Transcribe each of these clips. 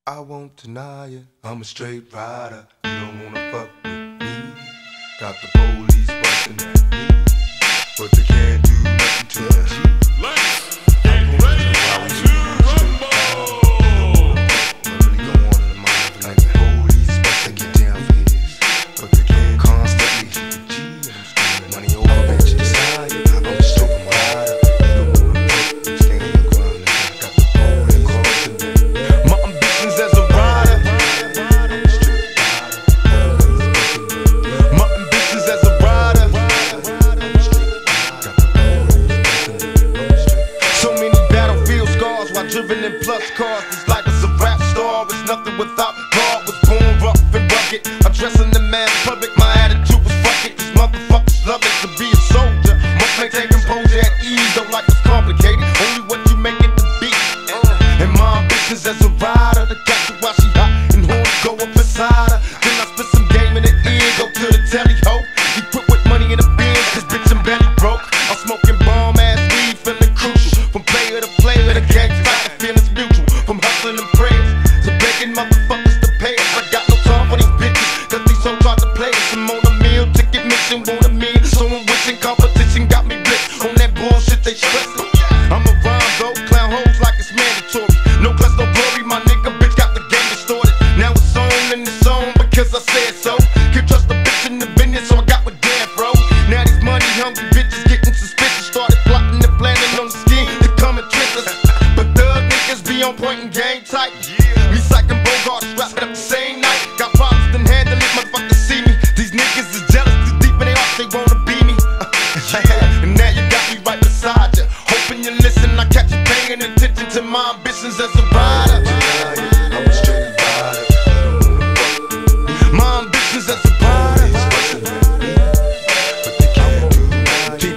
I won't deny it. I'm a straight rider. You don't wanna fuck with me. Got the police bustin' at me, but they can't do nothing to me. Let's get ready to rumble. Really go on in the mind like the police bustin' get down for his, but they can't constantly. Money over bitches. I'm a straight rider. You don't wanna fuck with me. Stand your ground. Got the police bustin' at me. My ambitions as a rider. My ambitions as a rider. So many battlefield scars while driven in plus cars. This life is a rap star. It's nothing without God. Was born rough and rugged. I dress in the mass public. My attitude was fuck it. These motherfuckers love it to be a soldier. Must maintain composure at ease. Don't like it's complicated. Only what you make it to be. And my ambitions as a rider. To catch her while she hot and horns go up inside her. Then I spit some game in the ear. Go to the telly ho. Equipped with money in the bin. Cause bitch I'm belly broke. I'm smoking bomb ass weed. Feeling crucial. From player to player. The gang fight. Feelings mutual. From hustling and prayers to begging motherfuckers to pay us. I got no time for these bitches. Cause these hoes try to play us. I'm on a meal. Ticket mission. Want a meal. So I'm wishing competition got me blitzed. On that bullshit they stressing. I'm a rhyme though. Clown hoes like it's mandatory. No class, no glory. My nigga bitch got the game distorted. Now it's on and it's on because I said so. Can't trust the bitch in the business, so I got with Dan, bro. Now these money hungry bitches getting suspicious. Started plotting and planning on the scheme to come and trick us. But thug niggas be on point and game tight. Me psyching Bogart, strap it up the same night. Got problems, then handle it, motherfuckers see me. These niggas is jealous, too deep in their hearts, they wanna be me. And now you got me right beside you. Hoping you listen, I catch you paying attention to my ambitions as a rider. I'm a straight rider. My ambitions as a rider. But they can't do nothing.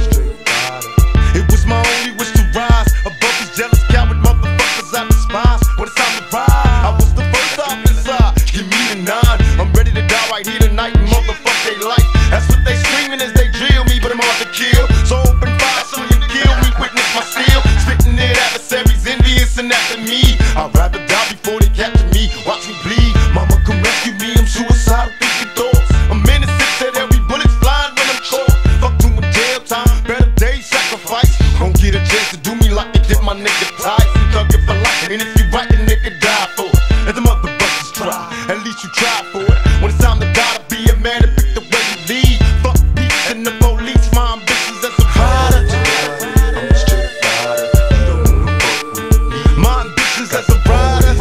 It was my only wish to rise above these jealous coward motherfuckers I despise. When it's time to ride, I was the first off inside. Give me the 9. I'm ready to die right here tonight and motherfuck they life. That's what they screaming as they drill me, but I'm hard to kill. So open fire, so you kill me, witness my steel. Spitting it adversaries, envious and after me. I'd rather die before they capture me. Watch me bleed, mama come rescue me. I'm suicidal, thinking thoughts. I'm innocent, said every bullet's flying when I'm caught. Fuck to my jail time, better days sacrifice. Don't get a chance to do me like they did my nigga Tyson. Thug it for life, and if you right, the nigga die for it. Let the motherfuckers try, at least you try for it. When it's time to die, to be a man and pick the way you lead. Fuck peace and the police, my ambitions as a rider. I'm a straight rider. You don't wanna fuck with me. My ambitions as a rider.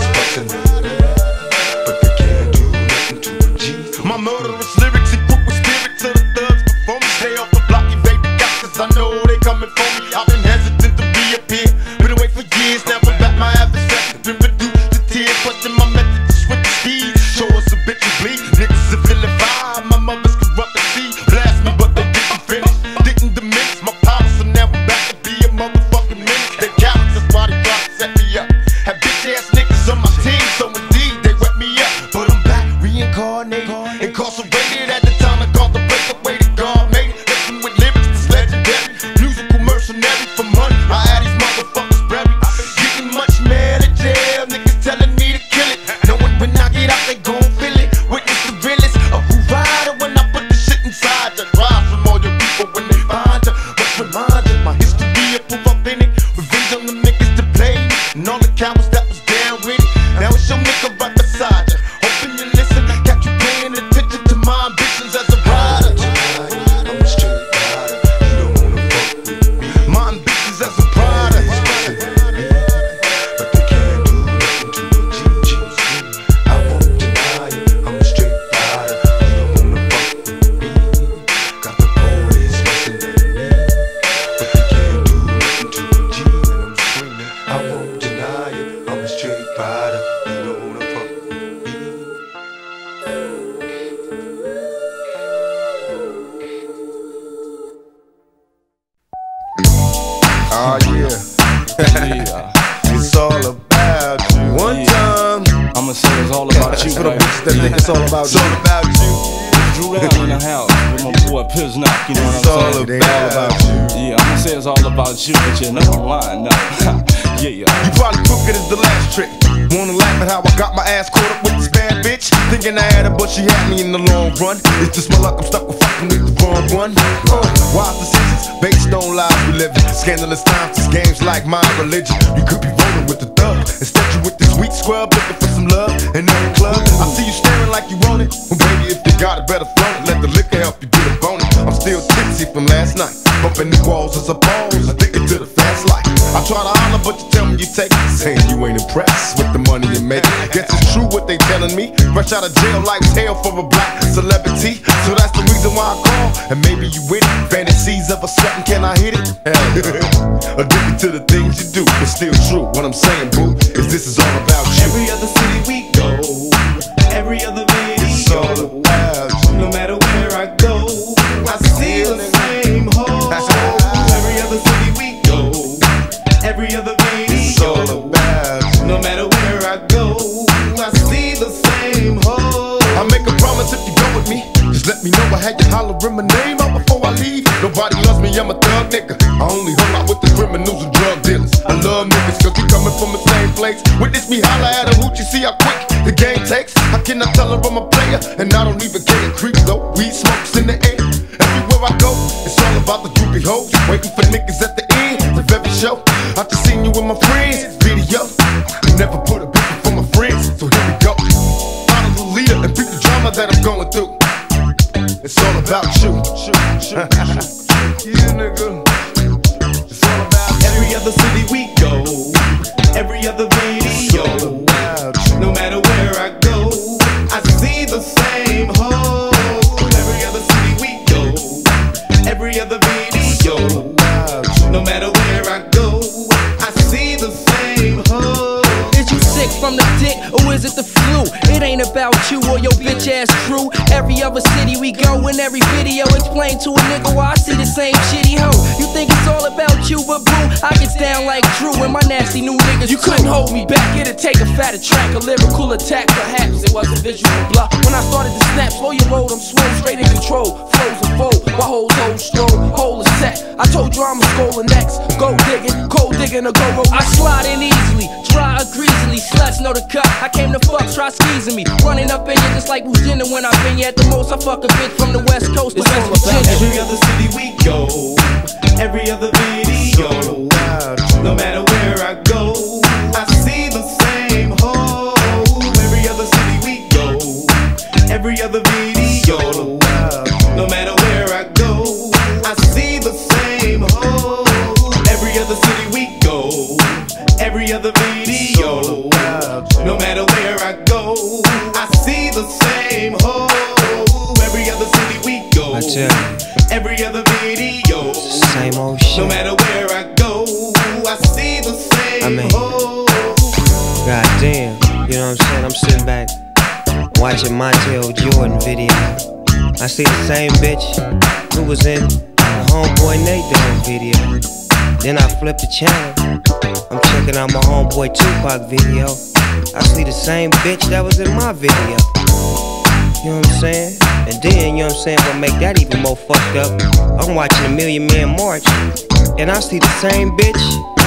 But they can't do nothing to a G. My murderous lyrics equipped with spirit to the thugs before me. Stay off the block, you baby got, cause I know they coming for me. I've been hesitant to reappear, been away for years. Now I'm back, my adversary been reduced to tears. Question my method to switch the speed. Show us a bitch you bleed. Niggas are feeling vibe. My mother's corrupt and see. Blast me, but they didn't finish. Didn't diminish my power, so now I'm back to be a motherfucking menace. They cowards, that's why they try to set me up. Have bitch ass niggas on my team, so indeed they wet me up. But I'm back, reincarnated, incarcerated at the time I called the break away to God made it. Listen with lyrics that's legendary. Musical mercenary for money. I had these motherfuckers buried. Getting much mad at jail, niggas telling me to kill it. Knowing when I get out, they gon' feel it. Witness the realest of who rider when I put the shit inside you. Rise from all your people when they find you. Must remind you, my history of proof authentic. Revenge on the niggas that played me, and all the cowards that was down with it. Now it's your nigga right beside you. Hoping you listen, got you paying attention to my ambitions as a rider. I'm a straight rider. You don't wanna fuck with me. My ambitions as a rider. But they can't do nothing to a G. I won't deny it. I'm a straight rider. You don't wanna fuck with me. Got the police bustin' at me, but they can't do nothing to a G. And I'm screaming, I won't deny it. I'm a straight rider. You don't wanna fuck with me. Oh yeah. Yeah. It's all about you. One time. I'ma say it's all about you. For the bitches that think it's all about It's you. all about you. Drew down in the house with my boy Piznock, you know what I'm saying? It ain't all about you. Yeah, I'ma say it's all about you, but you know I'm lying, no. Yeah. You probably took it as the last trick. Wanna laugh at how I got my ass caught up with this bad bitch. Thinking I had her, but she had me in the long run. It's just my luck, I'm stuck with fucking with the wrong one. Wise decisions based on lies we live in. Scandalous times, these games like my religion. You could be rolling with the thug, instead you with this weak scrub looking for some love in every club. I see you staring like you want it. Well, baby, if you got it, better flaunt it. Let the liquor help you get a bonus. I'm still tipsy from last night, bumping the walls as a pose, addicted to the fast life. I try to holler, but you tell me you take it, saying you ain't impressed with the money you make. Guess it's true what they telling me. Fresh out of jail, life's hell for a black celebrity. So that's the reason why I call, and maybe you with it. Fantasies of a sudden, can I hit it? Addicted to the things you do, but still true. What I'm saying, boo, is this is all about you. Every other city we go, every other video, It's all about you. no matter where I go, I see the same hoes. Every other city we go, every other It's all video, about you. no matter where I go, I see the same hoes. I make a promise if you go with me, just let me know I had you hollering my name out before I leave. Nobody loves me, I'm a thug nigga. I only hung out with the criminals and drug dealers. I love niggas cause we coming from the same place. Witness me holler at a hoochie, see how quick the game takes. How can I tell her I'm a player and I don't even get it creep though. Weed smokes in the air, everywhere I go. It's all about the groupie hoes, waiting for niggas at the end of every show. I just seen you with my friends video. Never put a bitch for my friends, so here we go. Follow the leader and beat the drama that I'm going through. It's all about you. Yeah, nigga. It's all about you. Every other city we go, every other It's all video, about you. no matter where I go, I see the same hoes. Every other city we go, every other video, About you. no matter where I go, I see the same hoes. Is you sick from the dick, or is it the flu? It ain't about you or your bitch ass crew. Every other city we go, in every video, explain to a nigga why I see the same shitty hoe. You think it's all about you, but boo, I get down like Drew and my nasty new niggas. You couldn't hold me back, it'd take a fatter track, a lyrical attack, perhaps it was a visual block. When I started to snap, slow your roll, I'm swole, straight in control. Flows and fold, my whole stroll, whole is set. I told you I'm a scholar next. Go digging, cold digging, or go roll. I slide in easily, dry or greasily. Sluts know the cut, I came to fuck, try squeezing me. Running up in you just like Bruce Jenner when I've been you at the most. I fuck a bitch from the West Coast to West Virginia. Every other city we go, every other video, no matter where I go, I see the same hoes. Every other city we go, every other video, no matter where I go, I see the same hoes. Every other city we go, every other video, no matter where I go, I see the same hoes. Every other city we go, I tell you, every other video, same old shit. no matter where I go, I see the same hoes. God damn, you know what I'm saying? I'm sitting back watching Montel Jordan video. I see the same bitch who was in the Homeboy Nate Dogg video. Then I flip the channel, I'm checking out my Homeboy Tupac video. I see the same bitch that was in my video. You know what I'm saying? And then, you know what I'm saying, what make that even more fucked up, I'm watching the Million Man March, and I see the same bitch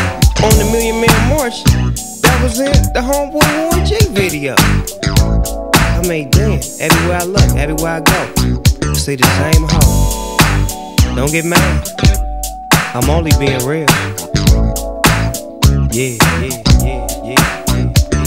on the Million Man March that was in the Homeboy Warren G video. I mean, damn, everywhere I look, everywhere I go, I see the same hoe. Don't get mad, I'm only being real. Yeah, yeah, yeah, yeah, yeah.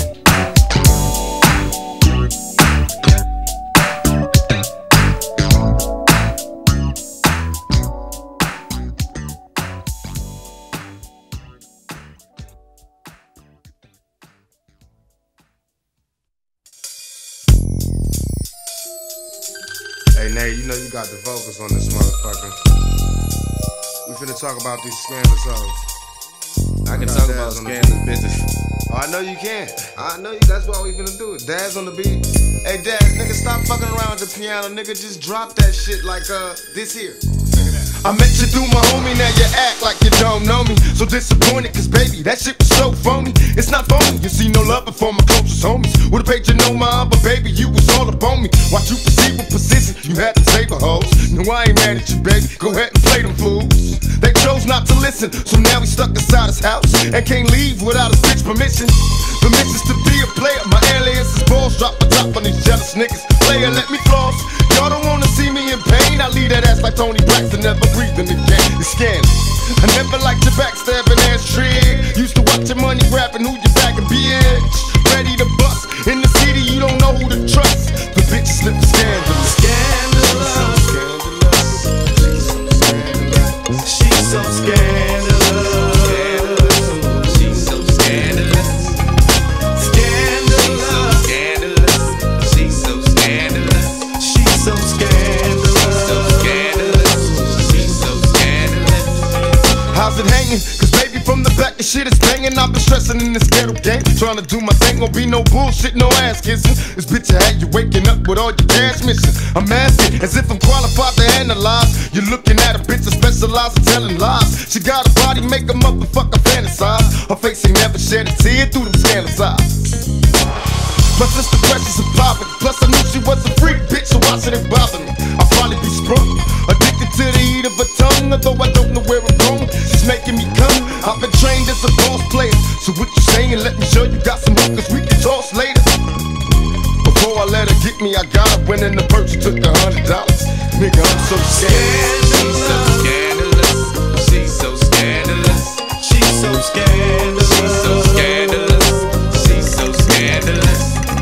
Hey, Nate, you know you got the vocals on this motherfucker. We finna talk about these scandalous hoes. I can talk about scandalous business. Oh, I know you can. I know you. That's why we finna do it. Dad's on the beat. Hey, Dad, nigga, stop fucking around with the piano, nigga. Just drop that shit like this here. I met you through my homie, now you act like you don't know me. So disappointed, cause baby, that shit was so phony. It's not phony, you see no love for my closest homies. Would've paid you no mind, but baby, you was all up on me. Watch you proceed with precision, you had to save a hoes. No, I ain't mad at you, baby, go ahead and play them fools. They chose not to listen, so now we stuck inside his house and can't leave without his bitch permission. Permissions to be a player, my boss niggas. Player, let me floss. Y'all don't wanna see me in pain. I leave that ass like Tony Braxton, never breathing again. It's scandalous. I never liked your backstabbing ass trick. Used to watch your money grabbing who you back and bitch. Ready to bust. In the city, you don't know who to trust. The bitch slip scandalous. Scandalous. She's so scandalous. She's so scandalous. Scandalous. She's so scandalous. She's so scandalous. She's so scandalous. How's it hanging? Cause baby from the back the shit is banging. I've been stressing in this ghetto game. Trying to do my thing, gon' be no bullshit, no ass kissing. This bitch had you waking up with all your cash missing. I'm asking as if I'm qualified to analyze. You're looking at a bitch that specializes in telling lies. She got a body, make a motherfucker fantasize. Her face ain't never shed a tear through them scandalous eyes. Plus it's the pressures of poverty. Plus I knew she was a freak bitch, so why should it bother me? I'll probably be sprung, addicted to the heat of her tongue. Although I don't know where I'm going, she's making me come. I've been trained as a boss player, so what you saying? Let me show you got some hookers we can toss later. Before I let her get me, I got her. Went in the purse, took $100. Nigga, I'm so scandalous. She's so scandalous. She's so scandalous. She's so scandalous. She's so scandalous.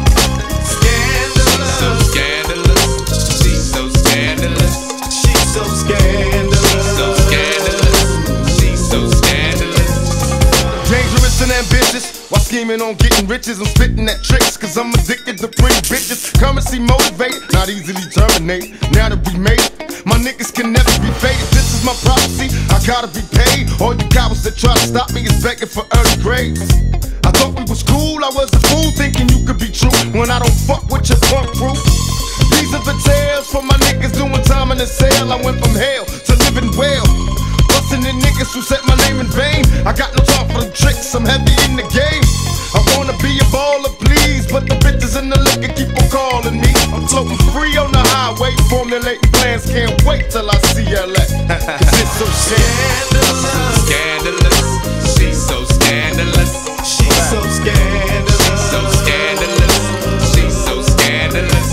Scandalous. So scandalous. She's so scandalous. She's so scandalous. So scandalous. She's so scandalous. Dangerous and ambitious. While scheming on getting riches, I'm spitting at tricks. Cause I'm addicted to pretty bitches. Currency motivated, not easily terminated. Now that we made it, my niggas can never be faded. This is my prophecy, I gotta be paid. All you cowards that try to stop me is begging for early grades. I thought we was cool, I was a fool thinking you could be true when I don't fuck with your punk crew. These are the tales for my niggas doing time in the cell. I went from hell to living well. Bustin' the niggas who said my name in vain. I got no time for them tricks, I'm heavy in the game. I wanna be a baller, please, but the bitches in the liquor keep on calling me. I'm floating free on the highway, formulating plans, can't wait till I see LA. Cause it's so scandalous. Scandalous. She's so scandalous. She's so scandalous. She's so scandalous. She's so scandalous.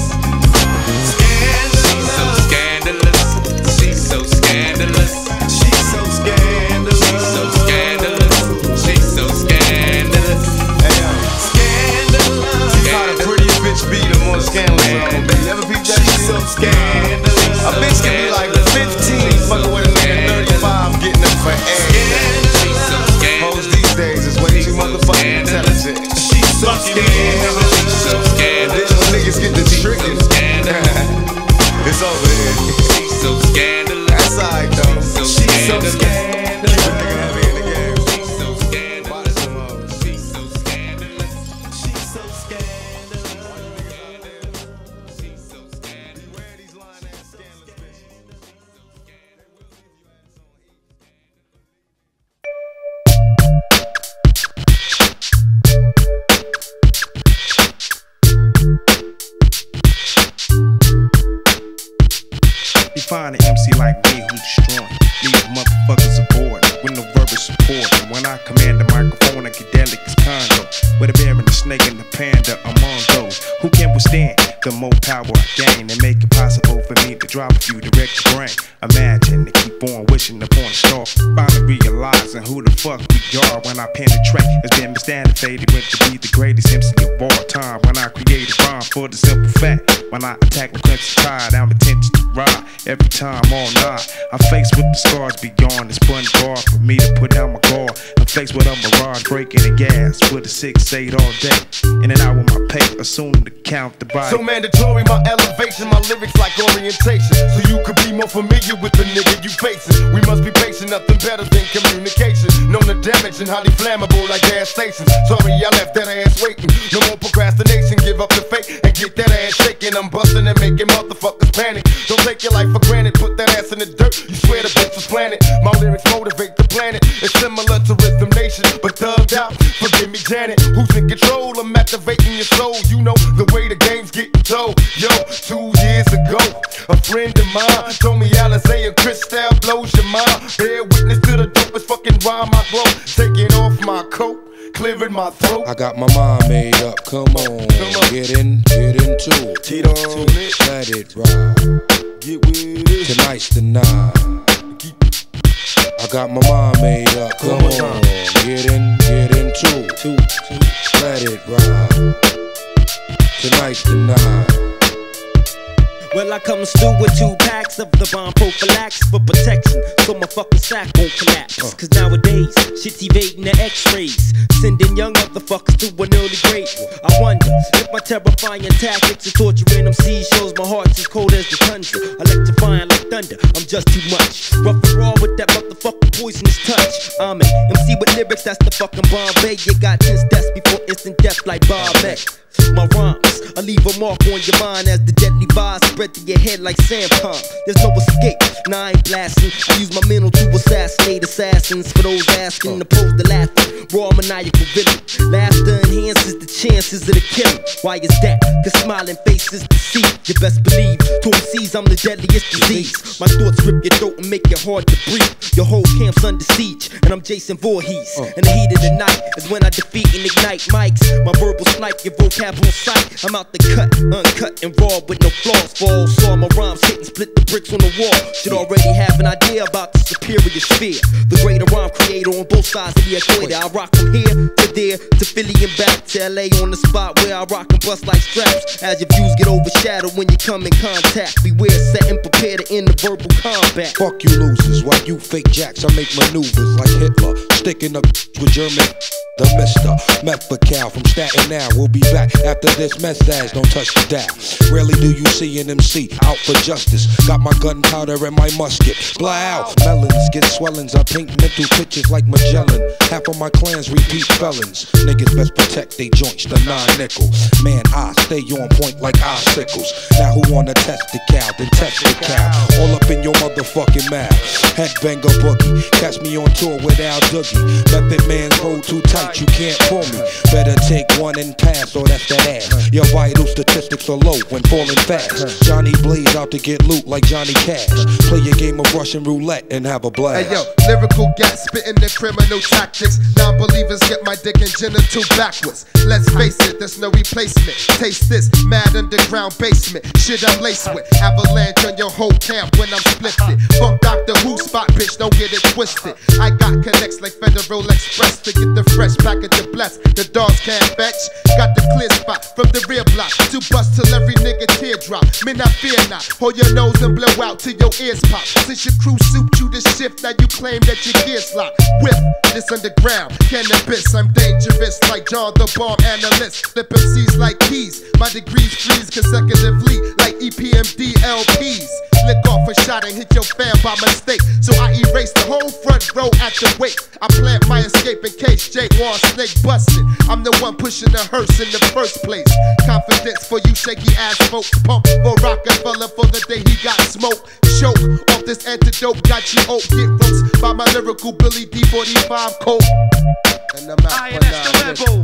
She's so scandalous. She's so scandalous. She's so scandalous. She's so scandalous. She's so scandalous. Scandalous. See how the prettier bitch be, the more scandalous I'm gonna be. Ever peep that She's shit? so scandalous. A bitch can be like 15, fucking with a nigga 35, getting up for air. Hoes these days is way too motherfucking intelligent. She's so scandalous. She's so scandalous. These niggas get the trickin'. It's over there. She's so scandalous. That's alright though. She's so scandalous. Keep a nigga heavy in the game. She's so scandalous. She's so scandalous. She's so scandalous. She's so scandalous. Beware these lying ass scandalous bitches. You find an MC like me who's destroying, leave motherfuckers aboard with no verbal support. And when I command the microphone, I get delicate condo. With a bear and the snake and the panda among those who can withstand the more power I gain and make it possible for me to drop a few direct to brain. Imagine to keep on wishing upon a star, finally realizing who the fuck we are when I penetrate. It's been misstantified went to be the greatest MC of all time. When I create a rhyme for the simple fact, when I attack the crimson tide, I'm attention to ride every time all night. I'm faced with the scars beyond this bun bar for me to put down my guard. I'm faced with a mirage breaking the gas with a 6-8 all day. In and out with my pay, assume to count the body. So mandatory, my elevation, my lyrics like orientation. So you could be more familiar with the nigga you facing. We must be patient, nothing better than communication. Known to damage and highly flammable like gas stations. Sorry, I left that ass waiting. No more procrastination, give up the fake and get that ass shaking. I'm busting and making motherfuckers panic. Don't take your life for granted, put that ass in the dirt. You swear the bitch was planted. My lyrics motivate the planet. It's similar to Rhythm Nation, but thugged out. Forgive me, Janet. Who's in control? I'm activating your soul. You know the way the game's getting told. Yo, 2 years ago, a friend of mine told me Alizé and Cristal blows your mind. Bear witness to the dopest fucking rhyme I blow. Taking off my coat, clearing my throat. I got my mind made up, come on. Come on. get into Tito on it. Let it ride. Get with it. Tonight's the night. I got my mind made up. Come on, get into let it ride. Tonight's the night. Well, I come through with 2 packs of the bomb prophylaxis for protection, so my fucking sack won't collapse. Cause nowadays, shit's evading the x-rays, sending young motherfuckers to an early grave. I wonder if my terrifying tactics of torturing MCs shows my heart's as cold as the tundra, electrifying like thunder. I'm just too much, rough and raw with that motherfucking poisonous touch. I'm an MC with lyrics, that's the fucking Bombay. You got 10 steps before instant death like Bob May. My rhymes, I leave a mark on your mind as the deadly vibes spread to your head like sandpalm. There's no escape, nah, I ain't blasting. I use my mental to assassinate assassins. For those asking, opposed to laughing, raw maniacal villain. Laughter enhances the chances of the killing. Why is that? Cause smiling faces deceive. You best believe, to MCs I'm the deadliest disease. My thoughts rip your throat and make it hard to breathe. Your whole camp's under siege, and I'm Jason Voorhees. In the heat of the night is when I defeat and ignite mics. My verbal snipe, your vocab on sight. I'm out the cut, uncut and raw with no flaws. For saw my rhymes hit and split the bricks on the wall. Should already have an idea about the superior sphere. The greater rhyme creator on both sides of the equator. I rock from here to there, to Philly and back to LA on the spot where I rock and bust like straps. As your views get overshadowed when you come in contact, beware, set and prepare to end the verbal combat. Fuck you losers, while you fake jacks, I make maneuvers like Hitler, sticking up with German. The Mr. Methacal from Staten Island. We'll be back after this message. Don't touch the dial. Rarely do you see an MC out for justice. Got my gunpowder and my musket. Blow out. Melons get swellings. I paint mental pictures like Magellan. Half of my clans repeat felons. Niggas best protect they joints. The 9 nickel. Man, I stay on point like icicles. Now who wanna test the cow? Then test the cow. All up in your motherfucking mouth. Headbanger boogie. Catch me on tour with Al Doogie. Method man's hold too tight. You can't pull me. Better take one and pass, or that's that ass. Your vital statistics are low when falling fast. Johnny Blaze out to get loot like Johnny Cash. Play your game of Russian roulette and have a blast. Hey yo, lyrical gas spitting the criminal tactics. Non-believers get my dick and genital backwards. Let's face it, there's no replacement. Taste this mad underground basement. Shit I'm laced with. Avalanche on your whole camp when I'm splifted. Fuck Dr. Who spot, bitch, don't get it twisted. I got connects like Federal Express to get the fresh package of bless. The dogs can't fetch. Got the clear spot from the rear block to bust till every nigga teardrop. Men, I fear not. Hold your nose and blow out till your ears pop. Since your crew souped you the shift, now you claim that your gears locked. Whip this underground cannabis. I'm dangerous like John the Bomb Analyst. Flip MCs like keys. My degrees freeze consecutively like EPMD LPs. Lick off a shot and hit your fan by mistake. So I erase the whole front row at the wake. I plant my escape in case Jake wants snake busted. I'm the one pushing the hearse in the first place. Confidence for you shaky ass folks. Pump for Rockefeller for the day he got smoked. Choke off this antidote, got you oak. Get roast by my lyrical Billy D45 coat. And I'm out for now.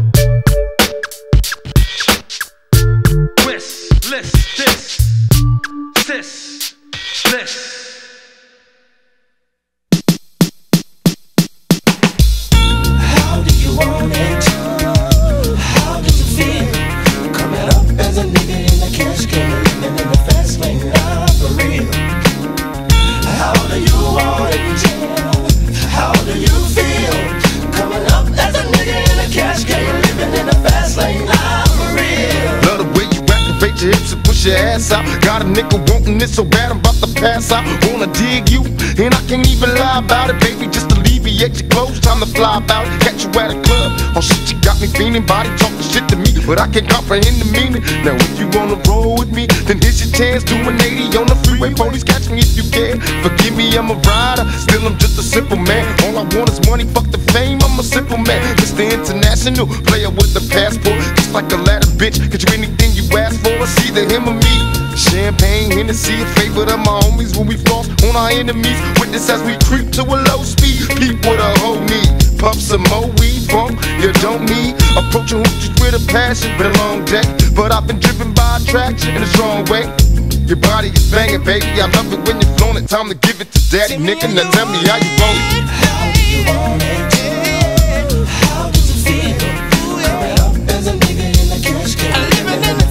How do you want it? How does it feel? Coming up as a nigga in a cash can, living in the fast lane, not for real. How do you want it? How do you feel? Coming up as a nigga in a cash can, living in the fast lane, not for real. Love the way you activate your hips and push your ass out. Got a nigga wanting this so bad I'm about to pass out. Wanna dig you, and I can't even lie about it, baby. Just alleviate your clothes, time to fly about it. Catch you at a club, oh shit, you got me feeling. Body talking shit to me, but I can't comprehend the meaning. Now if you wanna roll with me, then here's your chance. Do an 80 on the freeway, police catch me if you can. Forgive me, I'm a rider, still I'm just a simple man. All I want is money, fuck the fame, I'm a simple man. Mr. International, player with the passport. Just like a ladder, bitch, get you anything you ask for. It's either him or me. Champagne, Hennessy, a favorite of my homies when we floss on our enemies. Witness as we creep to a low speed. Peep what a hoe need. Puff some more weed, bump, you don't need. Approaching hoochies with a passion, been a long day. But I've been driven by attraction in a strong way. Your body is banging, baby. I love it when you're flown it. Time to give it to daddy, nigga. Now tell me how you want it. How do you want it? How does it feel? Coming up as a nigga in a cash can, living in the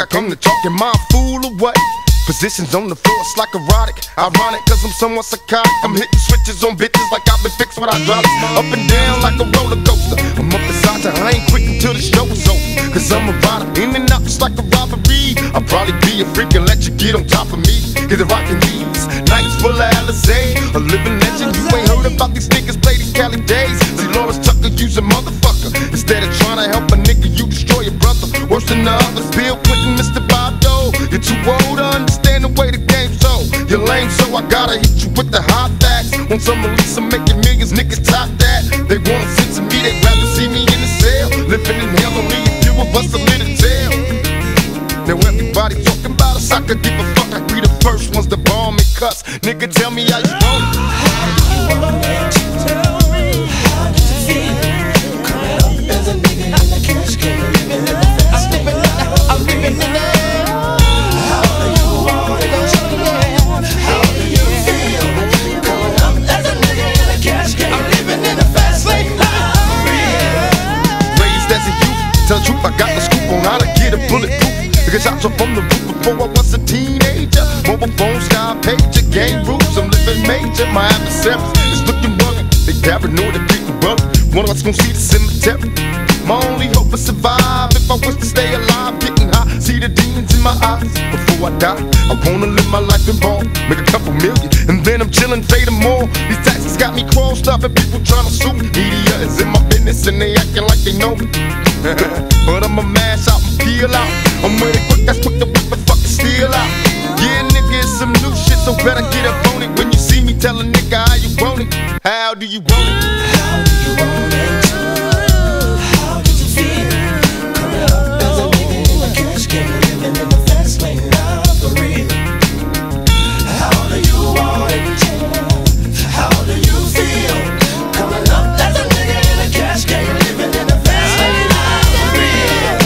I come to talk and mind fool away. Positions on the floor, it's like erotic. Ironic, cause I'm somewhat psychotic. I'm hitting switches on bitches like I've been fixed with hydraulics. Up and down like a roller coaster. I'm up beside you, I ain't quick until the show is over. Cause I'm a rider, in and out just like a robbery. I'll probably be a freak and let you get on top of me. Cause if I can these nights full of Alizé, a living legend. You ain't heard about these niggas play these Cali days. See Lawrence Tucker, use a motherfucker. Instead of trying to help a nigga, you destroy your brother. Worse than the others, Bill Clinton, Mr. Bob Dole. You're too old to understand the way the game's so. You're lame, so I gotta hit you with the hot facts. Want some release, I'm making millions, niggas top that. They wanna censor me, they'd rather see me in the cell. Living in hell, only a few of us are lit to tell. Now everybody talking about us, I could give a fuck. I be the first ones to bomb and cuss. Nigga, tell me how you want it. How do you want it? Tell me, how does it feel? Coming up as a nigga in the cash game, living in the fast lane. I'm living in the tell the truth, I got the scoop on how to get a bulletproof. Nigga shots up from the roof before I was a teenager. Mobile phone, sky pager, gang rules. I'm living major, my adversaries is looking rugged. They paranoid and people run. One of us gon' see the cemetery. My only hope is survive. If I was to stay alive, getting high, see the demons in my eyes. Before I die, I wanna live my life in ball, make a couple million, and then I'm chillin', fading more. These taxes got me crossed up and people tryna sue me. Media is in my business and they acting like they know me. But I'ma mash out and peel out. I'm with it quick, that's quick to whip the fucking steel out. Yeah, nigga, it's some new shit, so better get up on it. When you see me, tell a nigga how you want it. How do you want it? How do you want it? How does it feel? Coming up as a nigga in the cash game, living in the fast lane, now for real. How do you want it? How do you feel? Coming up as a nigga in the cash game, living in the fast lane, now for real.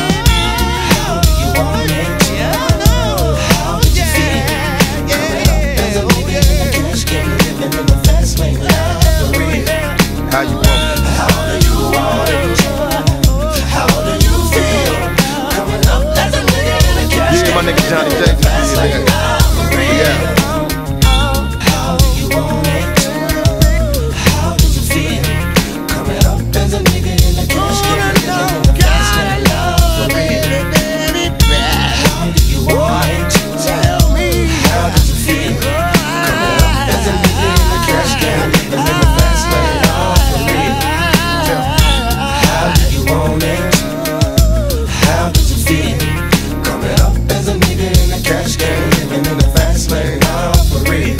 How do you want it? How does it feel? Coming up as a nigga in the cash game, living in the fast lane, now for real. How you want it? How do you want it? How do you feel? Coming up as a nigga in the cash game. Yeah, my nigga Johnny Jackson. Yeah. How do you want it? How does it feel? Coming up as a nigga in the cash game, living in the fast lane, for real. How do you want it? Tell me. How does it feel? Coming up as a nigga in the cash game, living in the fast lane, for real. How do you want it? How does it feel? Coming up as a nigga in the cash game, living in the fast lane, for real.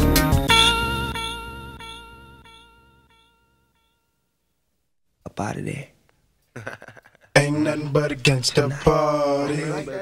Up out of there. Ain't nothing but a gangsta party.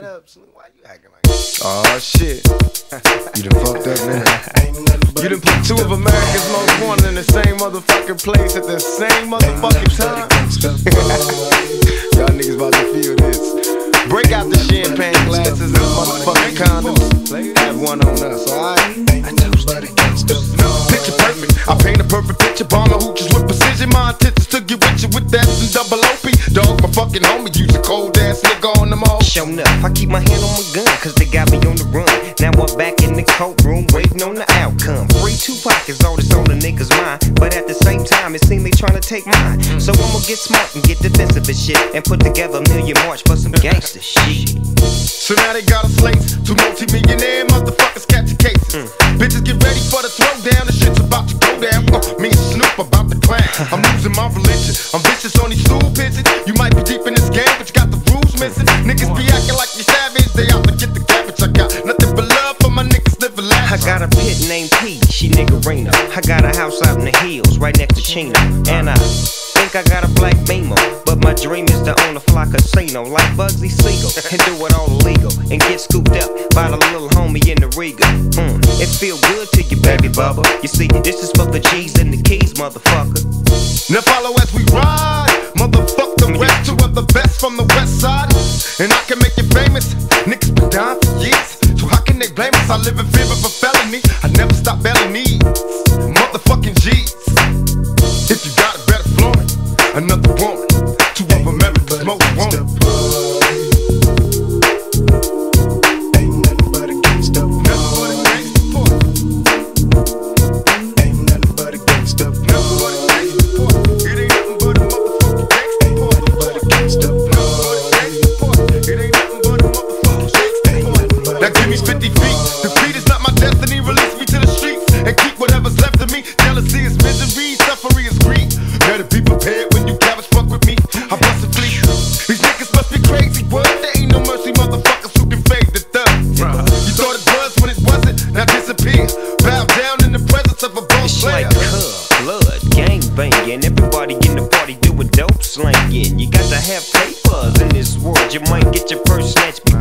Oh shit. You done fucked up now. You done put two of America's most wanted in the same motherfucking place at the same motherfucking time. Y'all niggas about to feel this. Break out the champagne glasses and motherfucking condoms. Have one on us, alright? Picture perfect. I paint a perfect picture. Bomb my hooches with precision. My intentions to get with you with that and double OP. Dog, my fucking homie. Use a cold ass nigga on them all. Show enough, I keep my hand on my gun, cause they got me on the run. Now I'm back in the courtroom, waiting on the outcome. Free Tupac is all that's on the niggas' mind, but at the same time, it seems they tryna take mine. So I'ma get smart and get defensive and shit, and put together a million march for some gangster shit. So now they got us laced. Two multi-millionaire motherfuckers catching cases. Bitches get ready for the throwdown. The shit's about to go down. Me and Snoop about to clown. I'm losing my religion. I'm vicious on these stool pigeons. You might be deep in this game, but you got the rules missing. Niggas be acting like you savage. They out to get the cabbage. I got nothing but love for my niggas living lavish. I got a pit named P, she niggerina. I got a house out in the hills, right next to Chino. And I think I got a black Beamer, but my dream is to own a fly casino like Bugsy Siegel and do it all illegal and get scooped up by the little homie in the Riga. It feel good to you, baby bubba. You see, this is for the G's and the keys, motherfucker. Now follow as we ride, motherfuck the rest. Two of the best from the west side, and I can make you famous. Niggas been down for years, so how can they blame us? I live in fear of a felony. I never stop belly needs, motherfucking G's. If you got it, better flaunt it. Another woman, two of America's most wanted.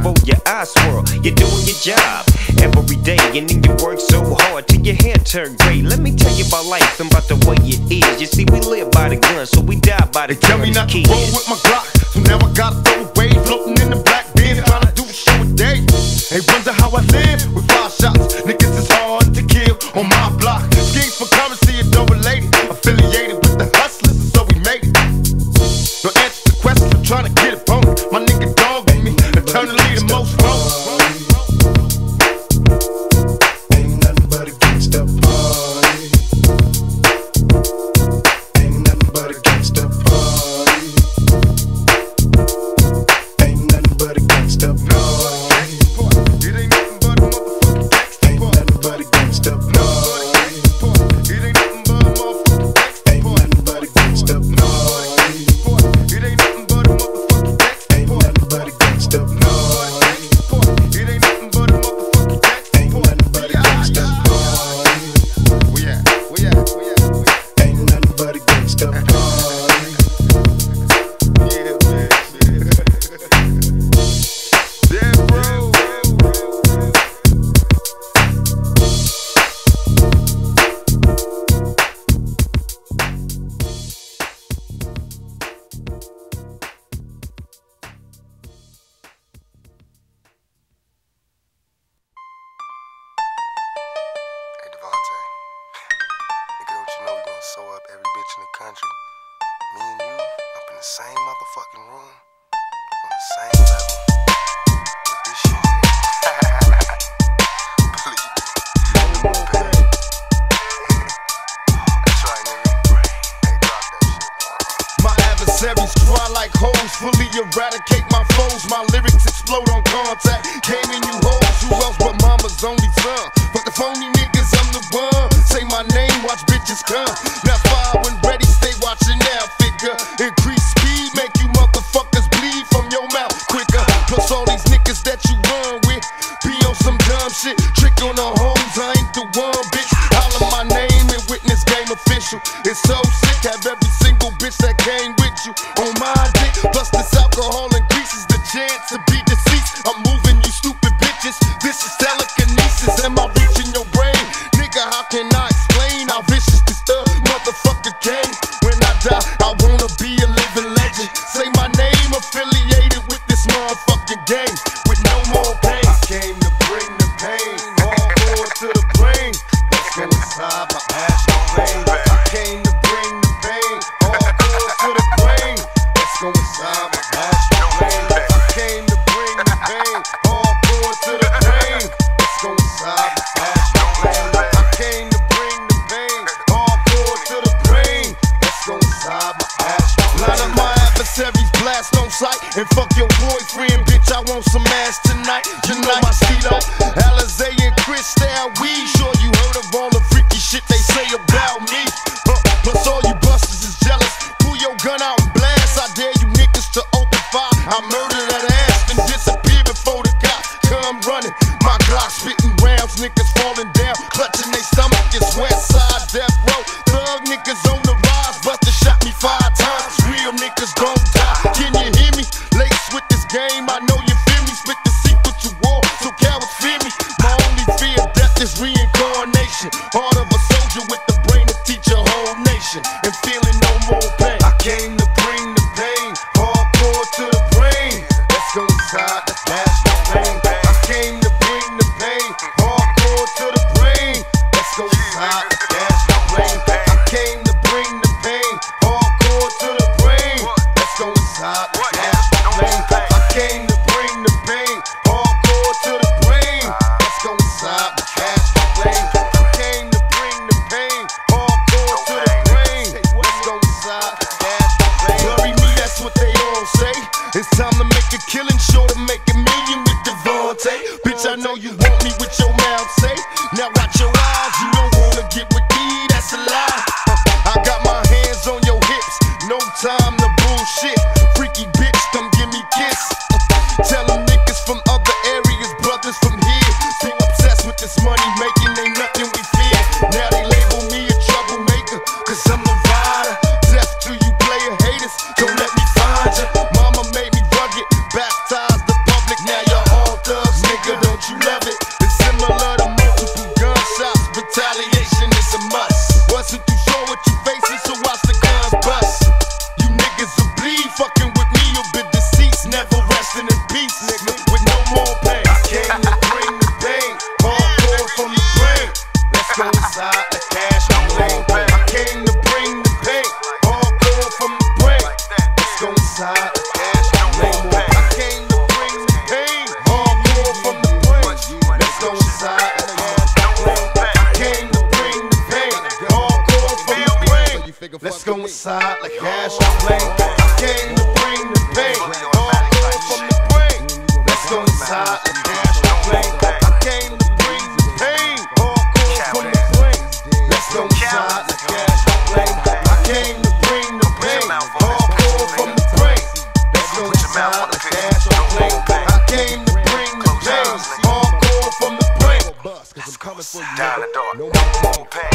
before your eyes swirl. You're doing your job every day, and then you work so hard till your hair turn gray. Let me tell you about life and about the way it is. You see, we live by the gun, so we die by the gun. Tell me not to roll with my Glock, so now I gotta throw away. Floating in the black bin, trying to do a show a day. They wonder how I live with 5 shots. Niggas is hard to kill on my block. Schemes for currency and double related, affiliated with the hustlers, and so we made it. No answer to questions, I'm trying to get it on. My nigga dog with me, eternally the most wrong. Ain't nothing but a gangsta party. Ain't nothing but a gangsta party. Ain't nothing but a gangsta party. It ain't nothing but a motherfucking gangsta. Ain't nothing but a gangsta party. It ain't nothing but a motherfucking gangsta. Ain't nothing but a gangsta party. It ain't nothing but a motherfucking gangsta. Ain't nothing but a gangsta party. It ain't nothing but a motherfucking gangsta. Ain't nothing but a gangsta party. Where at? Where at? Where at? Ain't nothing but a gangsta party. Yeah, man. Damn, bro. Hey Devontae, nigga, don't you know we gonna sew up every bitch in the country? Me and you up in the same motherfucking room, on the same level, with this shit. Please. That's right, nigga. Hey, drop that shit. My adversaries cry like hoes, fully eradicate my foes. My lyrics explode on contact. Came in you hoes, who else but mama's only son? Fuck the phony niggas, I'm the one. Say my name, watch bitches come. Now fire when ready, stay watching now. Figure, increase speed, make you motherfuckers bleed from your mouth quicker. Plus all these niggas that you run with, be on some dumb shit. Trick on the hoes, I ain't the one, bitch. Holler my name and witness game official. It's so sick, have every single bitch that came with you on my dick. Plus this alcohol increases the chance to be deceased. I'm moving you stupid bitches. This is telekinesis. Am I reaching your brain? Nigga, how can I explain how vicious this motherfucker came? When I die, I wanna be a living legend. Say my name affiliated with this motherfucking game with no more pain. I came to bring the pain, hardcore to the brain. Let's go inside my astral plane. I came to bring the pain, hardcore to the brain. Let's go inside my astral plane. I came to bring the pain, hardcore to the brain. Let's go inside my astral plane. I came to bring the pain, hardcore to the brain. Let's go inside my astral plane. Line up my adversaries, blast on sight, and fuck your boyfriend, bitch. I want some ass tonight. You know my stilo, Alizé and Cristal. We sure you heard of all the freaky shit they say about me. Plus all you busters is jealous. Pull your gun out and blast. I dare you niggas to open fire. I murder that ass and disappear before the cops come running. My Glock spitting rounds, niggas falling down, clutching they stomach. It's West Side Death Row. Thug niggas on the rise, Buster shot me 5 times. Real niggas don't die. Can you hear me? Lace with this game, I know you feel me. Spit the secret to war, so cowards fear me. My only fear of death is reincarnation. Heart of a soldier with the brain to teach a whole nation, and feeling no more pain. I came to bring the pain, hardcore to the brain. Let's go inside the astral plane. I came to bring the pain, hardcore to the brain. Let's go inside the astral plane. I came to bring the pain, hardcore to the brain. Let's go inside the astral plane. I came to bring the pain, hardcore to the brain. Let's go inside the astral plane. I came to bring the pain, hardcore to the brain. Let's go inside the astral plane. Bury me, that's what they all say. It's time to make a killing, sure to make a million with Devontae. Bitch, I know you want me with your mouth, say. Now watch your eyes, you don't wanna get with me, that's a lie. I got my hands on your hips, no time to bullshit. Freaky bitch, come give me kiss. Tell them niggas from other areas, brothers from here, be obsessed with this money making, ain't nothing we fear. Now they label me a troublemaker, cause I'm the rider. Death to you player haters, don't let me find ya. Mama made me rugged, baptized the public, now y'all all coincide like hash on flame. I came to bring the pain, hardcore from the brain. Let's go inside like hash on flame. I came to bring the pain, hardcore from the brain. Let's go inside like hash on flame. I came to bring the pain, hardcore from the brain. Let's go inside like hash on flame. I came to bring the pain, hardcore from the brain. Cause I'm coming for you, down the door. No more pain.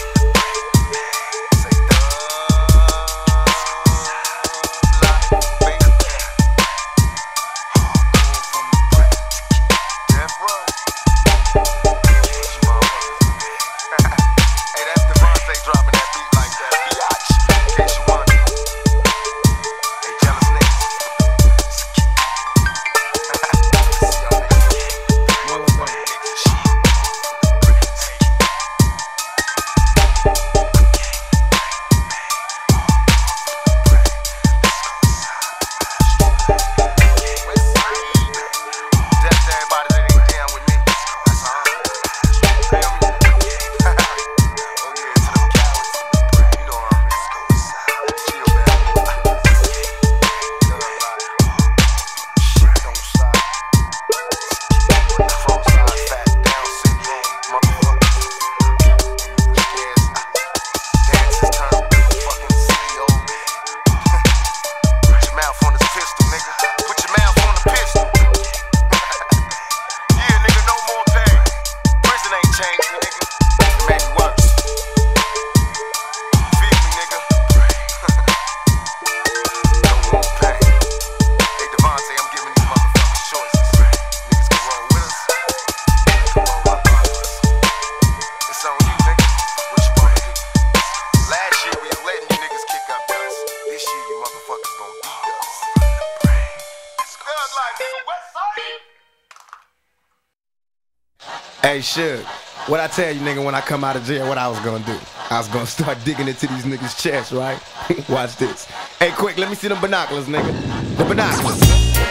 Hey, Suge, what I tell you, nigga, when I come out of jail, what I was gonna do? I was gonna start digging into these niggas' chests, right? Watch this. Hey, quick, let me see them binoculars, nigga. The binoculars.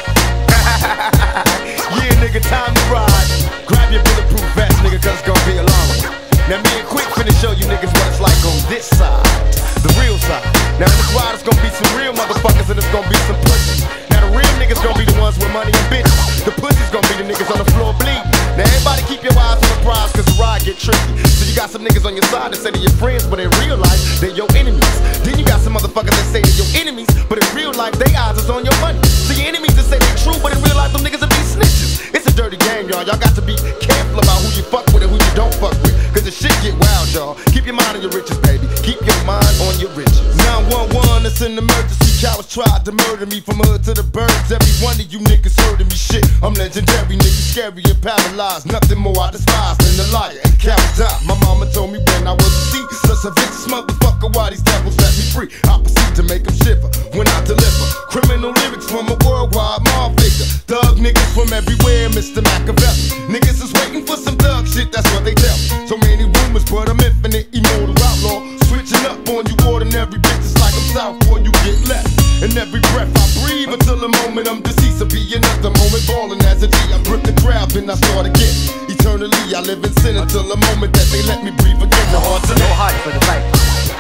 Yeah, nigga, time to ride. Grab your bulletproof vest, nigga, cause it's gonna be a long one. Now, me and Quick finna show you niggas what it's like on this side, the real side. Now, in this ride, it's gonna be some real motherfuckers and it's gonna be some pussies. Now, the real niggas gonna be the ones with money and bitches. The pussies gonna be the niggas on the floor bleeding. Now everybody keep your eyes on the prize cause the ride get tricky. So you got some niggas on your side that say they're your friends, but in real life, they're your enemies. Then you got some motherfuckers that say they're your enemies, but in real life, they eyes is on your money. So your enemies that say they're true, but in real life, them niggas will be snitches. It's a dirty game, y'all. Y'all got to be careful about who you fuck with and who you don't fuck with. Cause the shit get wild, y'all. Keep your mind on your riches, baby. Keep your mind on your riches. 911, it's an emergency. Cowards tried to murder me from hood to the birds. Every one of you niggas heard of me. Shit, I'm legendary, niggas scary and paralyzed. Nothing more I despise than a liar and coward die. My mama told me when I was a seed, such a vicious motherfucker, why these devils let me free? I proceed to make them shiver when I deliver criminal lyrics from a worldwide mob figure. Thug niggas from everywhere, Mr. Machiavelli. Niggas is waiting for some thug shit, that's what they tell me. So many rumors, but I'm infinite, immortal outlaw. Switching up on you ordinary bitches like I'm Southpaw, you get left. And every breath I breathe until the moment I'm deceased. Will be another moment balling as a G. I grip the crowd and I start again. Eternally I live in sin until the moment that they let me breathe again. No heart for the fight.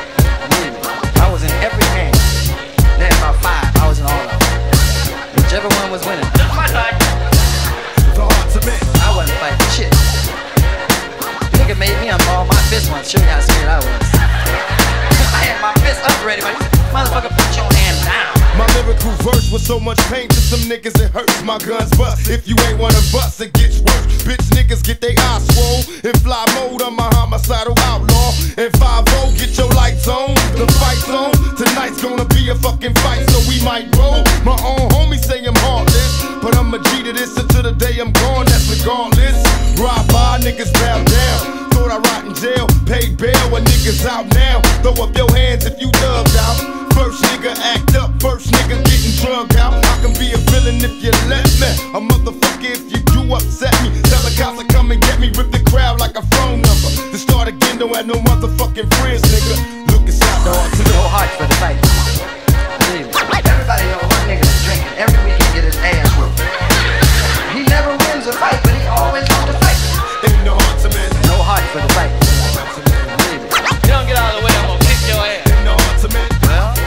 I was in every game. There's about 5. I was in all of them. Whichever one was winning. Just my side. The heart to men. I wasn't fighting shit. Nigga made me unball my fist once. Show you how scared I was. I had my fist up ready, but motherfucker, put your hand down. My lyrical verse was so much pain to some niggas it hurts. My guns bust. If you ain't one of us, it gets worse. Bitch niggas get they eyes swole. In fly mode, I'm a homicidal outlaw. And 5-0, get your lights on. The fight's on. Tonight's gonna be a fucking fight, so we might roll. My own homies say I'm heartless, but I'm a G to this until the day I'm gone. That's regardless. Ride by, niggas bow down. Thought I rot in jail, paid bail when niggas out now. Throw up your hands if you dubbed out. First nigga act up, first nigga getting drugged out. I can be a villain if you let me. A motherfucker if you do upset me. Tell the cops to come and get me, rip the crowd like a phone number. To start again, don't have no motherfucking friends, nigga. Look inside the heart to No heart for the fight. Everybody know one nigga is drinking every week and get his ass whooped. He never wins a fight, but he always wants to fight. Ain't no heart to men. No heart for the fight. You don't get out of the way, I'm gonna kick your ass. Ain't no heart to men. Well,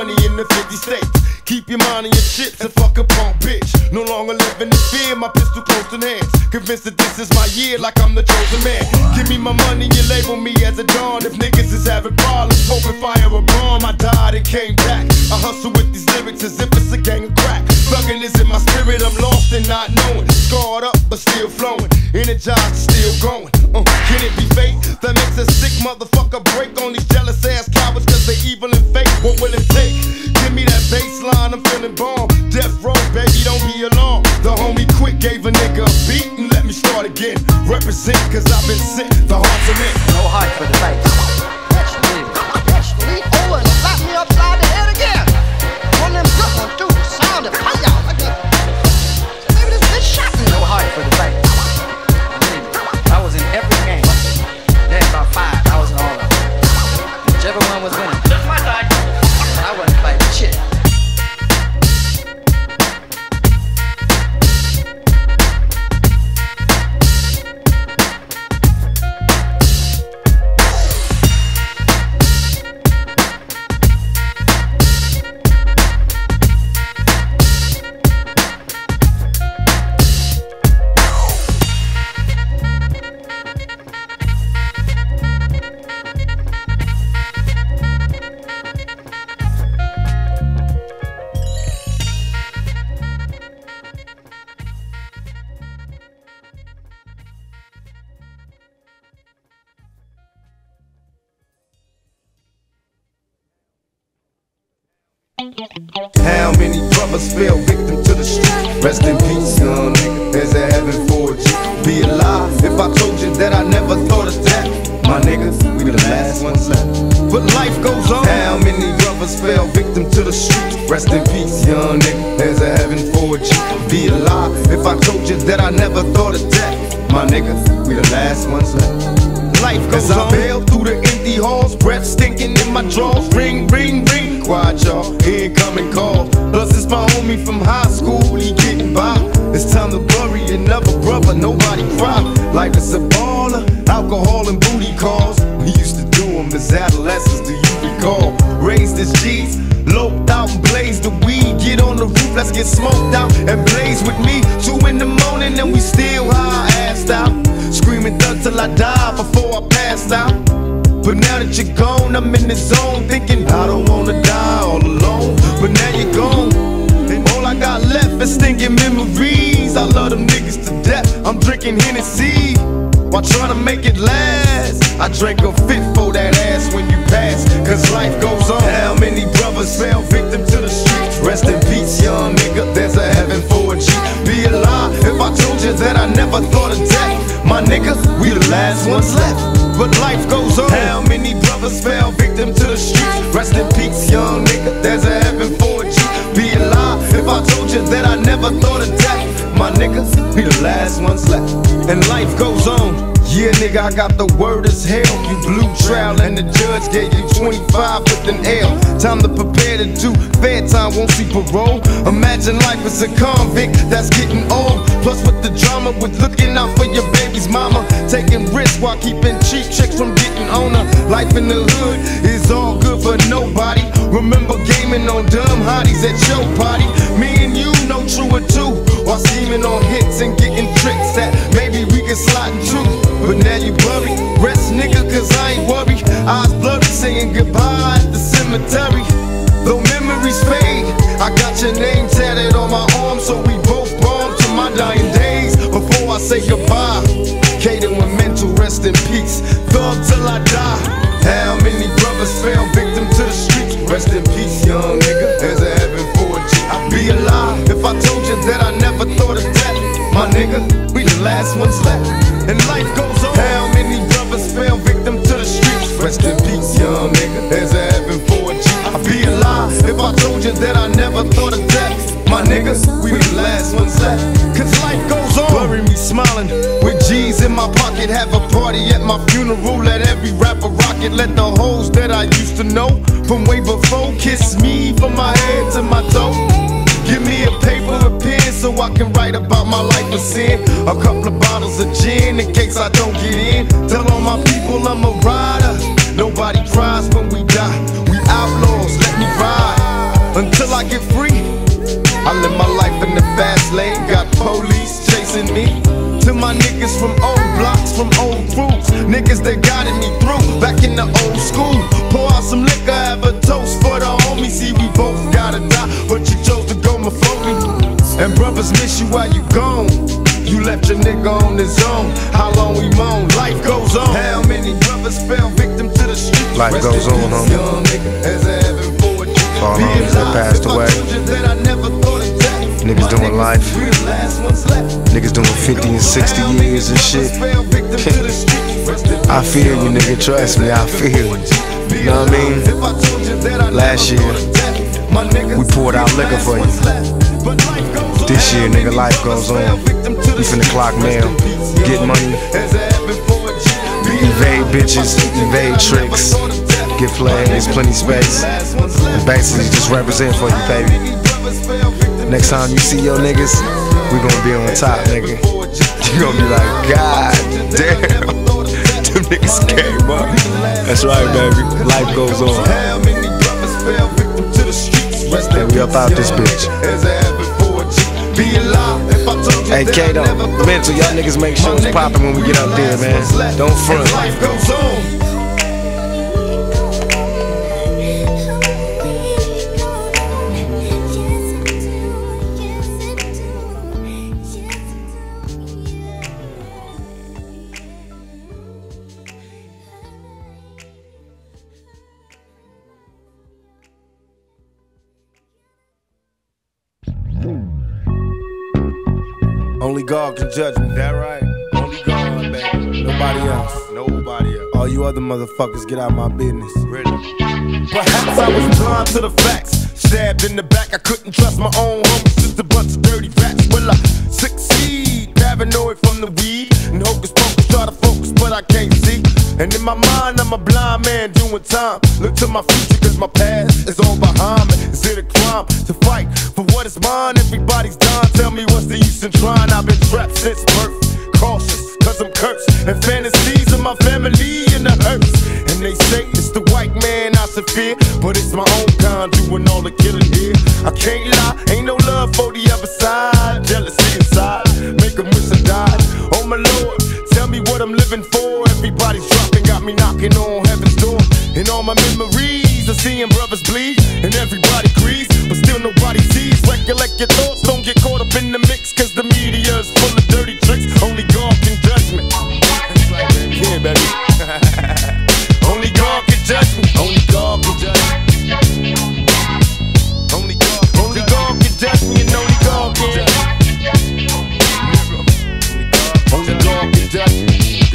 money in the 50 states. Keep your mind on your chips and fuck a punk bitch. No longer living in fear, my pistol close in hands. Convinced that this is my year like I'm the chosen man. Give me my money, you label me as a dawn. If niggas is having problems, hoping fire a bomb. I died and came back. I hustle with these lyrics as if it's a gang of crack. Thuggin' is in my spirit, I'm lost and not knowing. Scarred up but still flowing, energized still going. Can it be fate that makes a sick motherfucker break on these jealous ass cowards cause they evil and fake? What will it take? Give me that baseline, I'm feeling bomb. Death row, baby, don't be alarmed. The homie Quick gave a nigga a beat and let me start again. Represent cause I've been sent, the heart's a man. No heart for the fight. That's the lead. That's the lead. Oh, and slap me upside the head again. One of them good ones too. Sound of fire. Maybe this bitch shot me. No heart for the fight. I was in every game. There's about 5. I was in all of them. Whichever one was winning. Just my side. I wasn't fighting shit. How many brothers fell victim to the street? Rest in peace, young nigga. There's a heaven for you. Be alive if I told you that I never thought of that. My niggas, we the last ones left. But life goes on. How many brothers fell victim to the street? Rest in peace, young nigga. There's a heaven for you. Be alive if I told you that I never thought of that. My niggas, we the last ones left. Life goes on. I bail through the empty halls, breath stinking in my drawers. Ring, ring, ring. Quiet, y'all. Incoming call. Plus, it's my homie from high school. He getting by. It's time to bury another brother. Nobody cry. Life is a baller. Alcohol and booty calls. We used to do them as adolescents. Do you recall? Raised as G's. Loped out and blazed the weed. Get on the roof, let's get smoked out and blaze with me. 2 in the morning and we still high, assed out. Screaming thug till I die before I passed out. But now that you're gone, I'm in the zone thinking I don't wanna die all alone. But now you're gone, and all I got left is stinking memories. I love them niggas to death, I'm drinking Hennessy while trying to make it last. I drank a fifth for that ass when you pass, cause life goes on. How many brothers fell victim to the streets? Rest in peace, young nigga, there's a heaven for a G. Be alive if I told you that I never thought of death. My nigga, we the last ones left. But life goes on. How many brothers fell victim to the streets? Rest in peace, young nigga, there's a heaven for a G. Be alive if I told you that I never thought of death. My niggas, we the last ones left. And life goes on. Yeah, nigga, I got the word as hell. You blew trial and the judge gave you 25 with an L. Time to prepare to do fair time, won't see parole. Imagine life as a convict that's getting old. Plus with the drama, with looking out for your baby's mama. Taking risks while keeping cheap chicks from getting on her. Life in the hood is all good for nobody. Remember gaming on dumb hotties at your party. Me and you know true or two. While scheming on hits and getting tricks that maybe we can slide into. But now you buried, rest nigga, cause I ain't worried. Eyes blurry, saying goodbye at the cemetery. Though memories fade, I got your name tatted on my arm, so we both born to my dying days. Before I say goodbye, Kaden with mental rest in peace. Thug till I die. How many brothers fell victim to the streets? Rest in peace, young nigga, there's a heaven for a G. I'd be alive if I told you that I never thought of death. My nigga, we the last ones left. And life goes on. How many brothers fell victim to the streets? Rest in peace, young nigga, there's a heaven for a G. I'd be alive if I told you that I never thought of death. My niggas, we the last ones left. Cause life goes on. Bury me smiling with G's in my pocket. Have a party at my funeral. Let every rapper rock it. Let the hoes that I used to know from way before kiss me from my head to my toe. Give me a paper, a pen, so I can write about my life of sin. A couple of bottles of gin in case I don't get in. Tell all my people I'm a rider. Nobody cries when we die. We outlaws, let me ride. I live my life in the fast lane, got police chasing me. To my niggas from old blocks, from old crews, niggas that guided me through, back in the old school. Pour out some liquor, have a toast for the homies. See, we both gotta die, but you chose to go before me. And brothers miss you while you gone. You left your nigga on his own. How long we moan? Life goes on. How many brothers fell victim to the streets? Life goes on, homie. All homies that passed away. Niggas doing life. Niggas doing 50 and 60 years and shit. I feel you, nigga. Trust me, I feel you. You know what I mean? Last year, we poured out liquor for you. This year, nigga, life goes on. We finna clock mail, get money, evade bitches, evade tricks, get played, there's plenty space. And basically just represent for you, baby. Next time you see your niggas, we gonna be on top, nigga. You gonna be like, God damn, them niggas came up. That's right, baby. Life goes on. And we up out this bitch. Hey Kato, mental, y'all niggas make sure it's poppin' when we get up there, man. Don't front. Only God can judge me. That right? Only God, baby. Nobody else. Nobody else. All you other motherfuckers, get out my business. Really? Perhaps I was blind to the facts. Stabbed in the back, I couldn't trust my own homies. Just a bunch of dirty rats. Will I succeed? Paranoid from the weed. And hocus pocus, try to focus, but I can't see. And in my mind, I'm a blind man doing time. Look to my future, cause my past is all behind me. Is it a crime to fight for what is mine? Everybody's dying, tell me what's the use in trying? I've been trapped since birth, cautious, cause I'm cursed. And fantasies of my family in the hearse. And they say it's the white man I should fear, but it's my own kind doing all the killing here. I can't lie, ain't no love for the other side. Jealousy inside, make them wish I died. Oh my Lord, tell me what I'm living for. Everybody's dropping, got me knocking on heaven's door. And all my memories of seeing brothers bleed. And everybody agrees, but still nobody sees. Recollect your thoughts, don't get caught up in the mix. Cause the media is full of dirty tricks. Only God can judge me. Yeah, baby. Only God can judge me. Only God can judge me. Only God can judge me. And only God can. Only God can judge me.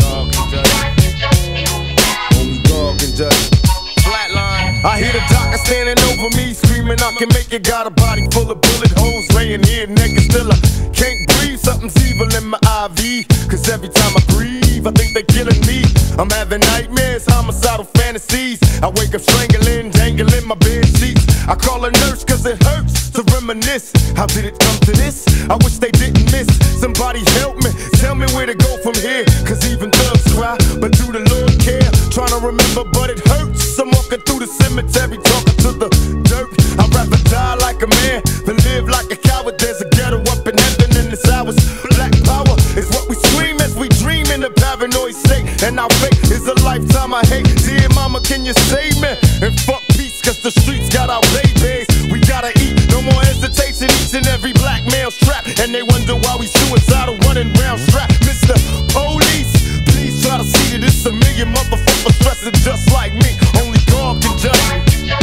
Flatline. I hear the doctor standing over me, screaming I can make it. Got a body full of bullet holes, laying here naked. Still I can't breathe, something's evil in my IV. Cause every time I breathe, I think they're killing me. I'm having nightmares, homicidal fantasies. I wake up strangling, dangling my bed sheets. I call a nurse cause it hurts to reminisce. How did it come to this? I wish they didn't miss. Somebody help me, tell me where to go from here. Cause even thugs cry, but do the Lord care? Trying to remember, but it hurts. I'm walking through the cemetery, talking to the dirt. I'd rather die like a man than live like a coward. There's a ghetto up in heaven in this hours. Black power is what we scream as we dream in a paranoid state. And our fate is a lifetime I hate. Dear mama, can you save me? And fuck peace, cause the streets got our babies. We gotta eat, no more hesitation. Each and every black male strapped. And they wonder why we suicidal running round strapped. Mr. Police, please try to see that it's a million motherfuckers dressing just like me. Only God can judge me.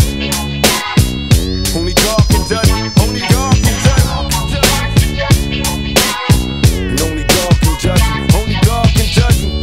Only God can judge me. Only God can judge me. And only God can judge me. Only God can judge me.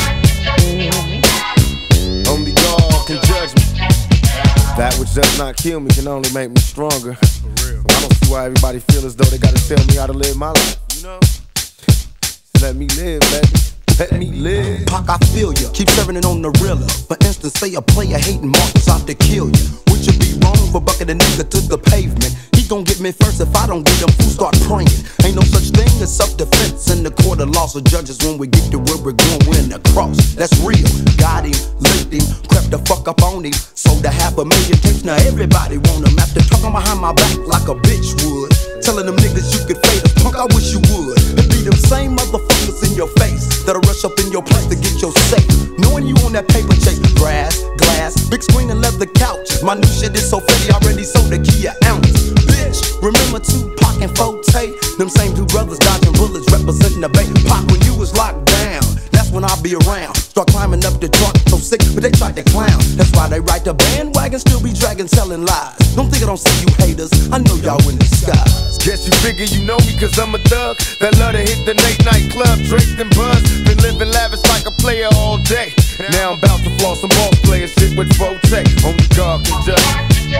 Only God can judge me. That which does not kill me can only make me stronger. I don't see why everybody feel as though they gotta tell me how to live my life. You know? Let me live, baby. Let me live. Pac, I feel ya. Keep serving it on the realer. For instance, say a player hating Marcus out to kill ya. Would you be wrong for bucking a nigga to the pavement? He gon' get me first if I don't get him. Fools start praying. Ain't no such thing as self-defense in the court of law. So judges, when we get to where we're going, we're in the cross. That's real. Got him, licked him, crept the fuck up on him. Sold a 500,000 tapes. Now everybody want him after talking behind my back like a bitch would. telling them niggas you could fade us. Punk, I wish you would. It be them same motherfuckers in your face that'll rush up in your place to get your safe. Knowing you on that paper chase, grass, glass, big screen and leather couch. My new shit is so fatty, already sold a key an ounce. Bitch, remember Tupac and Forte? Them same two brothers dodging bullets, representing the Bay. Pac, when you was locked down, that's when I'll be around. Start climbing up the truck, so sick, but they tried to clown. That's why they ride the bandwagon, still be dragging, selling lies. Don't think I don't see you haters, I know y'all in disguise. Guess you figure you know me cause I'm a thug that love to hit the late night club, drink and buzz. Been living lavish like a player all day. Now I'm about to floss some ball player shit with Forte. Only God can judge me.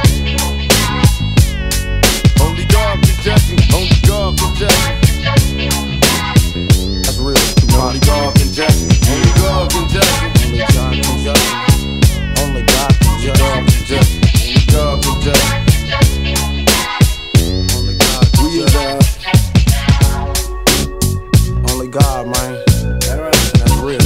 Only God can judge me. Only God can judge me. That's real. Only God can judge me. Only God can judge me. Only God can judge me. Only God can judge me. Only God can judge me. Only God can judge me. Only God, man. That's real.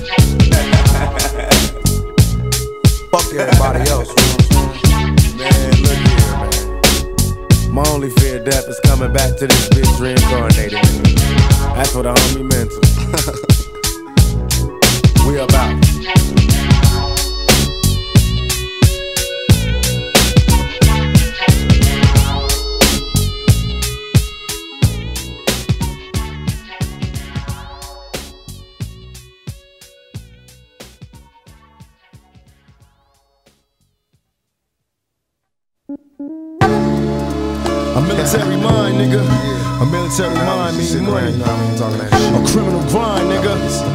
Fuck everybody else. Man, look here, man. My only fear of death is coming back to this bitch reincarnated. That's what the homie meant to. We about. A military mind, nigga. A military mind means money. A criminal grind, nigga.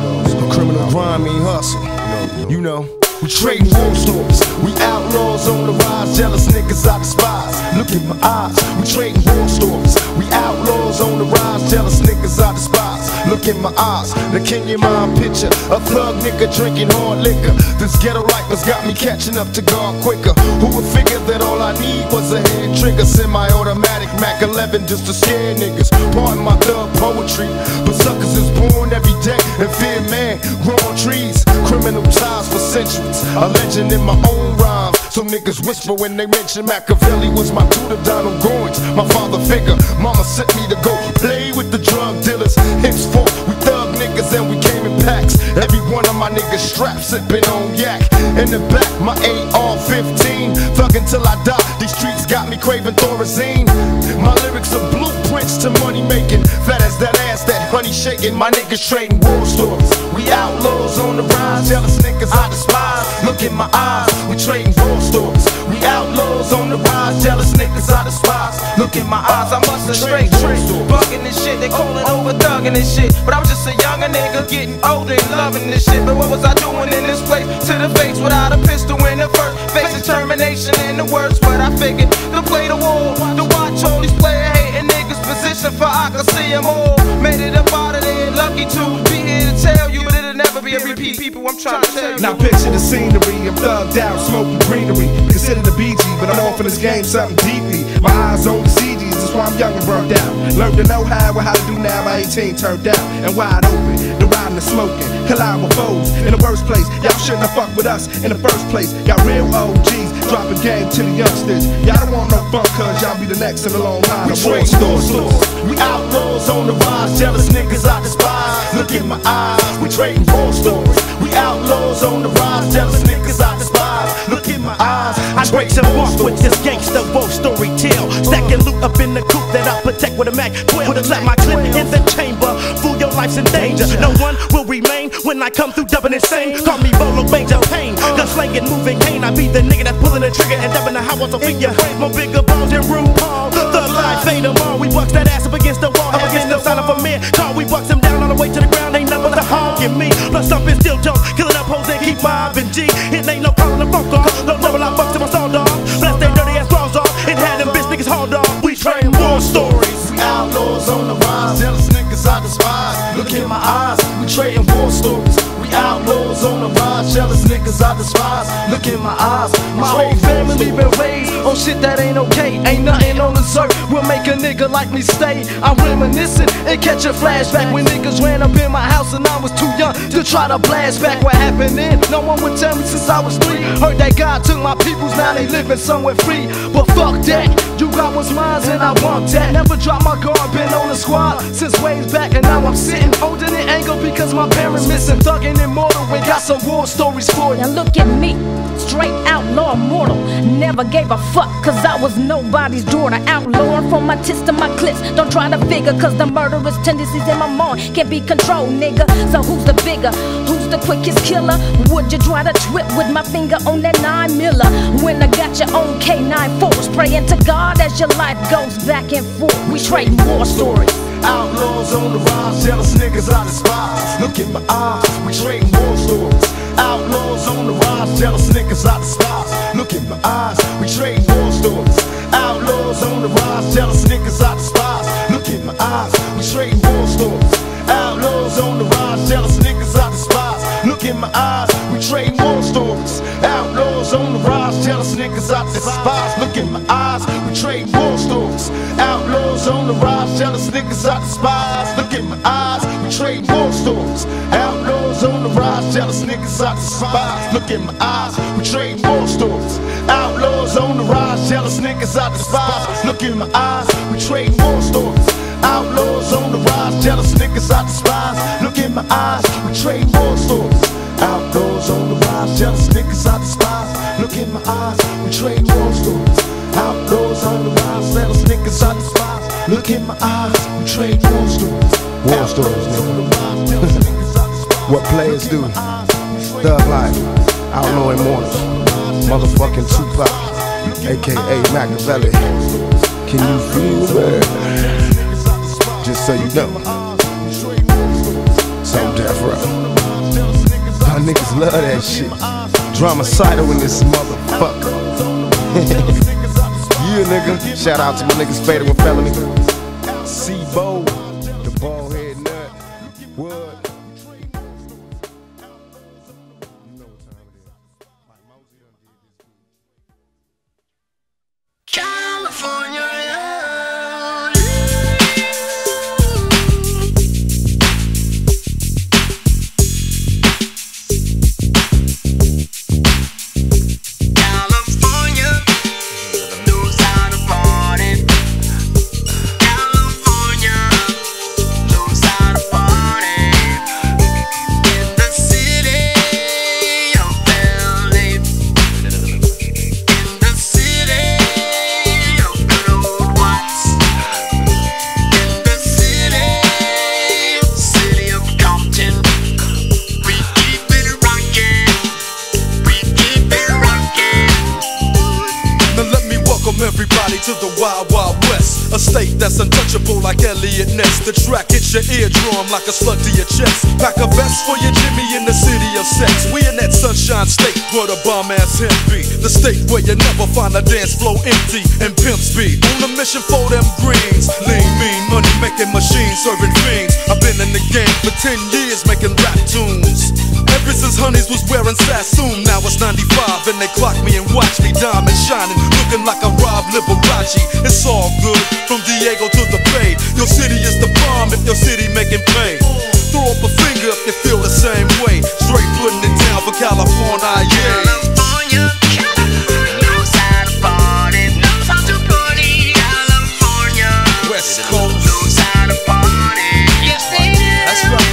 A criminal grind mean hustle. You know. We trading war stories. We outlaws on the rise. Jealous niggas I despise. Look in my eyes. We trading war stories. We outlaws on the rise. Jealous niggas I despise. Look in my eyes. The Kenyan mind picture. A thug nigga drinking hard liquor. This ghetto life has got me catching up to God quicker. Who would figure that all I need was a hand trigger? Semi-automatic Mac 11 just to scare niggas. Pardon my thug poetry, but suckers is born every day and fear man. Grow on trees. Criminal ties for centuries. A legend in my own rhymes. So niggas whisper when they mention Machiavelli was my tutor, Donald Goins, my father figure. Mama sent me to go play with the drug dealers. Henceforth, we thug niggas and we came in packs. Every one of my niggas strapped, sipping on yak. In the back, my AR-15. Thug until I die. These streets got me craving Thorazine. My lyrics are blueprints to money making. Fat as that ass, that honey shaking. My niggas trading war stories. We outlaws on the rise. Jealous niggas I despise. Look in my eyes. We trading war stories. We outlaws on the rise. Jealous niggas I despise. Look in my eyes. I must have straight trick. Bugging this shit, they calling over thugging this shit. But I was just a younger nigga getting older and loving this shit. But what was I doing in this place? To the face without a pistol in the first. Facing termination in the worst. But I figured to play the war, to watch all these player hating niggas position for I could see them all. Made it up out of there, lucky to be here to tell you, but it'll never be a repeat. People, I'm trying to tell you. Now picture the scenery, I'm thugged out, smoking greenery. Consider the BG, but I'm off in this game something deeply. My eyes on the CGs, that's why I'm young and burnt out. Learned to know how to do now, my 18 turned out. And wide open, the riding and smoking, collide with foes. In the worst place, y'all shouldn't have fucked with us in the first place. Y'all real OGs, dropping game to the youngsters. Y'all don't want no fun, cause y'all be the next in the long line. We trade stores. We outlaws on the rise. Jealous niggas I despise. Look in my eyes. We trading war stories. We outlaws on the rise. Jealous niggas I despise. Look in my eyes. I break some off with this gangsta war story tale. Stacking loot up in the coupe that I protect with a Mac 12. Slap my clip in the chamber. Fool, your life's in danger. No one will remain when I come through dubbing insane. Call me Bolo Major Pain. Gun slanging, moving cane. I be the nigga that's pulling the trigger and dubbing the house on figure. More bigger bones than RuPaul. The life fade them all. We bucks that ass up against the wall. Up against the sign of a man. Call, we bucks him down on the way to the ground. Ain't nothing but a hog in me. Plus something still dope. Killing up hoes and keep mobbing G. It ain't no calling the funk off. No level I bucks to my soul dog. Bless their dirty ass claws off. And had them bitch niggas hauled off. We train war stories. We outlaws on the rise. Jealous niggas I despise. Look in my eyes. We trading war stories. We outlaws on the rise. Jealous niggas I despise. Look in my eyes. My whole family been raised on shit that ain't okay. Ain't nothing on this earth will make a nigga like me stay. I'm reminiscing and catch a flashback when niggas ran up in my house and I was too young to try to blast back what happened then. No one would tell me since I was 3. Heard that God took my peoples, now they living somewhere free. But fuck that. You got what's mine and I want that. Never drop my guard, been on the squad since ways back, and now I'm sitting holding an angle because my parents missing. Thuggin' immortal, we got some war stories for you. Now look at me, straight outlaw mortal. Never gave a fuck cause I was nobody's daughter. Outlawing from my tits to my clips. Don't try to figure cause the murderous tendencies in my mind can't be controlled, nigga. So who's the bigger? Who's the quickest killer? Would you try to trip with my finger on that 9mm? When I got your own K9 force, praying to God as your life goes back and forth. We trading war stories. Outlaws on the rise, jealous niggas I despise. Look in my eyes, we trading war stories. Outlaws on the rise, jealous niggas I despise. Look in my eyes, we trading war stories. Outlaws on the rise, jealous niggas I despise. Look in my eyes, we trading war stories. Outlaws on the rise, jealous niggas I despise. Look in my eyes, we trading war stories. Outlaws on the rise, jealous niggas I despise. Look in my eyes, we trading war stories. Outlaws on the rise, jealous niggas I despise. Look in my eyes, we trading war stories. Outlaws on the rise, jealous niggas I despise. Look in my eyes, we trading war stories. Outlaws on the rise, jealous niggas I despise. Look in my eyes, we trading war stories. Outlaws on the rise, jealous niggas I despise. Look in my eyes, we trading war stories. Outlaws on the rise, jealous niggas I despise. Look in my eyes, we trading war stories. Outlaws on the rise, jealous niggas I despise. Look in my eyes, we trading war stories. War stories, nigga. What players do. Thug life, outlaw immortals, motherfucking Tupac, aka Machiavelli. Can you feel it? Just so you know, some death row. Y'all niggas love that shit. Dramacidal in this motherfucker. Yeah, nigga. Shout out to my niggas Fatal with Felony. C-Bo, the bald head nut. What? California. Everybody to the Wild Wild West, a state that's untouchable like Elliot Ness. The track hits your eardrum like a slug to your chest. Pack a vest for your Jimmy in the city of sex. We in that sunshine state where the bomb ass hemp be. The state where you never find a dance floor empty and pimp speed. On a mission for them greens, lean, mean, money making machines serving fiends. I've been in the game for 10 years making rap tunes. Ever since Honeys was wearing Sassoon, now it's 95 and they clock me and watch me diamond shining, looking like a Rob Liberace. It's all good, from Diego to the Bay. Your city is the bomb if your city making pay. Throw up a finger if you feel the same way. Straight putting it down for California, yeah. California, knows how to party, knows how to party. California, West Coast, knows how to party. Yes, they do. That's right.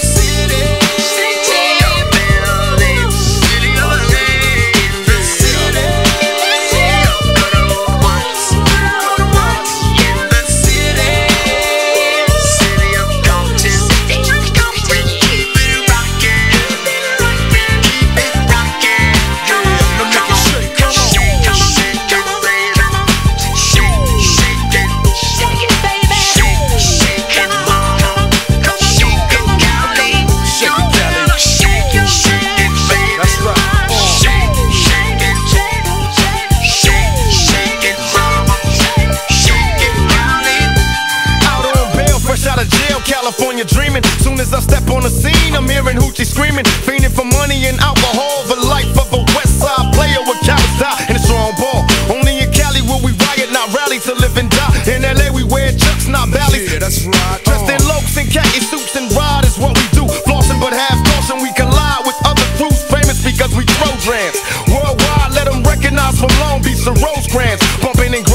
California dreaming. Soon as I step on the scene, I'm hearing hoochie screaming, fiending for money and alcohol. The life of a West Side player with cowards die and a strong ball. Only in Cali will we riot, not rally to live and die. In LA we wear chucks, not valleys. Yeah, that's right. Dressed in lokes and khaki suits and ride is what we do. Flossing but half caution, we collide with other crews famous because we throw drams. Worldwide, let them recognize from Long Beach to Rosecrans. Bumping and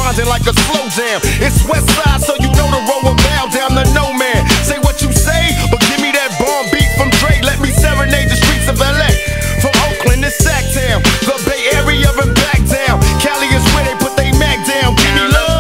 Jam. It's West Side, so you know the roll will bow down to no man. Say what you say, but give me that bomb beat from Dre. Let me serenade the streets of LA. From Oakland to Sacktown, the Bay Area and back down. Cali is where they put they Mac down. Give me love.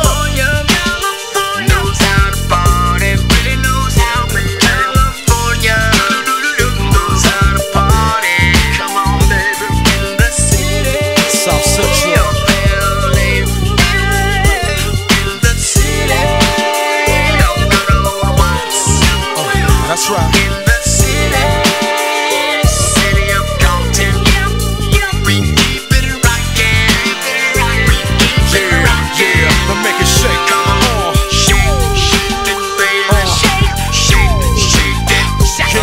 That's right. In the city, city of Compton, we keep it rockin', we keep it rockin'. Yeah, but make it shake. Come on, shake, shake it, baby, shake, shake, shake it, shake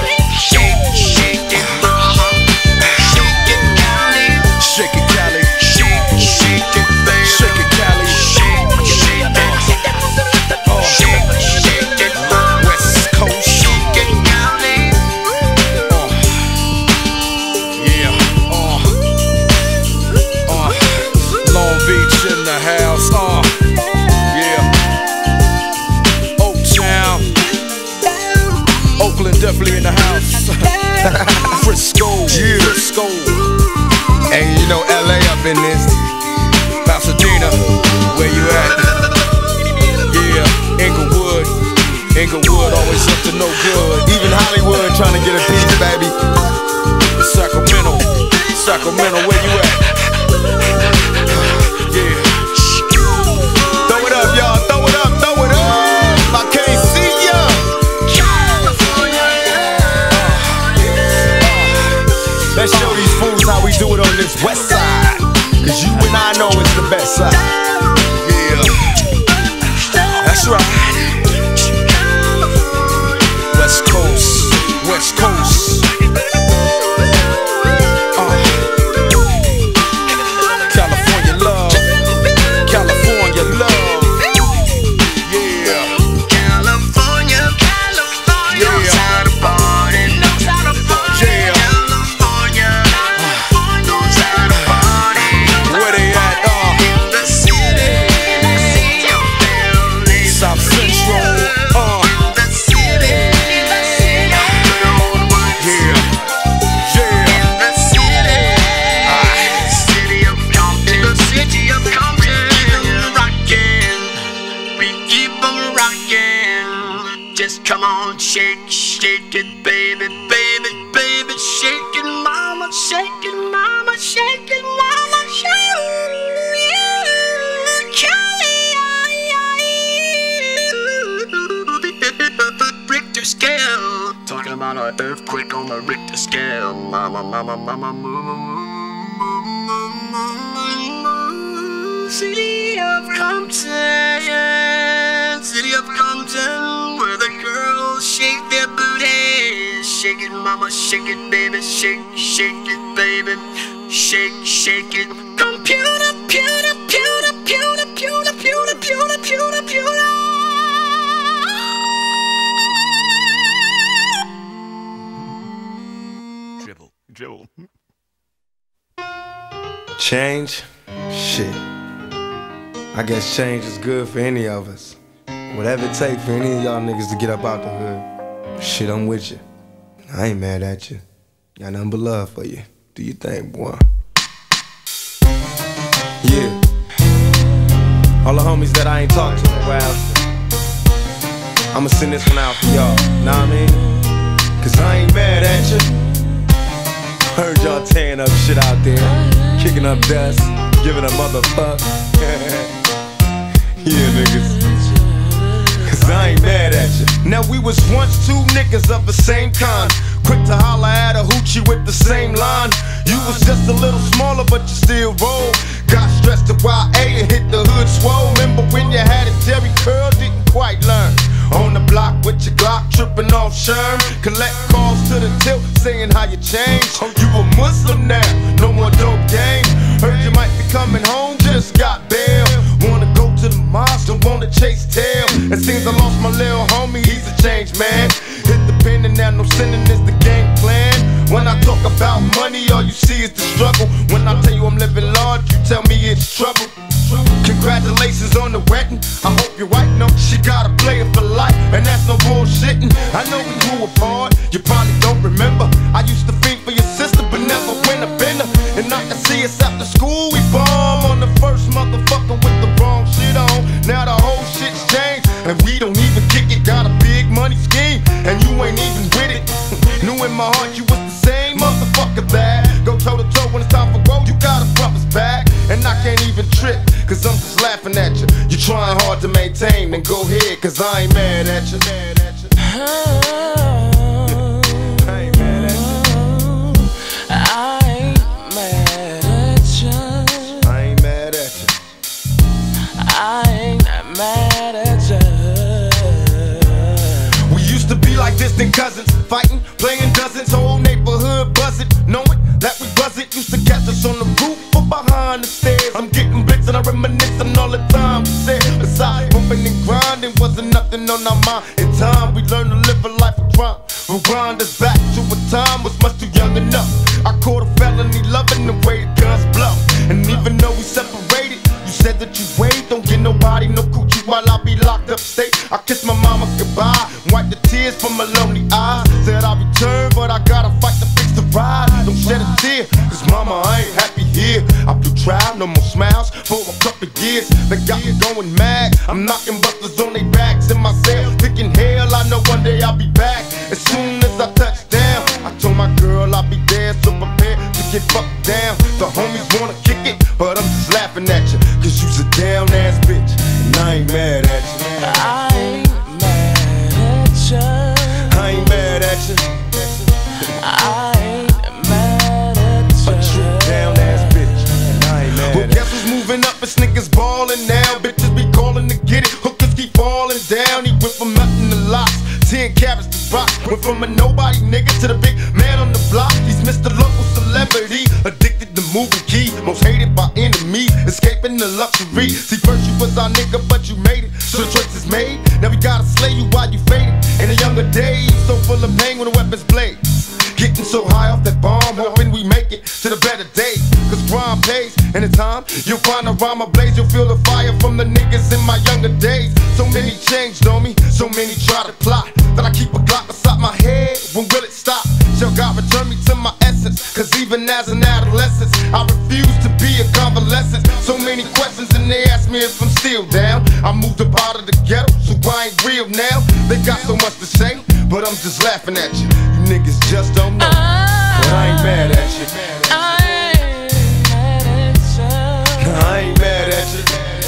it, mama, shake it, Cali, shake it, Cali, shake it, baby, shake it, Cali, shake it, shake it, mama, West Coast. Long Beach in the house, yeah. Oaktown, Oakland definitely in the house. Frisco, Yeah. Frisco. And you know LA up in this. Pasadena, where you at? Yeah, Inglewood, Inglewood always up to no good. Even Hollywood trying to get a piece, baby. Sacramento, Sacramento, where you at? Yeah. Throw it up, y'all. Throw it up. Throw it up. I can't see ya. Let's show these fools how we do it on this west side. Cause you and I know it's the best side. Yeah. That's right. West Coast, West Coast. California love, California love. Yeah. California, California, knows how to party, knows how to party. Yeah. California, knows how to party. Where they at? In the city, of LA. South Central. In the city, good old ones. Yeah. Yeah. In the city of Compton, the city of Compton, rockin', we keep 'em rockin'. Just come on, shake, shake it, baby, baby, baby, shake it, mama, shake it, mama, shake it, mama, shake it, Cali, Richter scale. Talking about an earthquake on the Richter scale. Mama, mama, mama, city of Compton, city of Compton, where the girls shake their booty. Shake it, mama, shake it, baby, shake, shake it, baby, shake, shake it. Computer, pewter, pewter, pewter, pewter, pewter, pewter, pewter, pewter. Dribble. Change? Shit. I guess change is good for any of us. Whatever it takes for any of y'all niggas to get up out the hood. Shit, I'm with you. I ain't mad at you. Got nothing but love for you. Do you think, boy? Yeah. All the homies that I ain't talked to in a while, I'ma send this one out for y'all. Know what I mean? Cause I ain't mad at you. Heard y'all tearing up shit out there, kicking up dust, giving a motherfuck. Yeah, niggas. Cause I ain't mad at you. Now we was once two niggas of the same kind, quick to holler at a hoochie with the same line. You was just a little smaller, but you still roll. Got stressed to YA and hit the hood swole. Remember when you had a Jerry curl, didn't quite learn. On the block with your Glock, tripping off Sherm. Collect calls to the tilt, saying how you changed. You a Muslim now, no more dope game. Heard you might be coming home, just got bail. Wanna go to the mosque, don't wanna chase tail. It seems I lost my little homie, he's a changed man. Hit the pen and now no sinning is the game plan. When I talk about money, all you see is the struggle. When I tell you I'm living large, you tell me it's trouble. Congratulations on the wedding. I hope your wife knows she got a player for life, and that's no bullshitting. I know we grew apart, you probably don't remember. I used to think for your sister, but never went a bender. And I can see us after school, we bomb on the first motherfucker with the wrong shit on. Now the whole shit's changed, and we don't even kick it. Got a big money scheme, and you ain't even with it. Knew in my heart you was the same motherfucker that go toe to toe when it's time for woe. You got a brother's back, and I can't even trip, cause I'm just laughing at you. You trying hard to maintain, then go ahead, cause I ain't mad at you. Distant cousins, fighting, playing dozens, whole neighborhood buzzing, knowing that we wasn't used to catch us on the roof or behind the stairs. I'm getting blitz and I reminisce on all the time we said. Besides, bumping and grinding wasn't nothing on our mind. In time, we learned to live a life of crime. Rewind us back to a time was much too young enough. I caught a felony loving the way the guns blow. And even though we separated, you said that you wait, don't get nobody no coochie while I be locked up state. I kissed my mama goodbye, wipe the tears from my lonely eyes. Said I'll return, but I gotta fight to fix the ride. Don't shed a tear, cause mama, I ain't happy here. I blew trial, no more smiles for a couple years. They got me going mad, I'm knocking busters on their backs in my cell, thinking hell, I know one day I'll be back. As soon as I touch down, I told my girl I'll be there, so prepared to get fucked down. The homies wanna kick it, but I'm just laughing at you, cause you's a down ass bitch, and I ain't mad at you. I ain't mad at you. I ain't mad at you. I ain't mad at you. A true down ass bitch, and I ain't mad at you. Well, guess who's moving up? It's niggas ballin' now. Bitches be calling to get it. Hookers keep falling down. He went from nothing to lots, 10 carats to rock. Went from a nobody nigga to the big man on the block. He's Mr. Local Celebrity, addicted to moving key, most hated by enemies, escaping the luxury. See, first you was our nigga, but you made it, so the choice is made. Now we gotta slay you while you faded. In the younger days, so full of pain when the weapons blaze. Getting so high off that bomb, hoping we make it to the better days. Cause crime pays, and in time, you'll find a rhyme ablaze. You'll feel the fire from the niggas in my younger days. So many changed on me, so many try to plot, that I keep a Glock beside my head. When will it stop? Shall God return me to my essence? Cause even as an adolescent, I refuse to be a convalescent. So many questions and they ask me if I'm still down. I moved up out of the ghetto, so I ain't real now. They got so much to say, but I'm just laughing at you. You niggas just don't know, but I ain't mad at you. I ain't mad at you. I ain't mad at you.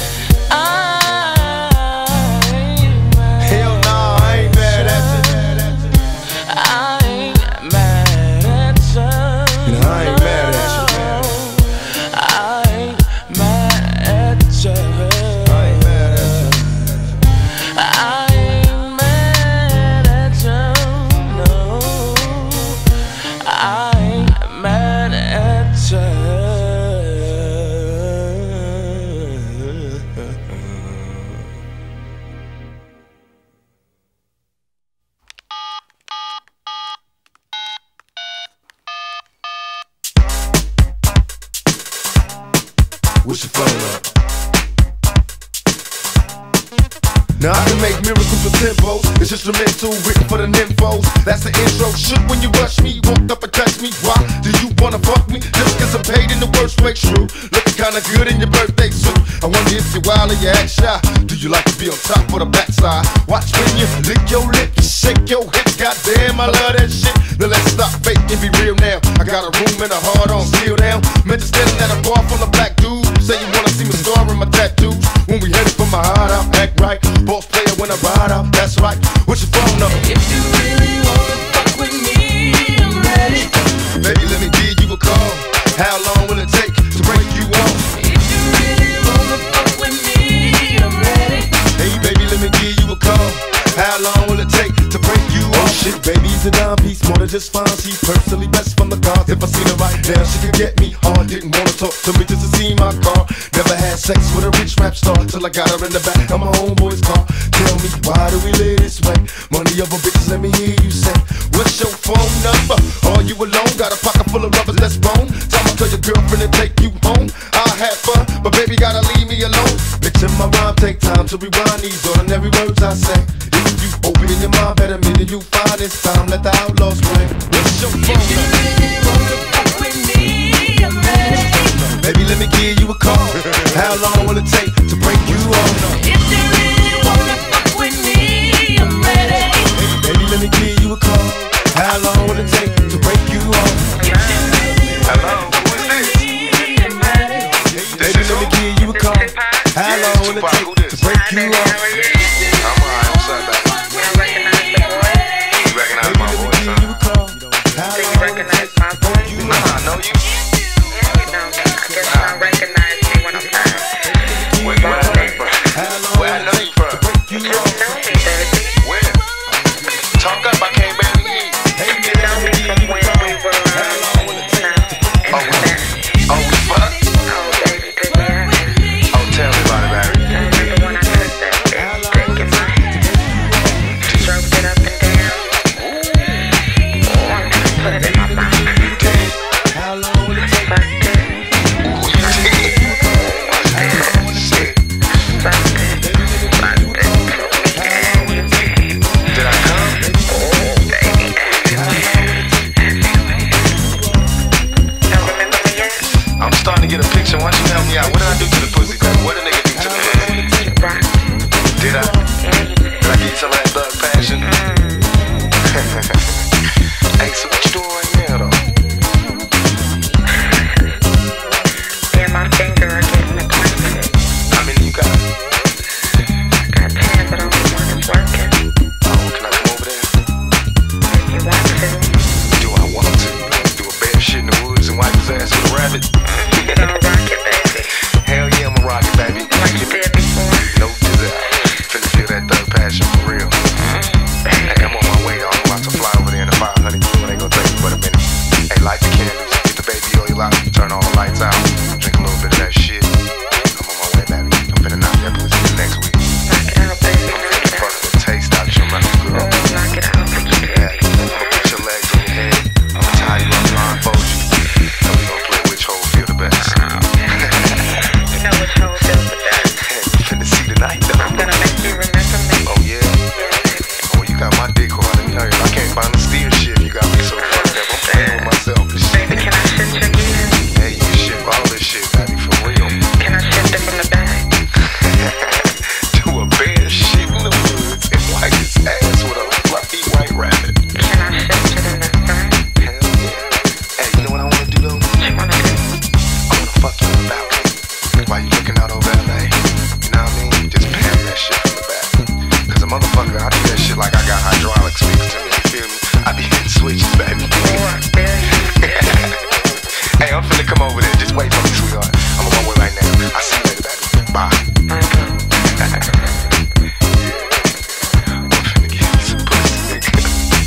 Hell nah, I ain't mad at you. I ain't mad at you. And I ain't mad at you. I ain't mad at you. I ain't mad at you. I ain't mad at you. No, I ain't mad at you. What's your phone up? Now I can make miracles with tempos. It's instrumental, written for the nymphos. That's the intro. Shook when you rush me, walk up and touch me. Why do you wanna fuck me? Just cause I'm paid in the worst way, true. Looking kinda good in your birthday suit. I wonder if you're wild or you act shy. Do you like to be on top or the backside? Watch when you lick your lip, you shake your hips. Goddamn, I love that shit. Now let's stop fake and be real now. I got a room and a heart on seal down. Meant to standing at a bar full of black dudes. Say you wanna see me scar in my tattoos. When we headed for my heart out, act right. Boss player when I ride out, that's right. What's your phone number? If you really wanna fuck with me, I'm ready. Baby, let me give you a call. How long will it take to break you off? If you really wanna fuck with me, I'm ready. Hey, baby, let me give you a call. How long will it take to break you off? Oh shit, baby, he's a dime piece, more than just fine. She's personally best from the cards. If I seen her right now, she could get me hard. Didn't wanna talk to me just to see my car. Never had had sex with a rich rap star till I got her in the back of my homeboy's car. Tell me, why do we live this way? Money over bitches, let me hear you say. What's your phone number? Are you alone? Got a pocket full of rubbers, let's bone. Time to tell your girlfriend to take you home. I'll have fun, but baby gotta leave me alone. Bitch, in my rhyme, take time to rewind these ordinary words I say. If you open your mind, better me than you find it's time. Let the outlaws play. What's your phone number? Baby, let me give you a call. How long will it take to break you off? If you really wanna fuck with me, I'm ready. Baby, let me give you a call. How long will it take to break you off? Hello, who is this? Baby, let me give you a call. How long will it take to break you off? I'm alright, what's up, baby? You recognize my voice, huh? Do you recognize my voice? Nah, I know you. I recognize me when I'm fine. Where I know you from? Where I know you from? You know me, baby. Where? Talk up, I can't barely hear you. You know me from when we were Oh, we fucked? Oh, baby, did you? Oh, tell me about it, baby. Remember when I took that big dick in my hand? Stroked it up and down. Wanted to put it in my mouth. How long will it take? Get a picture, why don't you help me out? What did I do to the pussy, baby? What did a nigga do to me? Did I? Did I get some of that thug passion? Hey, so what you doing right now, though? Yeah, my finger are getting acquainted. How many you got? Got 10, but only one is working. Oh, can I come over there? If you want to. Do I want to? Do a bear shit in the woods and wipe his ass with a rabbit? Gonna rock it, baby. Hell yeah, I'ma rock it, baby. Like you did before. No desire. Finna feel that thug passion for real. Hey, I'm on my way. I'm about to fly over there in the 500. You know it ain't gonna take me but a minute. Hey, light the candles. Get the baby oil out. Turn all the lights out. Drink a little bit of that shit. I'm on my way, baby. I'm finna knock that pussy next week. Knock it out, baby. I'm finna fuck the taste out your mouth, girl. Knock it out, baby. Yeah, I'ma put your legs on your head. I'ma tie you up, blindfold you. And we gon' play which hole feel the best. You know which hole feels the best. You finna see tonight, though. I'm gonna make you remember me. Oh, yeah? Oh, you got my dick hard in here. I can't find the steer shit. You got me so fucked up. I'm playing with myself and shit. Baby, can I shift your gears? Hey, you can shift all this shit, baby, for real. Can I shift it from the back? Do a bear shit in the woods and wipe his ass with a fluffy white rabbit. Can I shift it in the front? Hell yeah. Hey, you know what I wanna do, though? What you wanna do? I wanna fuck you in the balcony while you looking out over LA. You know what I mean? Just pam that shit from the back. Cause a motherfucker, I do that shit like I got hydraulics fixed to me. You feel me? I be hitting switches, baby. Hey, I'm finna come over there. Just wait for me, sweetheart. I'm on my way right now. I'll see you later, baby. Bye. I'm finna get me some pussy, nigga.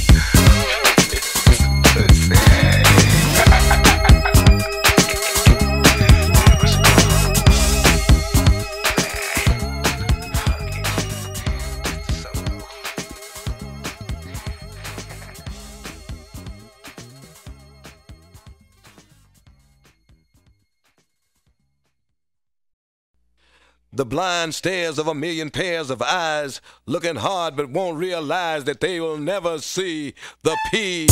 The blind stares of a million pairs of eyes, looking hard but won't realize that they will never see the P.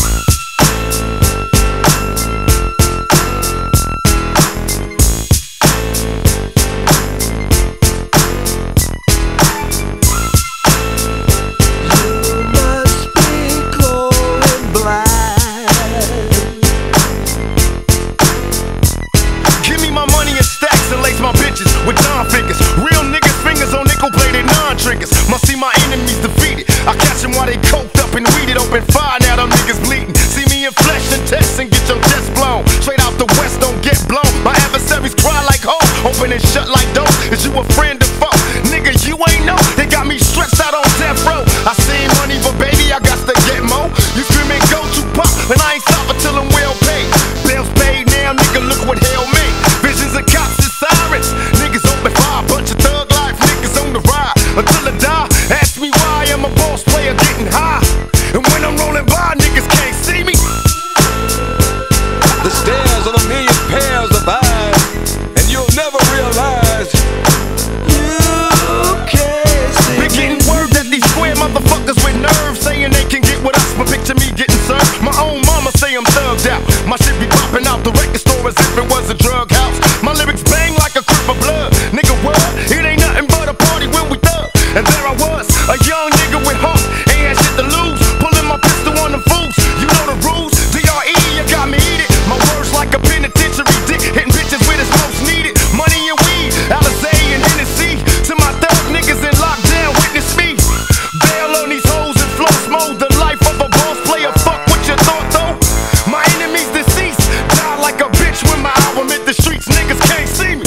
My bitches with John figures. Real niggas, fingers on nickel-plated non-triggers. Must see my enemies defeated. I catch them while they coked up and weeded. Open fire, now them niggas bleeding. See me in flesh and test and get your chest blown. Straight out the west, don't get blown. My adversaries cry like ho, open and shut like dope. Is you a friend or foe? Nigga, you ain't know. They got me stretched out on death row. I seen money, but baby, I got to get more. You screaming, go to pop, and I ain't stopping till I'm well paid. Bills paid now, nigga, look what hell made. Visions of cops and sirens. Niggas open I was, a young nigga with heart, ain't had shit to lose. Pulling my pistol on them fools, you know the rules. DRE, you got me eat it. My words like a penitentiary dick, hitting bitches where it's most needed. Money and weed, Alizé and Hennessy. To my thug niggas in lockdown, witness me. Bail on these hoes and flow mode. The life of a boss player, fuck what you thought though. My enemies deceased, die like a bitch when my album hit the streets. Niggas can't see me.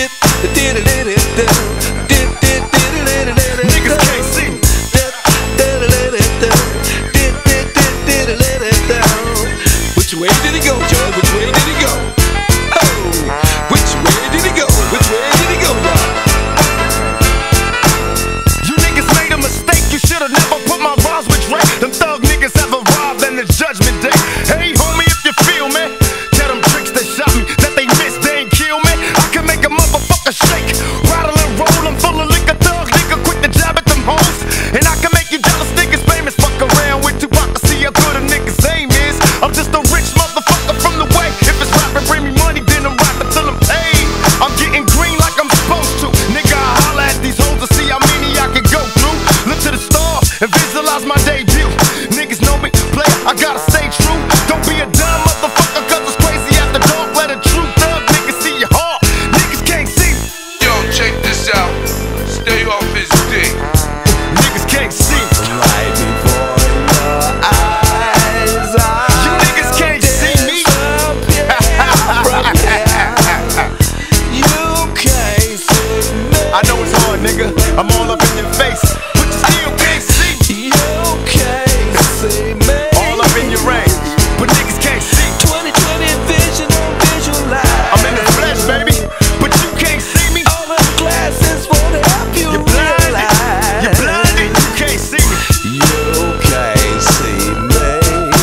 Niggas can't see me. Which way did he go, Joe? Which way did he go? Oh, which way did he go? Which way did he go, Joe? You niggas made a mistake. You should've never put my rhymes with Dre. Them thug niggas have arrived in the judgment day. Hey, homie, if you feel me, tell them tricks that shot me that they missed, they ain't kill me. I can make a motherfucker shake, rattle and roll. I'm full of liquor, thug nigga, quick to jab at them hoes. And I can make you jealous niggas famous. Fuck around with Tupac to see how good a nigga's aim is. I'm just a rich motherfucker from the way. If it's rapping, bring me money, then I'm rapping till I'm paid. I'm getting green like I'm supposed to. Nigga, I holla at these hoes to see how many I can go through. Look to the stars and visualize my debut. Niggas know me, play, I gotta stay true. Don't be a dumb motherfucker, cause it's crazy at the dark. Let a true thug nigga see your heart. Niggas can't see me. Yo, check this out. Stay off his dick. Niggas can't see me. Right before your eyes. You niggas can't see me. You can't see me. I know it's hard, nigga. I'm all up in your face, but you still can't see me. You can't see me. All up in your range, but niggas can't see. 2020 vision on visualize. I'm in the flesh, baby, but you can't see me. All the glasses won't help you realize. You're blinded, you can't see me. You can't see me.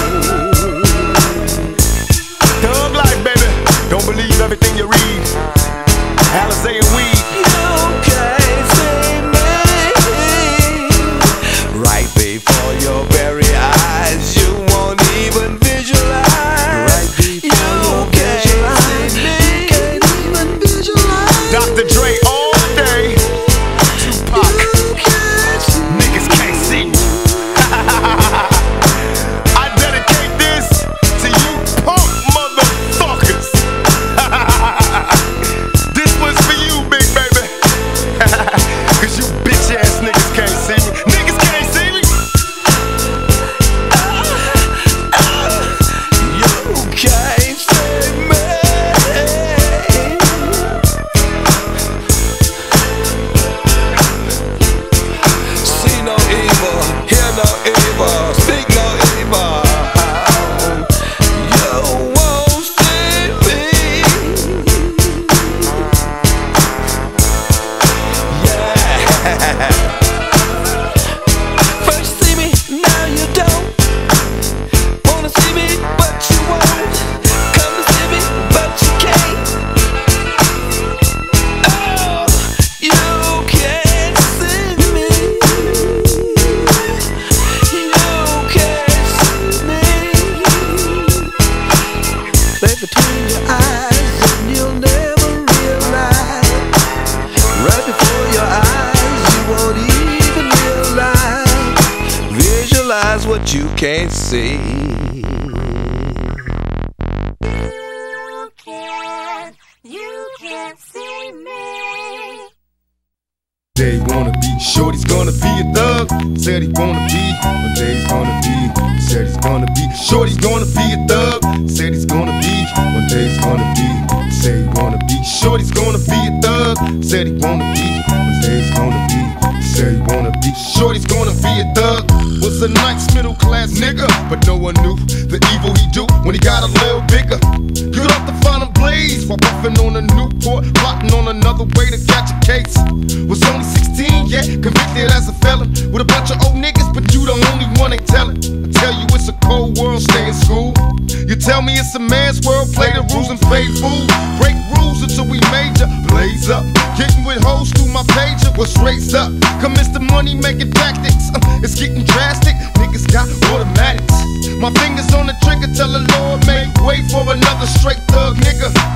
Thug life, baby. Don't believe everything you read. Alizé and weed. You can't see me. Right before your very eyes, you won't even visualize. Right before You can't see me. can't even visualize. Dr. Dre all day. Tupac. Niggas can't see me. I dedicate this to you punk motherfuckers. This was for you, big baby. Cause you bitch ass niggas can't see me. Niggas can't see me. You can't see me. See no evil, hear no evil, speak no evil. You won't see me. Yeah. First see me, now you don't. Wanna see me, but you won't. Come to see me, but you can't. Oh, you can't see me. You can't see me. Look between your eyes and you'll never realize. Right before your eyes, you won't even realize. Visualize what you can't see. You can't see me. They wanna be, shorty's gonna be a thug. Said he wanna be, one day he's gonna be. Said he's gonna be, shorty's gonna be a thug. Said he's gonna be, one day he's gonna be. Say he wanna be, shorty's gonna be a thug. Said he wanna be, one day he's gonna be. Said he wanna be, shorty's gonna be a thug. Was a nice middle class nigga, but no one knew the evil he do when he got a little bigger. Good off to find him blaze while puffing on a Newport, plotting on another way to catch a case. Was only 16, yeah, convicted as a felon with a bunch of old niggas, but you the only one ain't telling. I tell you it's a cold world, stay in school. You tell me it's a man's world, play the rules and fade fool. Break rules until we major, blaze up. Getting with hoes through my pager, what's raised up? Commence the money making tactics, it's getting drastic. Niggas got automatics. My fingers on the trigger, tell the Lord make way for another straight thug nigga.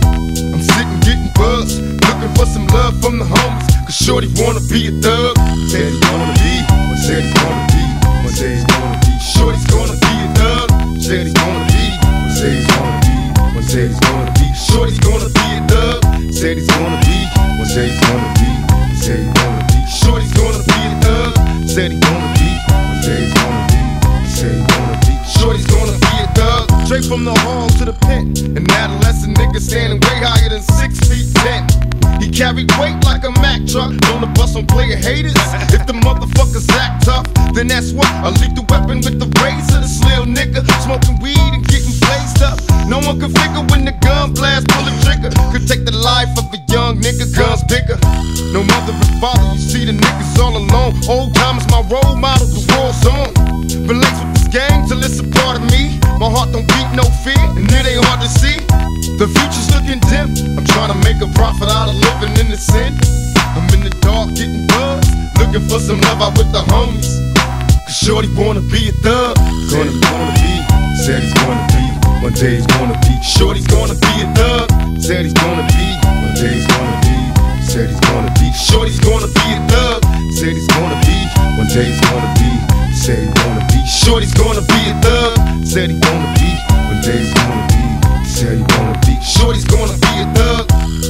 I'm sitting getting buzzed, looking for some love from the homies. Cause shorty wanna be a thug. Said he wanna be, said he's gonna be, said he's gonna be. Shorty's gonna be a thug. Said he's gonna be, said he's gonna be, said he's gonna be. Shorty's gonna be a thug. Said he's gonna be, said he's gonna be, said he's gonna be. Shorty's gonna be a thug. Said he's gonna be, said he's gonna be, said he's gonna be. Shorty's gonna be a thug. Straight from the hall to the pen. An adolescent nigga standing way higher than 6'10". He carried weight like a Mack truck. On the bus on player haters. If the motherfuckers act tough, then that's what. A lethal weapon with the razor. This little nigga smoking weed and getting blazed up. No one can figure when the gun blast, pull the trigger. Could take the life of a young nigga, guns bigger. No mother and father, you see the niggas all alone. Old time is my role model, the war's on. Been laced with this game till it's a part of me. My heart don't beat no fear, and it ain't hard to see. The future's looking dim. I'm trying to make a profit out of living in the sin. I'm in the dark getting buzzed, looking for some love out with the homies. Cause shorty wanna be a thug. Said he's gonna be, said he's gonna be. One day he's gonna be. Shorty's gonna be a thug. Said he's gonna be. One day he's gonna be. Said he's gonna be. Shorty's gonna be a thug. Said he's gonna be. One day he's gonna be. Said he's gonna be. Shorty's gonna be a thug. Said he's gonna be. One day he's gonna be. Said he's gonna be. Shorty's gonna be a thug.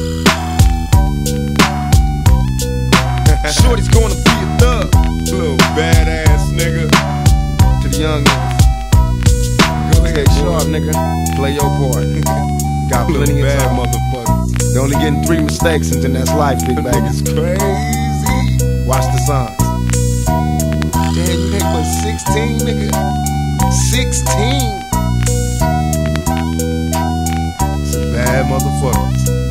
Shorty's gonna be a thug. Little badass nigga. To the young niggas. Go ahead, sharp nigga. Play your part. Got plenty of time, motherfuckers. They only getting 3 mistakes and then that's life, big bag. It's crazy. Watch the signs. Damn, you ain't but 16, nigga. 16. Some bad motherfuckers.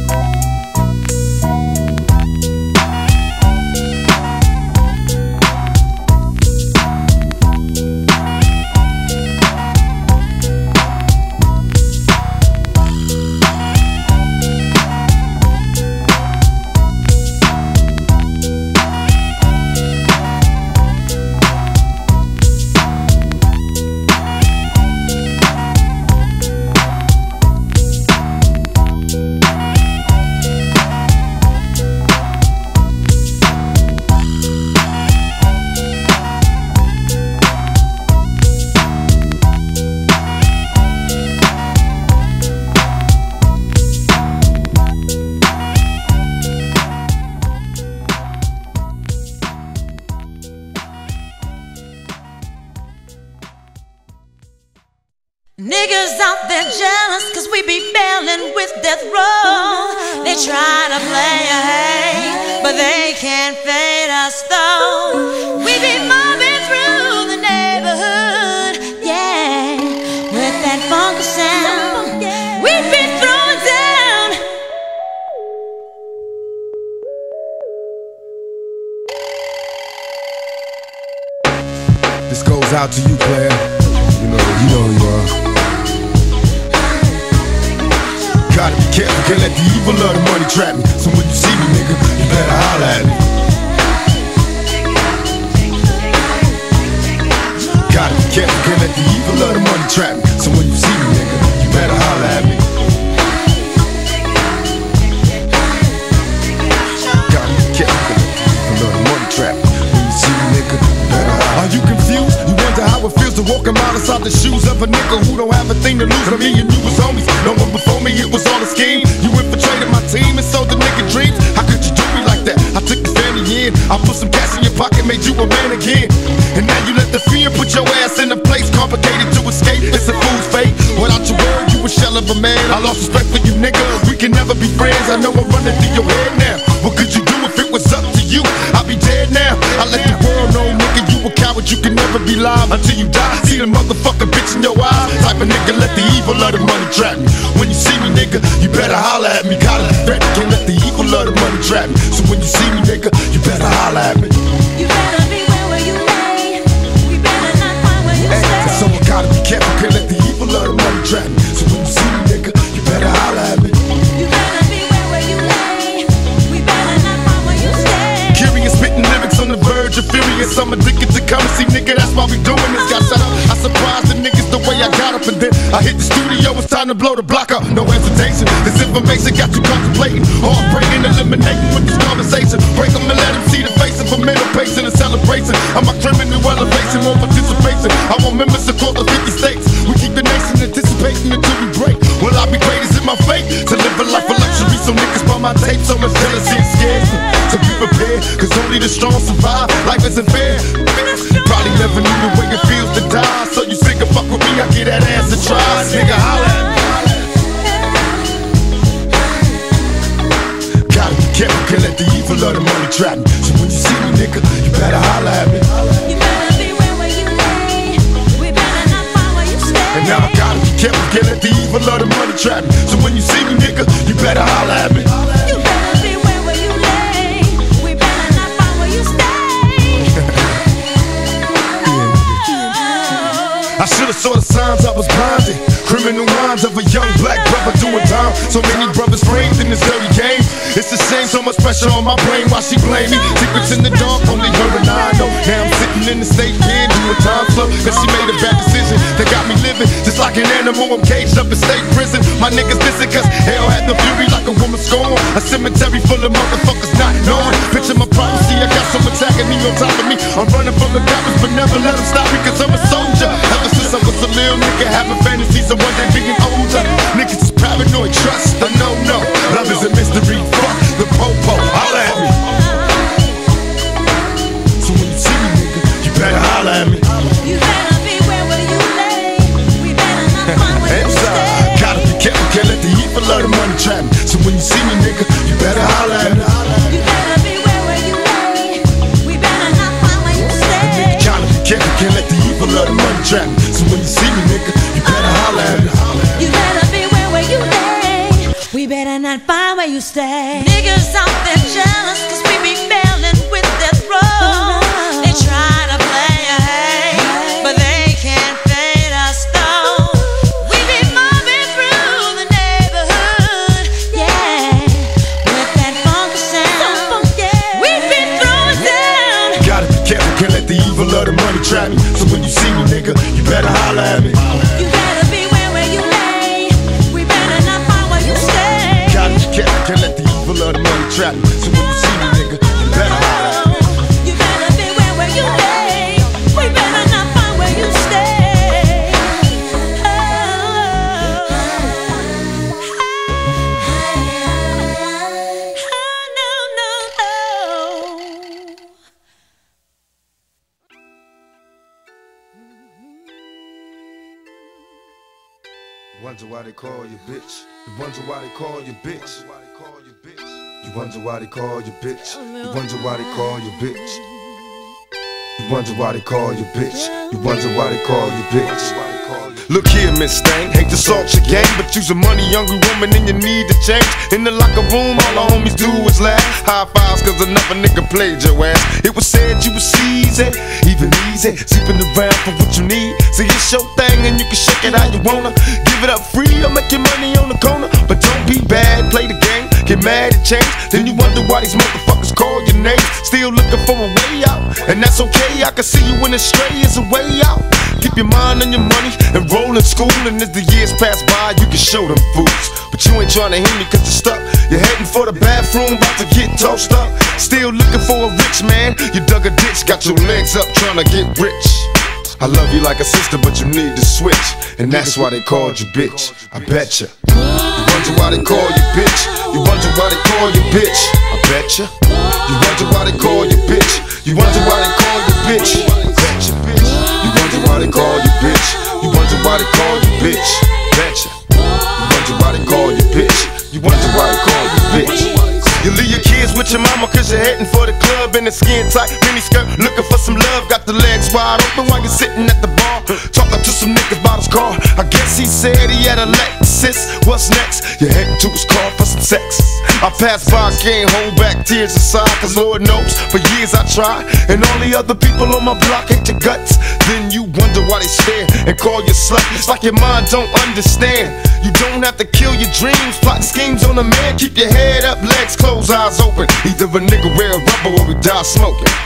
Niggas out there jealous cause we be bailing with death row. They try to play a hate, but they can't fade us though. We be mobbing through the neighborhood, yeah, with that funky sound. We be throwing down. This goes out to you, player. You know who you are. Gotta be careful, can't let the evil of the money trap me. So when you see me, nigga, you better holler at me. Gotta be careful, can't let the evil of the money trap me. So when you see me, nigga, you better holler at me. Gotta be careful, can't let the evil of the money trap me. When you see me, nigga, you better holler at me. Are you confused? You wonder how it feels to walk a mile inside the shoes of a nigga who don't have a thing to lose. But me and you was homies. No one before me, it was all a scheme. You infiltrated my team and sold the nigga dreams. How could you do me like that? I took the family in. I put some cash in your pocket, made you a man again. And now you let the fear put your ass in a place complicated to escape. It's a fool's fate. Without your word, you a shell of a man. I lost respect for you, nigga. We can never be friends. I know I'm running through your head now. What could you do if it was up to you? I'll be dead now. I let the world know, nigga, you a coward. You can never be live until you die. See the motherfucker bitch in your eyes. Type of nigga, let the evil of the money trap me. When you see me, nigga, you better holler at me. Gotta be ready, can't let the evil of the money trap me. So when you see me, nigga, you better holler at me. You better beware where you lay. We better not find where you stay. So I gotta be careful, can't let the evil of the money trap me. So when you see me, nigga, you better holler at me. You better beware where you lay. We better not find where you stay. Curious, spitting lyrics on the verge of furious. I'm addicted to currency, nigga, that's why we doing this. Got set up, I surprised the niggas the way I got up, and then I hit the studio. It's time to blow the block up, no hesitation. As if information got you contemplating. Heartbreaking, eliminating with this conversation. Break them and let them see the face of a mental patient and celebration. I'm a criminal elevation, more participation. I want members across the 50 states. We keep the nation anticipating until we break. Will I be great? Is it my fate to live a life of luxury? So niggas buy my tape, so much jealousy and scares me. So be prepared, cause only the strong survive. Life isn't fair. Probably never knew the way it feels to die. So you think a fuck with me, I get that ass to try. Nigga, holla at me. Gotta be careful, can't let the evil of the money trap me. So when you see me, nigga, you better holla at me. You better beware where you lay. We better not find where you stay. And now I gotta be careful, can't let the evil of the money trap me. So when you see me, nigga, you better holla at me. You better beware where you lay. We better not find where you stay. I should've saw the signs, I was blinded. Criminal minds of a young black brother doing time. So many brothers framed in this dirty game. It's a shame, so much pressure on my brain. Why she blame me? Secrets in the dark, only her and I know. Now I'm sitting in the state pen doing time slow. Cause she made a bad decision that got me living just like an animal. I'm caged up in state prison. My niggas listen cause hell had the fury like a woman scorn. A cemetery full of motherfuckers not knowing. Picture my problem, see I got some attacking me on top of me. I'm running from the cops, but never let them stop me cause I'm a soldier. Ever since I was a little nigga having fantasies of one day being older. Niggas is paranoid, trust the no-no. Love is a mystery, fuck the po-po. Holla at me. So when you see me, nigga, you better holla at me. You better beware where you lay. We better not find where you stay. Gotta be careful, can't let the evil of the money trap me. So when you see me, nigga, you better holla at me. You better beware where you lay. We better not find where you stay. Gotta be careful, can't let the evil of the money trap me. So when you see me, nigga, you better holla at me. You better beware where you lay. We better not find where you stay. Niggas out there jealous cause we be failing with death row. They try to play a hey, but they can't fade us though. We be mobbing through the neighborhood, yeah, with that funky sound. We've been throwing down. Gotta be careful, can't let the evil of the money trap me. So when you see me, nigga, you better holla at me. You better beware where you lay. We better not find where you stay. Gotta be careful, can't let the evil of the money trap me. So when you see me, nigga, you better holla at me. You better beware where you lay. We better not find where you stay. Wonder why they call you bitch. You wonder why they call you bitch. You wonder why they call you bitch. You wonder why they call you bitch. You wonder why they call you bitch. You wonder why they call you bitch. Look here, Miss Thang, hate to salt your game, but you's a money-hungry woman and you need to change. In the locker room, all the homies do is laugh. High fives cause another nigga played your ass. It was said you was easy, even easy, sleeping around for what you need. See, it's your thing and you can shake it how you wanna. Give it up free or make your money on the corner. But don't be bad, play the game, get mad and change. Then you wonder why these motherfuckers call your name. Still looking for a way out, and that's okay. I can see you when it's stray is a way out. Keep your mind on your money and roll in school. And as the years pass by, you can show them fools. But you ain't trying to hear me cause you're stuck. You're heading for the bathroom, about to get tossed up. Still looking for a rich man. You dug a ditch, got your legs up trying to get rich. I love you like a sister, but you need to switch. And that's why they called you bitch. I betcha. You wonder why they call you bitch. You wonder why they call you bitch. I betcha. You wonder why they call you bitch. You wonder why they call you bitch. I betcha. You wonder why they call you bitch. You wonder why they call you bitch. Betcha. You wonder why they call you bitch. You wonder why they call you bitch. You leave your kids with your mama cause you're heading for the club in a skin tight mini skirt, looking for some love, got the legs wide open while you're sitting at the bar, talking to some niggas about his car. I guess he said he had a Lexus. What's next? You're heading to his car for some sex. I passed by, can't hold back tears inside, cause Lord knows for years I tried, and all the other people on my block hate your guts. Then you wonder why they stare and call you slut. It's like your mind don't understand. You don't have to kill your dreams, plot schemes on a man. Keep your head up, legs closed, eyes open. Either a nigga wear a rubber or we die smoking.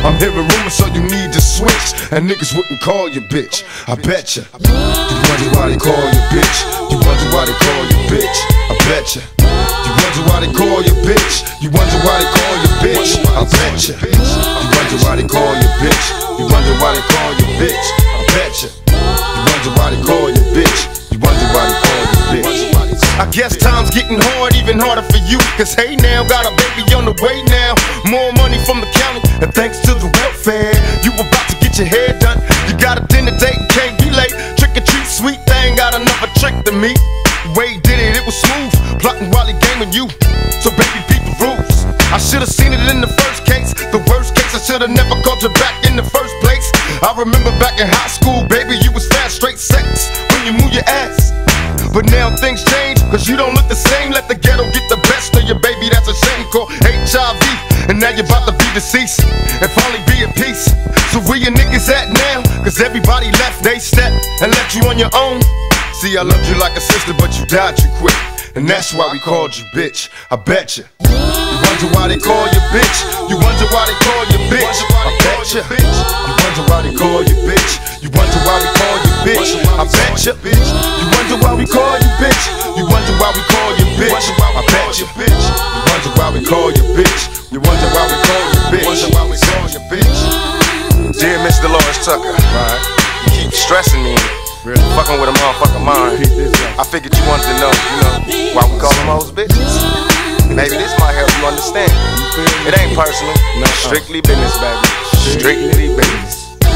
I'm hearing rumors, so you need to switch. And niggas wouldn't call you bitch. I betcha. You wonder why they call you bitch. You wonder why they call you bitch. I betcha. You wonder why they call you bitch. You wonder why they call you bitch. I betcha. You wonder why they call you bitch. You wonder why they call you bitch. I betcha. You wonder why they call you bitch. You wonder why they call you bitch. I guess time's getting hard, even harder for you. Cause hey now, got a baby on the way now. More money from the county, and thanks to the welfare, you about to get your hair done. You got a dinner date, can't be late. Trick or treat, sweet thing, got another trick to me. Way did it, it was smooth, plotting while he gaming you. So baby, beat the rules. I should've seen it in the first case. The worst case, I should've never called you back in the first place. I remember back in high school, baby, you was fast, straight sex when you move your ass. But now things change, cause you don't look the same. Let the ghetto get the best of your baby, that's a shame called HIV. And now you're about to be deceased and finally be at peace. So where your niggas at now? Cause everybody left they step and left you on your own. See, I loved you like a sister, but you died too quick. And that's why we called you bitch, I betcha. You wonder why they call you bitch. You wonder why they call you bitch, I betcha. You wonder why they call you bitch. You wonder why we call you bitch, I betcha. You wonder why we call you bitch. You wonder why we call you bitch, I betcha. You wonder why we call you bitch. You wonder why we call you bitch. Wonder why we call you bitch. Dear Miss Dolores Tucker, right? You keep stressing me, really fucking with a motherfucking mind. I figured you wanted to know, why we call them hoes bitches. Maybe this might help you understand. It ain't personal, strictly business, baby. Strictly business.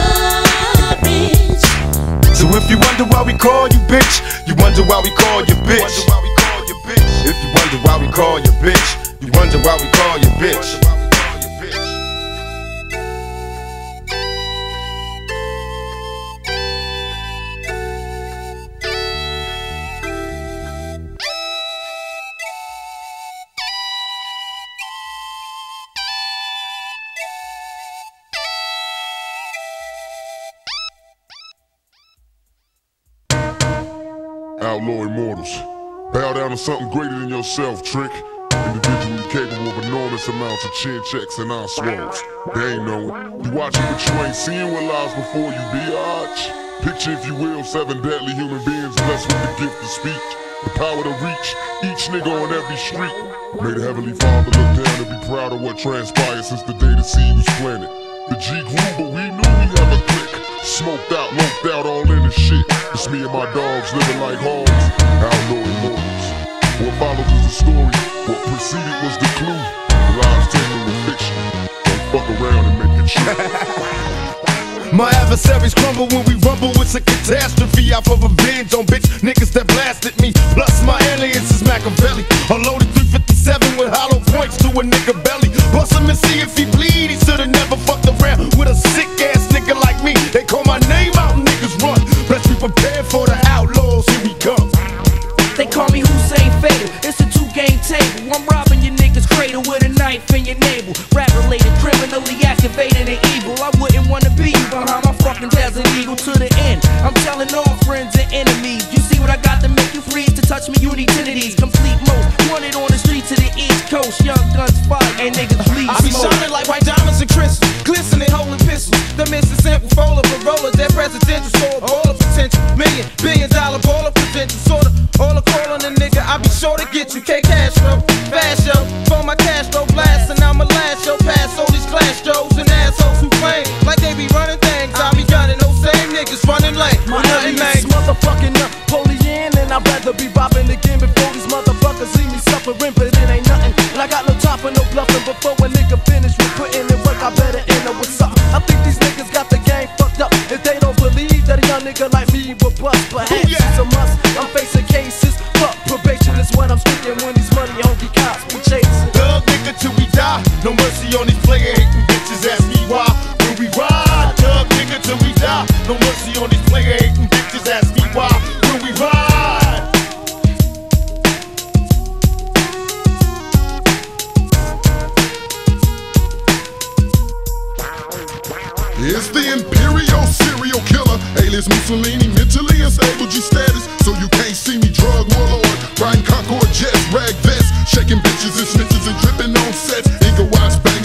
So if you wonder why we call you bitch, you wonder why we call you bitch. If you wonder why we call you bitch, you wonder why we call you bitch. Outlaw immortals. Bow down to something greater than yourself, Trick. Individually capable of enormous amounts of chin checks and eye swallows. They ain't knowing. You watching but you ain't seeing what lies before you, biatch. Picture, if you will, 7 deadly human beings blessed with the gift of speech. The power to reach each nigga on every street. May the Heavenly Father look down and be proud of what transpired since the day the seed was planted. The G grew, but we knew we have a click. Smoked out, loped out, all in the shit. It's me and my dogs living like hogs. Outlaw immortals. What follows is the story. What preceded was the clue. The lives taken with fiction. Don't fuck around and make it true. My adversaries crumble when we rumble. It's a catastrophe. Out for revenge on bitch niggas that blasted me. Plus my alias is Machiavelli. A loaded 357 with hollow points to a nigga belly. Bust him and see if he bleed. He should've never fucked around with a sick ass nigga like me. They call my name out and niggas run. Let's be prepared for the outlaws. Here we come. They call me Hussein Fatal. It's a 2-game table. I'm robbing your niggas' cradle with a knife in your navel. Rap-related, criminally activated and evil. I wouldn't wanna be behind my fucking Desert Eagle to the end. I'm telling all friends and enemies. You see what I got to make you freeze? To touch me, you need titties. Complete most wanted on the streets of the East Coast. Young guns fight and niggas bleed I be smoke. shining like white diamonds and crystals, glistening, holding pistols. The missing simple roller for rollers, that presidential store, all of potential. $1 billion ball of potential, sorta. All a call on a nigga, I be sure to get you. K Castro, fast show, for my Castro blast, and I'ma last yo pass all these class Joes and assholes who claim like they be running things. I be gunning those same niggas running late. My Nothing name is man. motherfucking Napoleon, and I'd rather be robbing again before these motherfuckers see me suffering, but it ain't nothing. And I got no time for no bluffing. Before a nigga finish with putting in work, I better end up with something. I think these niggas got the game fucked up. If they don't believe that a young nigga like me will bust, perhaps it's a must. I'm facing cases, fuck probation is what I'm speaking when these money hungry cops be chasing. Thug nigga till we die. No mercy on these player hating bitches. Ask me why. When we ride, thug nigga till we die. No mercy on these player hating bitches. Ask me why. When we ride. It's the Imperial serial killer, alias Mussolini, mentally unstable G status, so you can't see me. Drug warlord, riding Concord jets, rag vests, shaking bitches and snitches and dripping on sets. Eagle watch banging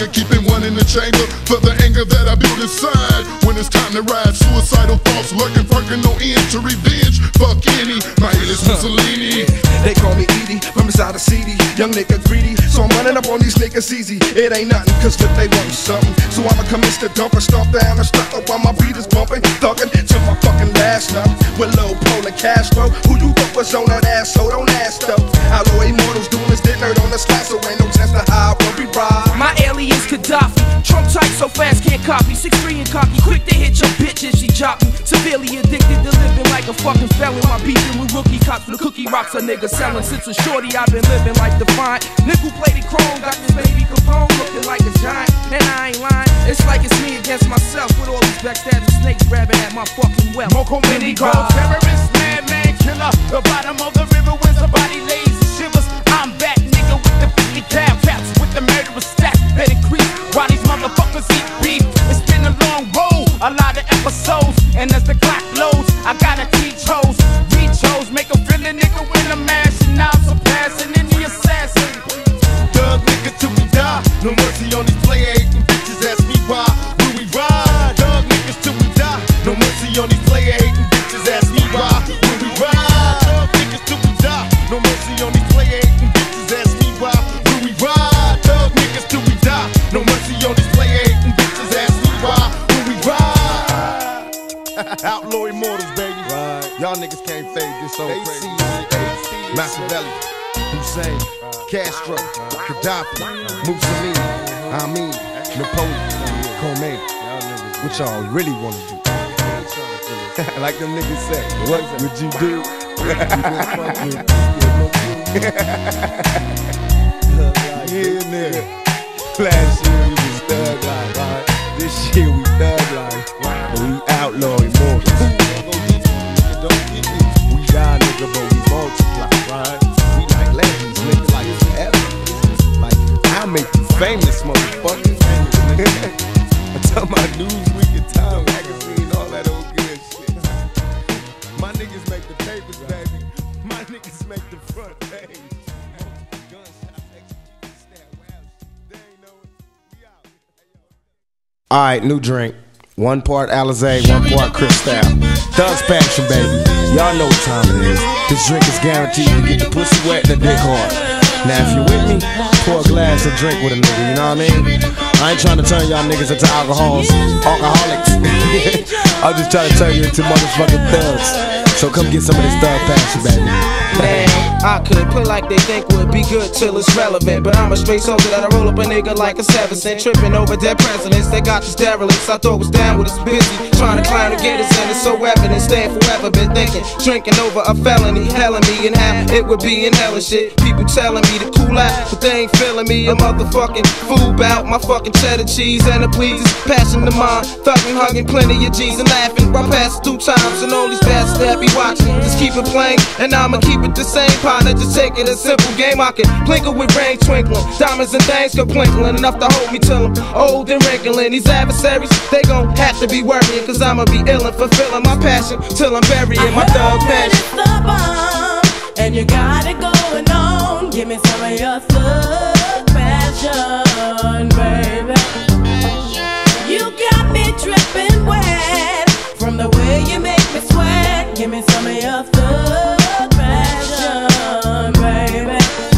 banger, keeping one in the chamber for the anger that I build inside. When it's time to ride, suicidal thoughts lurking, perking, no end to revenge. Fuck any, my alias Mussolini. They call me Edie from inside the CD. Young nigga greedy, so I'm running up on these niggas easy. It ain't nothing, cause if they want something, so I'ma commence to dump and stomp down and stop up while my beat is bumping. Thuggin' till my fucking last numb. With Lil Pole and Castro, who you thought was on that ass, so don't ask though. Outlaw immortals doing this dick nerd on the slide, so ain't no chance to hide when we ride. My alien's Gaddafi, trunk tight so fast can't copy. 6'3" and cocky, quick to hit your bitch if she drop me. Severely addicted to living like a fucking felon. My beefing with rookie cops for the cookie rocks a nigga selling. Since a shorty I've been living like defined. Nickel plated chrome, got this baby Capone looking like a giant. And I ain't lying, it's like it's me against myself with all these backstabbing snakes grabbing at my fucking wealth. Many go terrorist, madman, killer. The bottom of the river when somebody lays and shivers. I'm back, nigga, with the 50 cal caps, with the murderous stack that increase. While these motherfuckers eat beef, it's been a long road, a lot of episodes. And as the clock loads, I gotta teach hoes, reach hoes, make a feeling nigga when I'm mashing out, surpassing any assassin. Thug nigga till we die, no mercy on these player hating bitches. Ask me why, will we ride? Thug niggas till we die, no mercy on these player hating bitches. Ask me why, will we ride? Thug niggas till we die, no mercy on these player hating bitches. Ask me why, will we ride? Thug niggas till we die, no mercy on these player hating bitches. Ask me why, will we ride? Outlaw immortals, baby. Y'all niggas can't fade this so crazy. Machiavelli, Hussein, Castro, Gaddafi, Mussolini, I mean, Napoleon, Khomeini. What y'all really wanna do? Like them niggas say, what would you do? Yeah, nigga. Last year we was thug life, right? This year we thug life, but we outlaw immortals. We die, nigga, but we multiply, right? We like legends, nigga, like forever. Like, I'll make you famous, motherfucker. I tell my Newsweek and Time magazine, all that old good shit. My niggas make the papers, baby. My niggas make the front page. Alright, new drink. 1 part Alizé, 1 part Cristal. Thug's Passion, baby. Y'all know what time it is. This drink is guaranteed to get the pussy wet and the dick hard. Now, if you're with me, pour a glass and drink with a nigga, you know what I mean? I ain't trying to turn y'all niggas into alcoholics. I'm just trying to turn you into motherfucking thugs. So come get some of this Thug Passion, baby. Man, I could play like they think would be good till it's relevant, but I'm a straight soldier that I roll up a nigga like a 7 cent, tripping over dead presidents. They got these derelicts, I thought was down with us busy, trying to climb to get us in. It's so evident, staying forever, been thinking, drinking over a felony, helling me and how it would be in hell and shit. People telling me to cool out, but they ain't feeling me. A motherfucking fool bout my fucking cheddar cheese and the pleases, passion to mine, thugging, hugging plenty of G's and laughing. I passed 2 times and all these bastards that be watching, just keep it playing, and I'ma keep it the same. Partner, just take it a simple game. I can plinkle with rain twinkling, diamonds and things go plinkling, enough to hold me till I'm old and wrinkling. These adversaries, they gon' have to be worrying, cause I'ma be ill and fulfilling my passion till I'm burying my thug passion. It's the bomb, and you got it going on. Give me some of your thug passion, baby. You got me dripping wet from the way you make me sweat. Give me some of your thug passion, baby.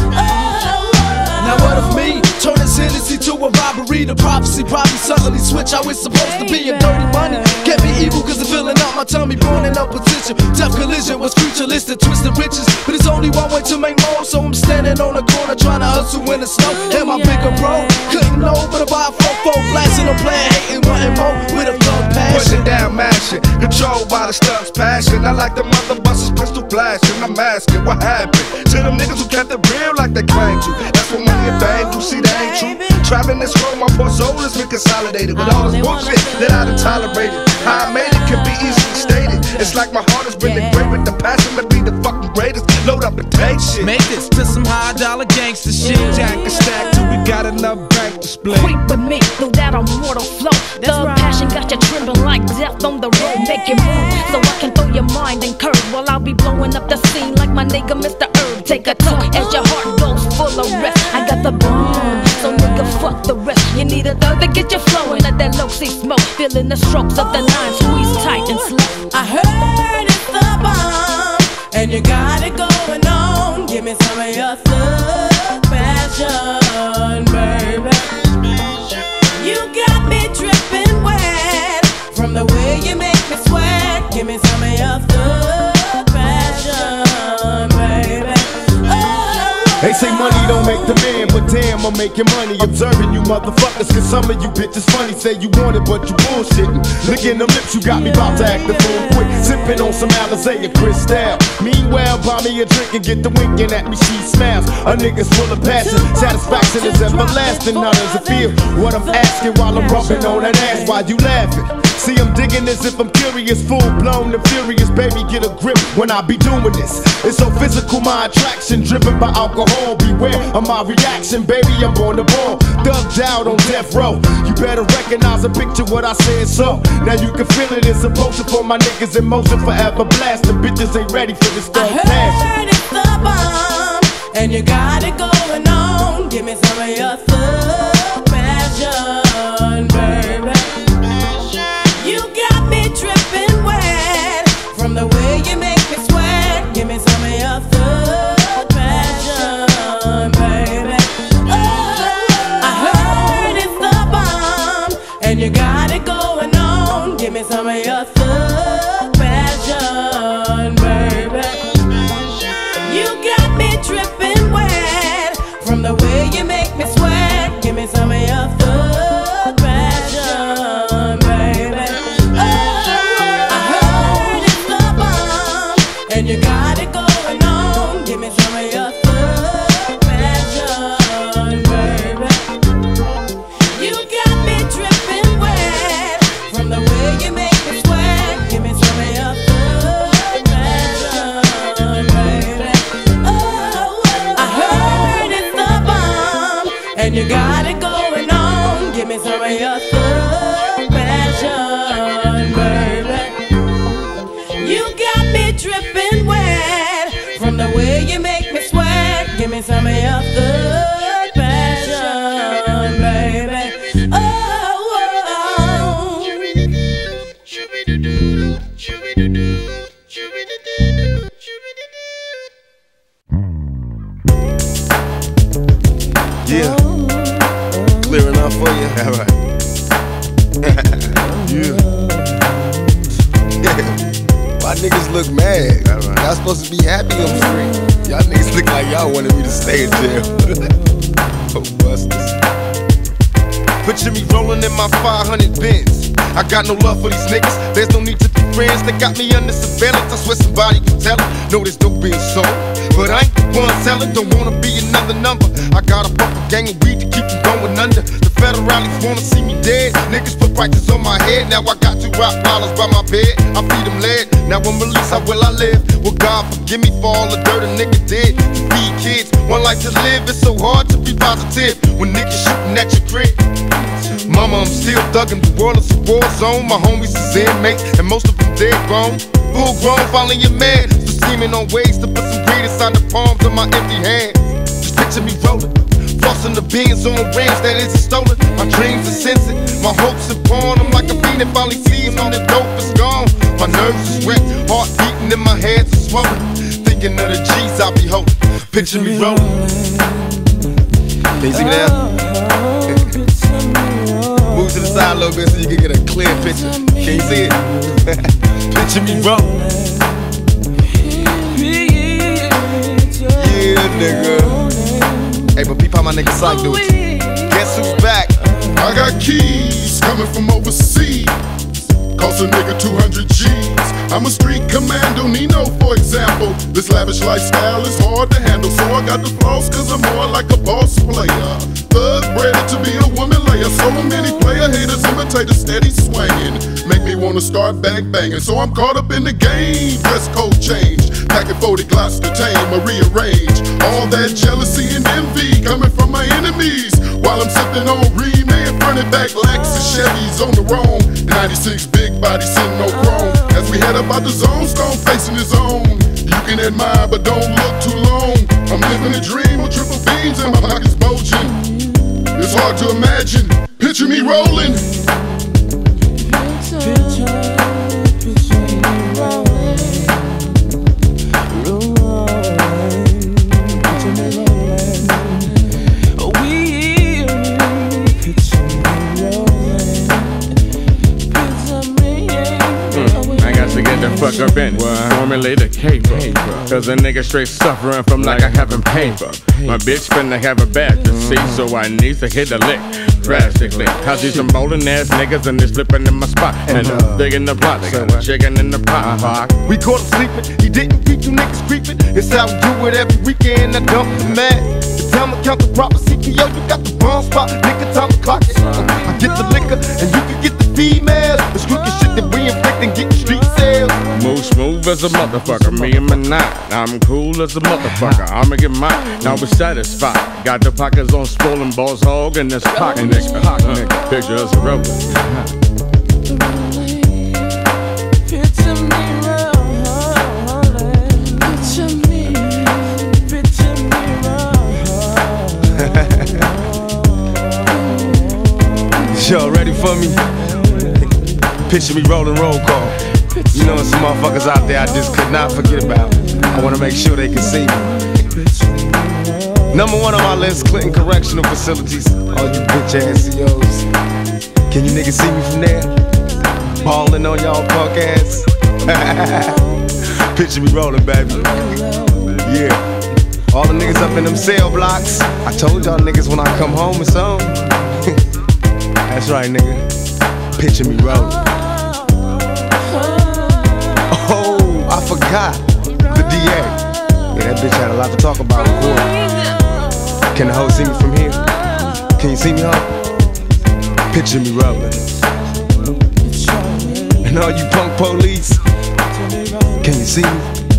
Now what if me turn this Hennessy to a robbery? The prophecy probably suddenly switch how it's supposed to be. And dirty money can't be evil cause it's filling out my tummy, born in opposition. Death collision was futuristic, twisted riches, but it's only one way to make more. So I'm standing on the corner trying to hustle in the snow. And my bigger bro couldn't know but about 4-4 blasting a plan, hating, wanting more with a thug passion. Pushing down, mashing, controlled by the Thug's Passion. I like the mother busters, pistol blasting. I'm asking what happened to them niggas who kept it real like they claimed to. That's what money and fame do. See, that ain't true. Traveling this road, my poor soul has been consolidated with all this bullshit that I done tolerated. How I made it can be easily stated. It's like my heart has been engraved with the passion to be the fucking greatest. Load up and take shit. Make this to some $high gangster shit. Jack and stack till we got enough bank to split. Creep with me through that immortal flow. Thug passion got you trembling like death on the road. Make it move so I can throw your mind and curve while I'll be blowing up the scene like my nigga Mr. Herb. Take a toke as your heart goes full of rest. I got the bomb, so nigga fuck the rest. You need Get your flow and let that low C smoke. Feeling the strokes of the nine, squeeze tight and slow. I heard it's the bomb, and you got it going on. Give me some of your thug passion, baby. You got me dripping wet from the way you make me sweat. Give me some of your thug passion, baby. They say money don't make the man, but damn, I'm making money observing you motherfuckers. Cause some of you bitches funny, say you want it, but you bullshitting. Licking them lips, you got me about to act the fool quick. Sipping on some Alizé and Cristal. Meanwhile, buy me a drink and get the winking at me, she smiles. A nigga's full of passion, satisfaction is everlasting. How does it feel? What I'm asking while I'm rubbing on that ass, why you laughing? See, I'm digging this if I'm curious, full blown and furious. Baby, get a grip when I be doing this. It's so physical, my attraction, driven by alcohol. Beware of my reaction, baby, I'm on the ball. Thugged out on death row. You better recognize and picture what I said, so now you can feel it. It's a potion for my niggas in motion, forever blast. The bitches ain't ready for this thug passion. I heard it's the bomb, and you got it going on. Give me some of your thug passion, baby. You got me dripping wet from the way you make me sweat. Give me some of your thug passion, baby. I heard it's the bomb, and you got it going on. Give me some of your thug passion, baby. You got me dripping wet from the way you make me sweat. Give me some of your thug passion, baby. I heard it's the bomb, and you got it going on. Give me some of your thug passion, baby. You got me dripping wet from the way you make me sweat. Give me some of your thug passion, baby. I heard it's the bomb, and you got it going on. Give me some of your thug passion, baby. You got me dripping wet from the way you make me sweat. Give me some of your thug passion, baby. Yeah. Clear enough for you? Alright. Yeah. Why niggas look mad? Y'all supposed to be happy on the street. Y'all niggas look like y'all wanted me to stay in jail. Oh, busters. Picture me rolling in my 500 Benz. I got no love for these niggas. There's no need to be friends. They got me under surveillance. I swear somebody can tell it. Know this dope being sold, but I ain't the one selling. Don't wanna be another number. I got a bumper gang of weed to keep them going under. The federalists wanna see me dead. Niggas put prices on my head. Now I got 2 Rottweilers by my bed. I feed them lead. Now I'm released, how will I live? Well, God forgive me for all the dirt a nigga did. To feed kids, one life to live. It's so hard to be positive when niggas shooting at your crib. Mama, I'm still thuggin', the world is a war zone. My homies is inmates, and most of them dead grown. Full grown, finally your man. So scheming on ways to put some greed inside the palms of my empty hands. Just picture me rolling, flossing the beans on rims that isn't stolen. My dreams are censored, my hopes are born. I'm like a fiend that finally sees when the dope is gone. My nerves is wrecked, heart beating and my hands are swollen. Thinking of the G's I be holding, picture me rolling. Can you see me now? Move to the side a little bit so you can get a clear picture. Can you see it? Picture me rolling. Yeah, nigga. Hey, but peep how my nigga Psych do it. Guess who's back? I got keys coming from overseas. Cost a nigga 200 G's. I'm a street commando, Nino, for example. This lavish lifestyle is hard to handle, so I got the flaws cause I'm more like a boss player. Thug bred to be a woman layer. So many player haters imitate a steady swinging. Make me wanna start bang banging. So I'm caught up in the game. Dress code change. Packing 40 Glocks to tame or rearrange. All that jealousy and envy coming from my enemies. While I'm sipping on Reman, running back Lexus Chevys on the roam. 96 big body sitting no chrome. As we head up out the zone, Stone facing his own. You can admire, but don't look too long. I'm living a dream with triple beans and my pockets bulging. It's hard to imagine. Picture me rolling. Fuck up and formulate a caper. Cause a nigga straight suffering from like I haven't paid for. My bitch finna have a bad to see, so I need to hit a lick drastically. Cause these some bowling ass niggas and they slipping in my spot. And big in the plot, they got a chicken in the pot. We caught him sleeping, he didn't keep you niggas creeping. It's how we do it every weekend, I dump the man. The time I count the proper CPO, you got the wrong spot. Nigga, time to clock it. I get the liquor and you can get the females. The crooked shit that we inflict and get street sales. Move smooth as a motherfucker, me and my nine. I'm cool as a motherfucker, I'ma get mine. Now we're satisfied. Got the pockets on swollen balls, hog in this pocket, nigga. Picture us rolling. Y'all ready for me? Picture me rolling roll call. You know, some motherfuckers out there I just could not forget about. I wanna make sure they can see me. Number one on my list, Clinton Correctional Facilities. All you bitch ass CEOs. Can you niggas see me from there? Ballin' on y'all punk ass. Picture me rolling, baby. Yeah. All the niggas up in them cell blocks. I told y'all niggas when I come home it's on. That's right, nigga. Picture me rolling. Oh, I forgot. The DA. Yeah, that bitch had a lot to talk about in court. Can the hoe see me from here? Can you see me, huh? Picture me rolling. And all you punk police, can you see me?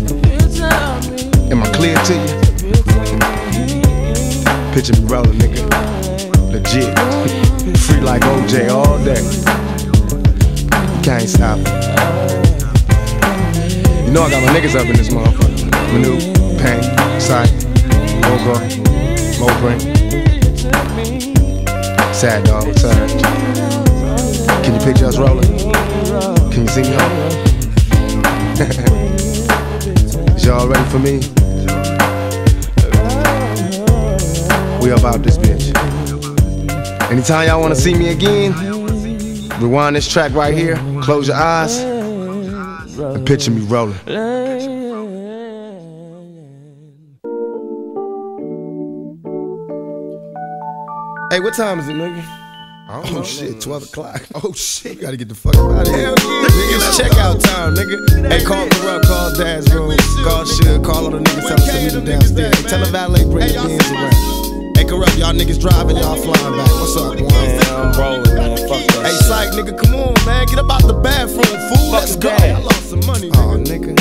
Am I clear to you? Picture me rolling, nigga. Legit. Free like OJ all day. Can't stop it. You know I got my niggas up in this motherfucker. Manu, Pain, Sight, Mogo, Moprin. Sad dog, Surge. Can you picture us rolling? Can you see me home? Is y'all ready for me? We about this bitch. Anytime y'all wanna see me again, rewind this track right here, close your eyes, and picture me rolling. Hey, what time is it, nigga? Oh shit, 12 o'clock. Oh shit, gotta get the fuck out of here. Nigga, it's checkout time, nigga. Hey, call Corrupt, call Dad's Room, call Suge, call all the niggas, tell us to meet them downstairs. Hey, tell the valet bring the Benz around. Hey, Corrupt, y'all niggas driving, y'all flying back. What's up, man? I'm rolling, man. Fuck that. Hey, Psych, nigga, come on, man. Get up out the bathroom, fool. Let's go. I lost some money, nigga. Oh, nigga.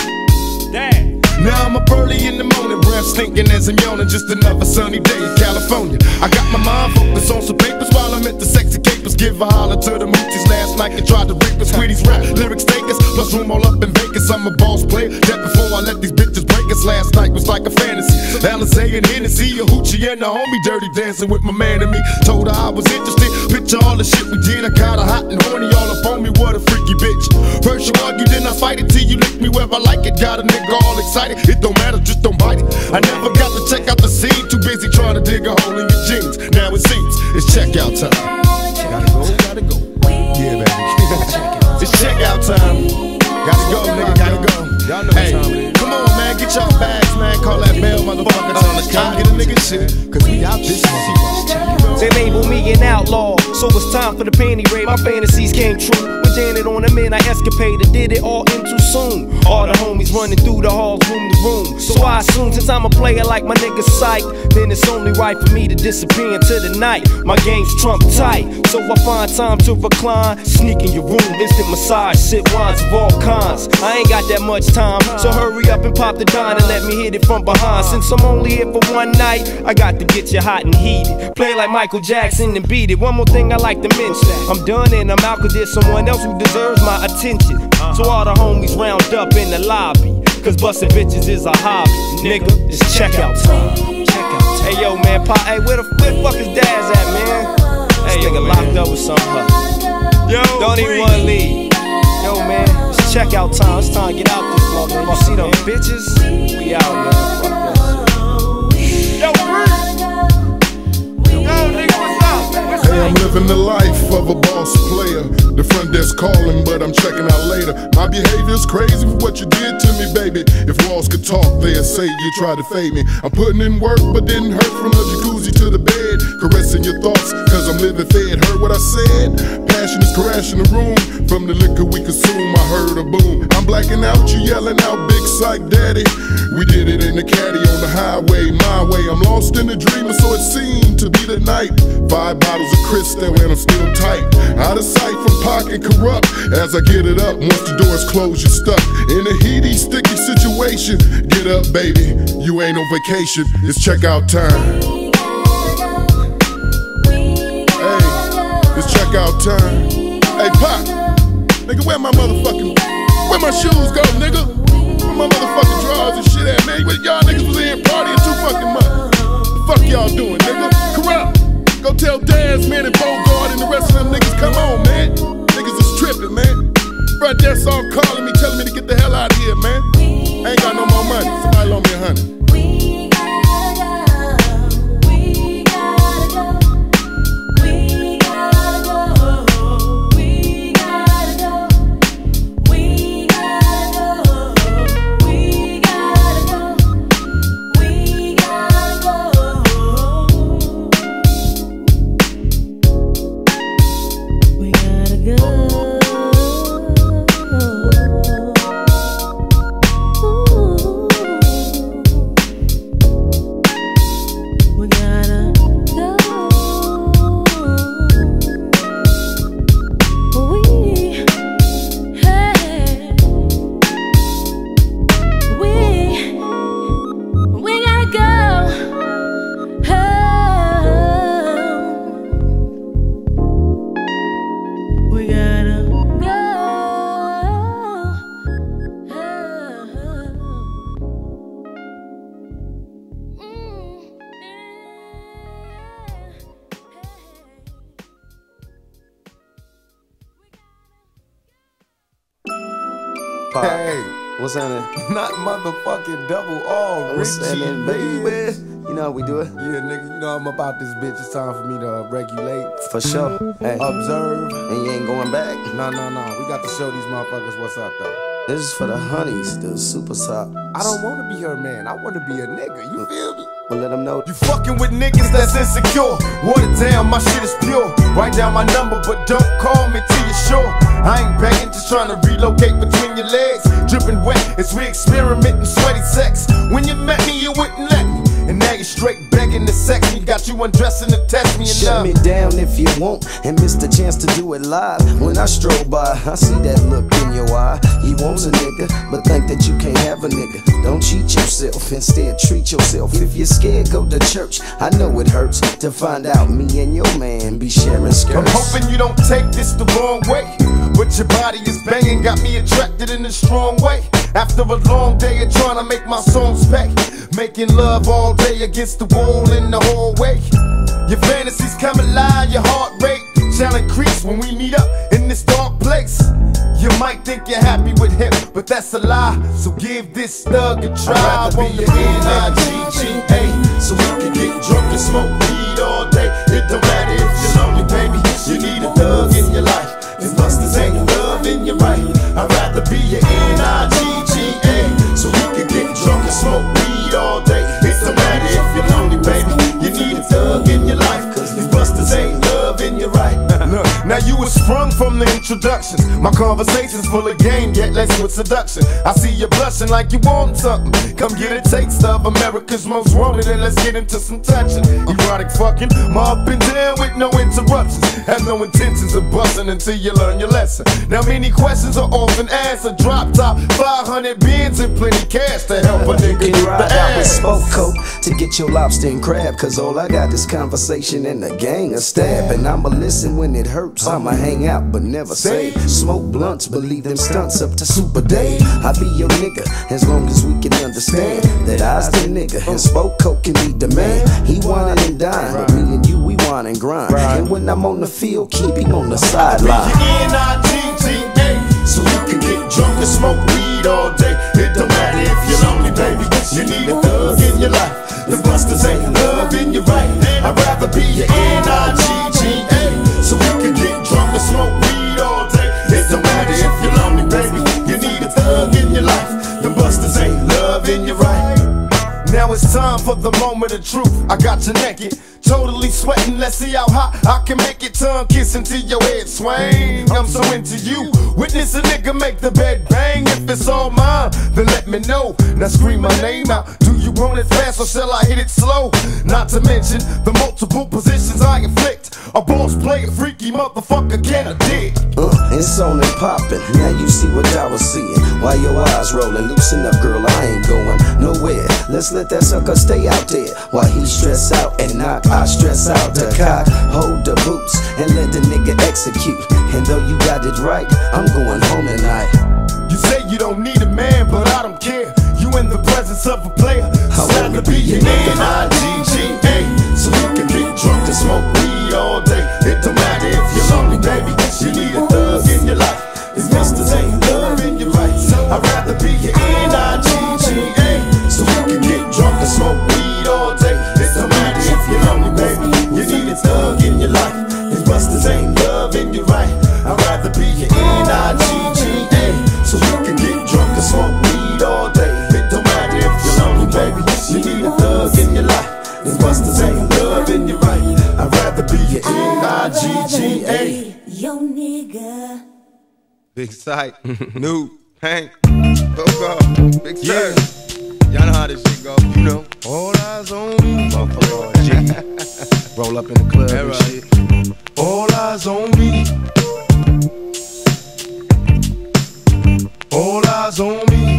Dad. Now I'm up early in the morning, breath stinking as I'm yawning. Just another sunny day in California. I got my mind focused on some papers while I'm at the sexy capers. Give a holler to the moochies last night and tried to rape us. Sweeties rap, lyrics take us, plus room all up in Vegas. I'm a boss player, that before I let these bitches break us. Last night was like a fantasy. Alizé and Hennessy, a hoochie and a homie dirty dancing with my man and me. Told her I was interested, picture all the shit we did. I got her hot and horny all up on me, what a freaky bitch. First you argue, then I fight it till you lick me where I like it. Got a nigga all excited, it don't matter, just don't bite it. I never got to check out the scene, too busy trying to dig a hole in your jeans. Now it seems it's checkout time. Gotta go. Yeah, baby. It's checkout time. Gotta go, nigga, gotta go. Y'all know what time it is. Come on, man, get y'all bags, man. Call that bell, motherfucker. Tell us come get a nigga shit. Cause we out this motherfucker. They label me an outlaw, so it's time for the panty raid. My fantasies came true. With Janet on the man, I escapaded, did it all in too soon. All the homies running through the halls, room to room. So I assume since I'm a player like my nigga Psych, then it's only right for me to disappear into the night. My game's trump tight, so I find time to recline. Sneak in your room, instant massage, sip wines of all kinds. I ain't got that much time, so hurry up and pop the dime and let me hit it from behind. Since I'm only here for one night, I got to get you hot and heated. Play like Michael Jackson and beat it. One more thing I like to mention, I'm done and I'm out cause there's someone else who deserves my attention. So all the homies round up in the lobby, cause bustin' bitches is a hobby. Nigga, it's checkout time. Hey yo man, hey, where the fuck is Daz at, man? This nigga locked up with some hoe. Yo, don't even wanna leave. Yo, man, it's checkout time. It's time to get out this mother, man. You see them bitches? We out, man. Fuck that shit. Yo, nigga, what's up? Hey, I'm living the life of a boss player. The front desk calling, but I'm checking out later. My behavior's crazy for what you did to me, baby. If walls could talk, they'd say you tried to fade me. I'm putting in work, but didn't hurt from the jacuzzi to the bed. Caressing your thoughts, cause I'm living fed. Heard what I said? Passion is crashing the room. From the liquor we consume, I heard a boom. I'm blacking out, you yelling out, big psych daddy. We did it in the caddy on the highway, my way. I'm lost in the dream, and so it seemed to be the night. 5 bottles of Cristal and I'm still tight. Out of sight from pocket corrupt. As I get it up, once the doors close, you're stuck in a heady, sticky situation. Get up, baby, you ain't on vacation. It's checkout time. Hey, it's checkout time. Hey, Pop, nigga, where my shoes go, nigga? Where my motherfucking drawers and shit at, man? Y'all niggas was in here partying 2 fucking months. The fuck y'all doing, nigga? Corrupt. Go tell Daz, man, and Bogart and the rest of them niggas, come on, man. Niggas is tripping, man. Right there, saw him calling me, telling me to get the hell out of here, man. I ain't got no more money. Somebody loan me $100. Hey, what's happening? Not motherfucking double R, What's Richie, happening, baby. You know how we do it? Yeah, nigga, you know I'm about this bitch. It's time for me to regulate. For sure. Hey. Observe. And you ain't going back? No. We got to show these motherfuckers what's up, though. This is for the honeys, the super top. I don't want to be her man. I want to be a nigga. You feel me? Well, let them know. You fucking with niggas that's insecure. Water down, my shit is pure. Write down my number, but don't call me till you're sure. I ain't begging, just trying to relocate between your legs. Dripping wet as we experimenting sweaty sex. When you met me, you wouldn't let me. And now you're straight begging to sex me. Got you undressing to test me and shut me down if you want and miss the chance to do it live. When I stroll by, I see that look in your eye. He wants a nigga, but think that you can't have a nigga. Don't cheat yourself, instead treat yourself. If you're scared, go to church. I know it hurts to find out me and your man be sharing skirts. I'm hoping you don't take this the wrong way, but your body is banging, got me attracted in a strong way. After a long day of trying to make my songs pay, making love all day against the wall in the hallway. Your fantasies come alive, your heart rate shall increase when we meet up in this dark place. You might think you're happy with him, but that's a lie. So give this thug a try. I'd rather be your N-I-G-G-A, so we can get drunk and smoke weed all day. It don't matter if you're lonely, baby. You need a thug in your life. If busters ain't love in your right, I'd rather be your N-I-G-G-A, so we can get drunk and smoke weed all day. It don't matter if you're lonely, baby. You need a thug in your life, cause if busters ain't love in your right. Look, now you was sprung from the introductions. My conversation's full of game, yet laced with seduction. I see you blushing like you want something. Come get a taste of America's most wanted, and let's get into some touching. Erotic fucking, my up and down with no interruptions. Have no intentions of busting until you learn your lesson. Now many questions are often asked. A drop top, 500 bins and plenty cash to help a nigga You get can ride the out with ass. Smoke Coat to get your lobster and crab. Cause all I got is conversation and a gang of stab. And I'ma listen when it hurts, I'ma hang out but never say. Smoke blunts, believe them stunts up to Super Day. I be your nigga as long as we can understand that I's the nigga and Spoke Coke can be the man. He whining and dine, but me and you, we whine and grind. And when I'm on the field, keep him on the sideline. N-I-G-G-A, so you can get drunk and smoke weed all day. It don't matter if you're lonely, baby. You need a thug in your life. The busters ain't loving you right. I'd rather be your N-I-G-G-A, so we can get drunk and smoke weed all day. It don't matter if you're lonely, baby. You need a thug in your life. The busters ain't loving you right. Now it's time for the moment of truth. I got you naked, totally sweating. Let's see how hot I can make it. Tongue kissing till your head swing. I'm so into you. Witness a nigga make the bed bang. If it's all mine, then let me know. Now scream my name out. Do you want it fast or shall I hit it slow? Not to mention the multiple positions I inflict. A boss player, freaky motherfucker, can I dig? It's on and poppin'. Now you see what I was seeing. Why your eyes rollin'? Loosen up, girl, I ain't going nowhere. Let's let that sucker stay out there. While he stress out and knock, I stress out the cock. Hold the boots and let the nigga execute. And though you got it right, I'm going home tonight. You say you don't need a man, but I don't care. You in the presence of a player. It's time to be your N-I-G-G-A, so you can get drunk and smoke weed all day. It don't matter if you're lonely, baby. You need a thug in your life. If busters ain't loving you right, I'd rather be your N-I-G-G-A, so you can get drunk and smoke weed all day. It don't matter if you're lonely, baby. You need a thug in your life. If busters ain't loving you right, I'd rather be your N-I-G-G-A, so you can get drunk and smoke weed all day. It don't matter if you're lonely, baby. You need a thug in your life. If busters ain't loving you right, I'd rather be your N-I-G-G-A. Yo nigga. Big Sight, New, Hank, Go, Big Sir. Y'all know how this shit go, you know. All eyes on me. Motherfucker, G. Roll up in the club and shit. All eyes on me. All eyes on me.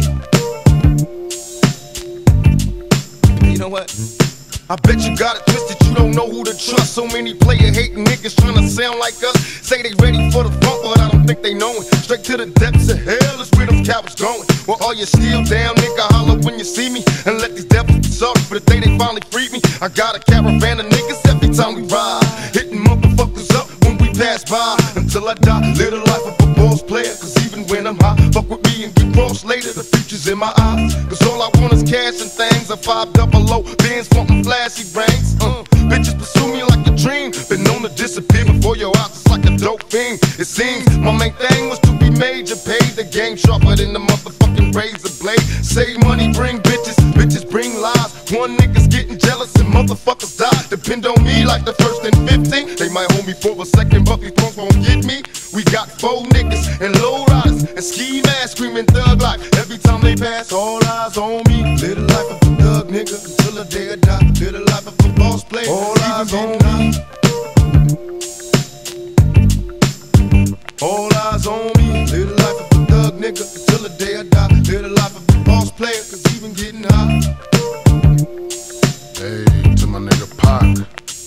You know what? I bet you got it twisted, you don't know who to trust. So many player hating niggas trying to sound like us. Say they ready for the funk, but I don't think they know it. Straight to the depths of hell is where them cowards going. Well, all you still down, nigga, holler when you see me. And let these devils be sorry for the day they finally freed me. I got a caravan of niggas every time we ride, hitting motherfuckers up when we pass by. Until I die, live the life of a boss player. Cause even when I'm high, fuck with me and get crossed later. The future's in my eyes, cause all I want is cash and things. A 500 Benz wantin' flashy rings. Bitches pursue me like a dream. Been known to disappear before your eyes, it's like a dope fiend. It seems my main thing was to be major, paid the game sharper than the motherfucking razor blade. Save money, bring bitches, bitches bring lies. One nigga's getting jealous and motherfuckers die. Depend on me like the first and 15. They might hold me for a second, but these punks won't get me. We got 4 niggas and low riders and ski masks screaming thug life every time they pass. All eyes on me. Live the life of a thug nigga until the day I die. Live the life of a boss player. All eyes on me. All eyes on me. Live the life of a thug nigga until the day I die. Live the life of a boss player, cause even getting high. Hey, to my nigga Pac.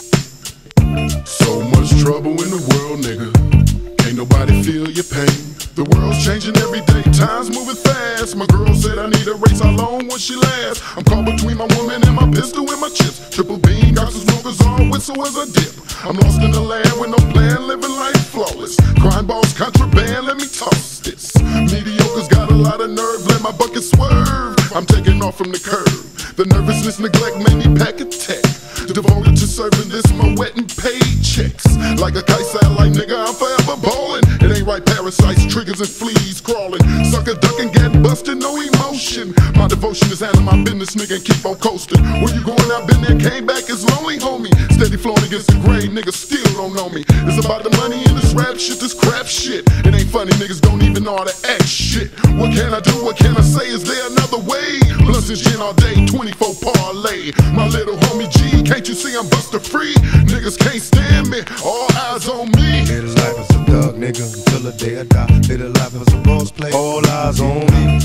So much trouble in the world, nigga. Ain't nobody feel your pain. The world's changing every day, time's moving fast. My girl said I need a race, how long will she last? I'm caught between my woman and my pistol and my chips. Triple beam, got some smokers on, whistle as I dip. I'm lost in the land with no plan, living life flawless. Crime balls, contraband, let me toss this. Mediocre's got a lot of nerve, let my bucket swerve. I'm taking off from the curb. The nervousness, neglect made me pack a tech. Devoted to serving this, my wet and paid checks. Like a kite satellite, nigga, I'm forever ballin'. It ain't right, parasites, triggers and fleas crawling. Sucker ducking, get busted, no emotion. My devotion is handling my business, nigga, and keep on coasting. Where you going, I've been there, came back, it's lonely, homie. Steady flowing against the grain, niggas still don't know me. It's about the money in this rap shit, this crap shit. It ain't funny, niggas don't even know how to act shit. What can I do, what can I say, is there another way? Blunts and gin all day, 24 parlay. My little homie G, can't you see I'm buster free? Niggas can't stand me, all eyes on me. Live the life as a thug, nigga, until the day I die. Live the life as a boss player, all eyes on me.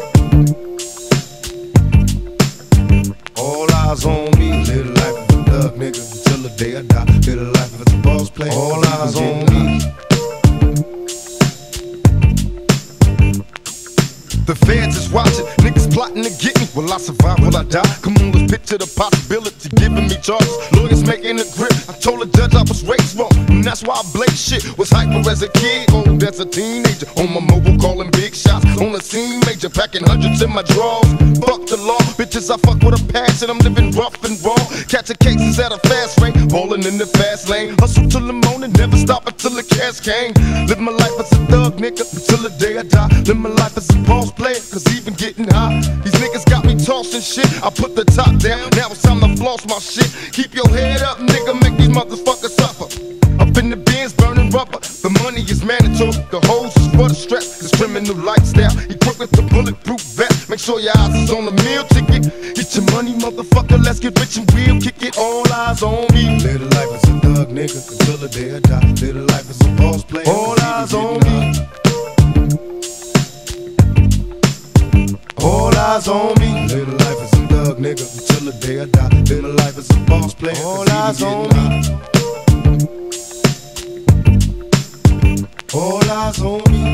All eyes on me. Live the life of a thug, nigga, until the day I die. Live the life as a boss player, all eyes on me. The feds is watching, niggas plotting to get me. Will I survive? Will I die? Come on, let's picture the possibility, giving me charges. Lawyers making a grip. I told the judge I was raised wrong, and that's why I blaze shit. Was hyper as a kid, old as a teenager. On my mobile, calling big shots. On the scene, major, packing hundreds in my drawers. Fuck the law, bitches, I fuck with a passion. I'm living rough and raw. Catching cases at a fast rate, balling in the fast lane. Hustle till the morning, never stop until the cash came. Live my life as a thug, nigga, until the day I die. Live my life as a boss player, cause even getting high. These niggas got me tossing shit. I put the top down, now it's time to floss my shit. Keep your head up, nigga, make these motherfuckers suffer. Up in the bins, burning rubber. The money is mandatory, the hoes is for the stress. This criminal lifestyle, equipped with the bulletproof vest. Make sure your eyes is on the meal ticket. Get your money, motherfucker, let's get rich and we'll kick it. All eyes on me. Live the life as a thug, nigga, until the day I die. Live the life as a boss player. All eyes on me. All eyes on me. Live the life as a thug, nigga, until the day I die. Live the life as a boss player. All eyes on me. All eyes on me.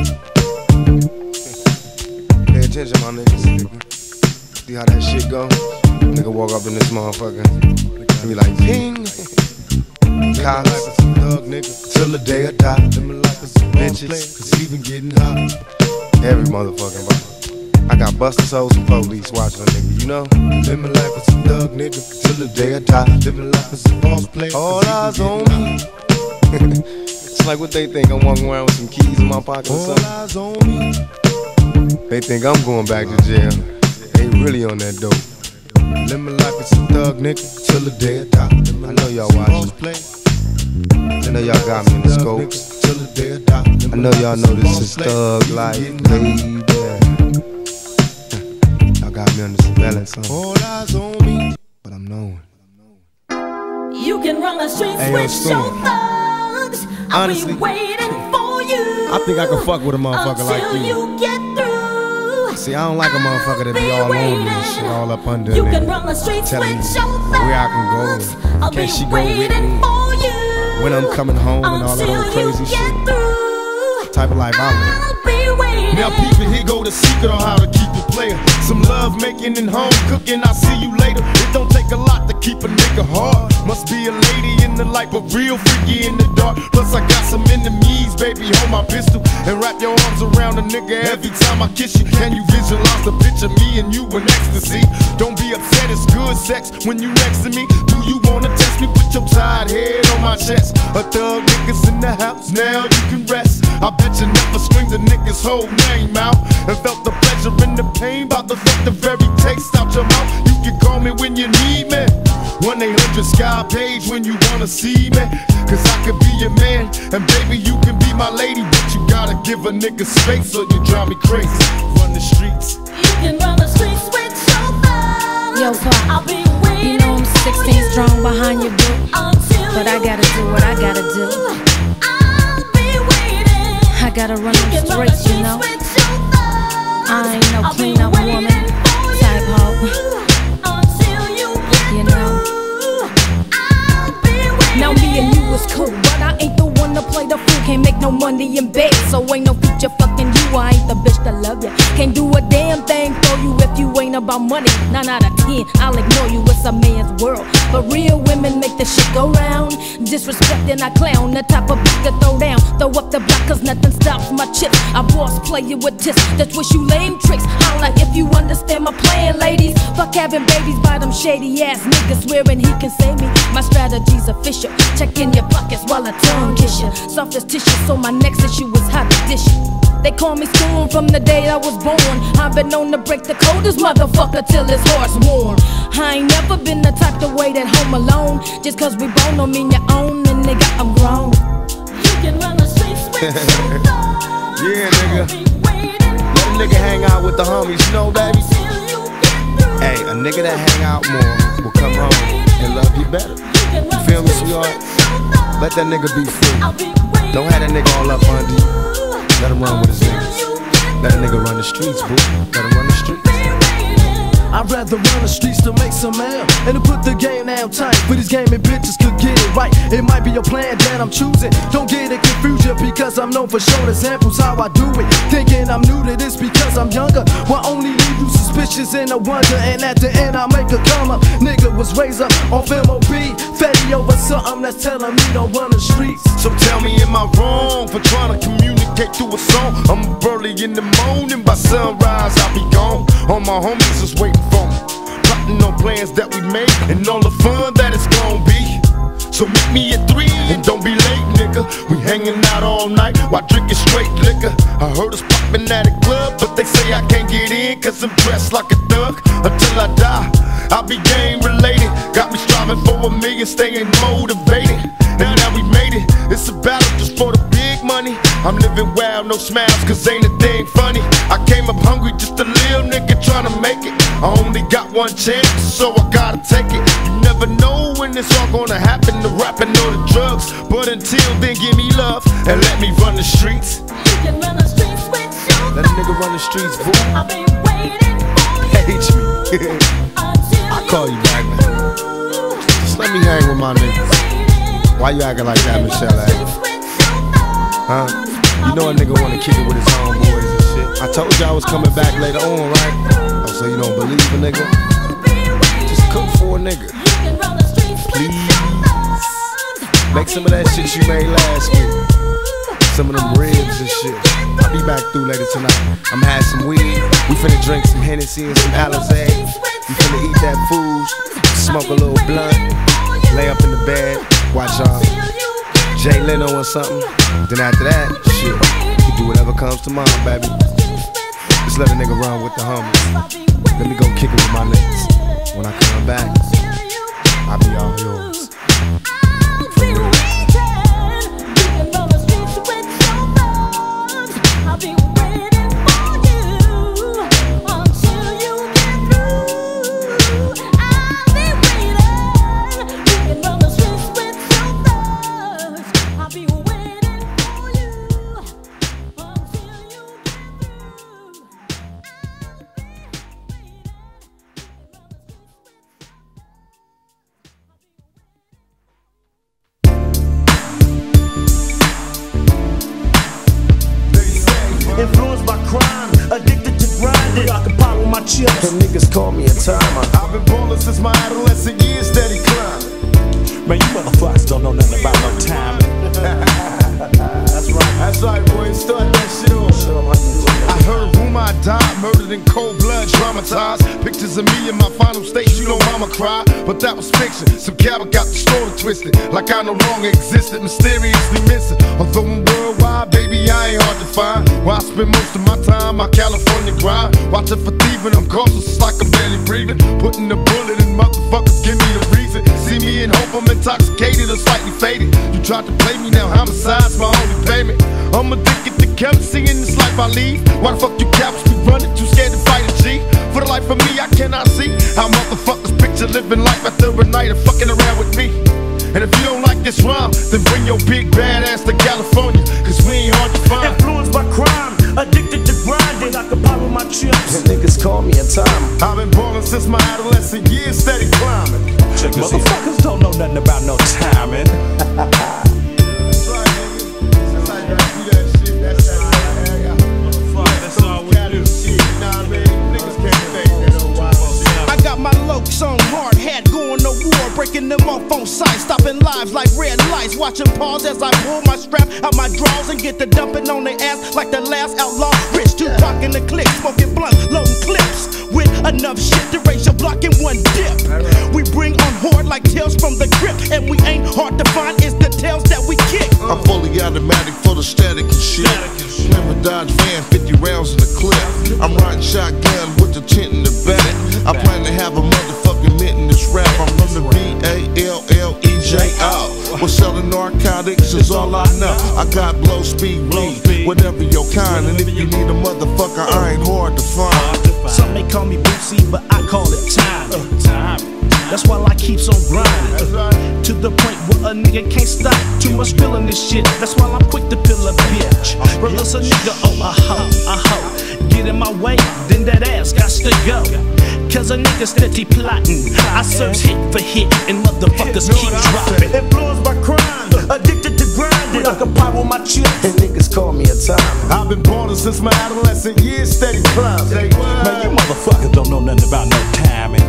Pay attention, my niggas. See how that shit go? Nigga walk up in this motherfucker and be like, ping. Cops, life as a thug, nigga, till the day I die. Live my life as a bitches, cause even getting hot. Every motherfucking body. I got busters, hoes, and police watching a nigga, you know? Live my life as a thug, nigga, till the day I die. Live my life as a boss player. All eyes on me. It's like what they think, I'm walking around with some keys in my pocket or something. All eyes on me. They think I'm going back to jail. They really on that dope. Live my life as a thug, nigga, till the day I die. I know y'all watching. I know y'all got me in the scopes. Till the day I die. I know y'all know this is thug life, baby. Got me under surveillance, son. All eyes on me, but I'm knowing. You can run the streets with your thugs. Honestly, I'll be waiting for you. I think I can fuck with a motherfucker like you. Get through. See, I don't like a motherfucker that be all on me and shit, all up under You me. can run the streets telling with me your where I can go, can she go with me, when I'm coming home and all that old crazy shit. Type of life I live. Now people, here go the secret on how to keep it player. Some love making and home cooking, I'll see you later. It don't take a lot to keep a nigga hard. Must be a lady in the light, but real freaky in the dark. Plus I got some enemies, baby, hold my pistol and wrap your arms around a nigga every time I kiss you. Can you visualize the picture, me and you in ecstasy? Don't be upset, it's good sex when you next to me. Do you wanna test me? Put your tired head on my chest. A thug niggas in the house, now you can rest. I bet you never screamed a nigga's whole name out and felt the pleasure and the pain, about to fuck the very taste out your mouth. You can call me when you need me, 1-800 Sky Page when you wanna see me. Cause I could be your man, and baby you can be my lady, but you gotta give a nigga space or you drive me crazy. Run the streets. You can run the streets with your thugs. Yo, Pop, I'll be waiting. you know I'm 16 strong behind your boot, but I gotta do what I gotta do. I gotta run them streets, you know. I ain't no clean up woman type hoe, you know. Now me and you is cool, but I ain't the one to play the fool. Can't make no money in bed, so ain't no future fucking you. I ain't the bitch that love you. Can't do a damn thing for you if you ain't about money. 9 out of 10, I'll ignore you, it's a man's world. But real women make the shit go round. Disrespect and I clown, the type of bitch to throw down. Throw up the block cause nothing stops my chips. I boss player with tips, that's what you lame tricks. Holla if you understand my plan, ladies. Fuck having babies by them shady ass niggas swearing he can save me. My strategy's official. Check in your pockets while I tongue kiss you. Soft as tissue, so my next issue is how to dish it. They call me Spoon from the day I was born. I've been known to break the coldest motherfucker till his heart's warm. I ain't never been the type to wait at home alone. Just cause we born don't mean you own, and nigga, I'm grown. You can run the streets with your thugs. Yeah, nigga. Let a nigga hang out with the homies, you know, baby. Hey, a nigga that hang out more will come home and love you better. You feel me, sweetheart? Let that nigga be free. Don't have that nigga all up under you. Let him run with his niggas. Let a nigga run the streets, boo. Let him run the streets. I'd rather run the streets to make some mail and to put the game down tight. For these gaming bitches could get it right. It might be a plan that I'm choosing. Don't get it confused just because I'm known for showing examples how I do it. Thinking I'm new to this because I'm younger will only leave you suspicious and a wonder. And at the end I'll make a come up. Nigga was raised up off MOB, fatty over something that's telling me don't run the streets. So tell me, am I wrong for trying to communicate through a song? I'm up early in the morning, by sunrise I'll be gone. All my homies is waiting for me, plotting on plans that we made and all the fun that it's gon' be. So meet me at 3 and don't be late, nigga. We hanging out all night while drinking straight liquor. I heard us popping at a club, but they say I can't get in cause I'm dressed like a thug. Until I die, I'll be game related. Got me striving for $1 million, staying motivated. Now that we made it, it's a battle just for the big money. I'm living wild, no smiles, cause ain't a thing funny. I came up hungry, just a little nigga trying to make it. I only got one chance, so I gotta take it. You never know when it's all gonna happen, the rapping or the drugs. But until then, give me love and let me run the streets. You can run the streets with your Let a nigga run the streets, fool. I've been waiting for you. Page me. I call you back, man. Just let me hang with my niggas. Why you acting like that, Michelle? Huh? You know a nigga wanna kick it with his homeboys and shit. I told you I was coming back later on, right? Oh, so you don't believe a nigga? Just cook for a nigga. Please. Make some of that shit you made last week. Some of them ribs and shit. I'll be back through later tonight. I'ma have some weed. We finna drink some Hennessy and some Alizé. We finna eat that food, smoke a little blunt, lay up in the bed, watch Jay Leno or something. Then after that, shit, you do whatever comes to mind, baby. Just let a nigga run with the homies. Let me go kick it with my niggas. When I come back, I'll be all yours. I'll be waiting for you until you get through. I'll be waiting. You can run the streets with your thugs. I'll be waiting for you until you get through. Influenced by crime, addicted to grinding. I can pop with my chips. And niggas call me a timer. I've been ballin' since my adolescent years, steady climbing. Man, you motherfuckers don't know nothing about no time. That's right. That's right, boy. Start that shit off. I heard rumor I died, murdered in cold blood, traumatized. Pictures of me in my final state, you know mama cried. But that was fiction. Some cattle got the story twisted, like I no longer existed, mysteriously missing. Although I'm worldwide, baby, I ain't hard to find. Where I spend most of my time, my California grind. Watching for thieving, I'm cautious, it's like I'm barely breathing. Putting a bullet in motherfuckers, give me the reason. See me in hope, I'm intoxicated or slightly faded. You tried to play me, now homicide's my only payment. I'm addicted to currency in this life I lead. Why the fuck you cops be running, too scared to fight a G? For the life of me, I cannot see how motherfuckers picture living life after a night of fucking around with me. And if you don't like this rhyme, then bring your big bad ass to California, cause we ain't hard to find. Influenced by crime, addicted to grinding. I can pop with my chips. And niggas call me a timer. I've been ballin' since my adolescent years, steady climbing. Motherfuckers don't know nothing about no timing. That's right, nigga. Since I got do that shit, that's all we do. Nah, man, niggas can't fake that old wild shit. I got my lokes on hard hat, going to war, breaking them off on sight, stopping lives like red lights, watching pause as I pull my strap out my drawers and get the dumping on their ass like the last outlaw. Rich Tupac in the click, smoking blunt, loading clips with enough shit to raise your block in one dip. We bring on horde like tails from the grip, and we ain't hard to find, it's the tails that we kick. I'm fully automatic for the static and shit. Never Dodge van, 50 rounds in the clip. I'm riding shotgun with the tent in the back. I plan to have a motherfucking mint in this rap. I'm from the B-A-L-L-E-J-O. We're selling narcotics is all I know. I got blow speed weed, whatever your kind. And if you need a motherfucker, I ain't hard to find. Some may call me Bootsy, but I call it time. That's why I keeps on grinding, to the point where a nigga can't stop. Too much feeling this shit, that's why I'm quick to pill a bitch. Release a nigga, oh a hoe. Get in my way, then that ass got to go. cause a nigga steady plotting. I search hit for hit and motherfuckers keep dropping. Influenced by crime, addicted to grinding. I can pop with my chips. And niggas call me a time. I've been balling since my adolescent years, steady climbing. Man, you motherfuckers don't know nothing about no timing.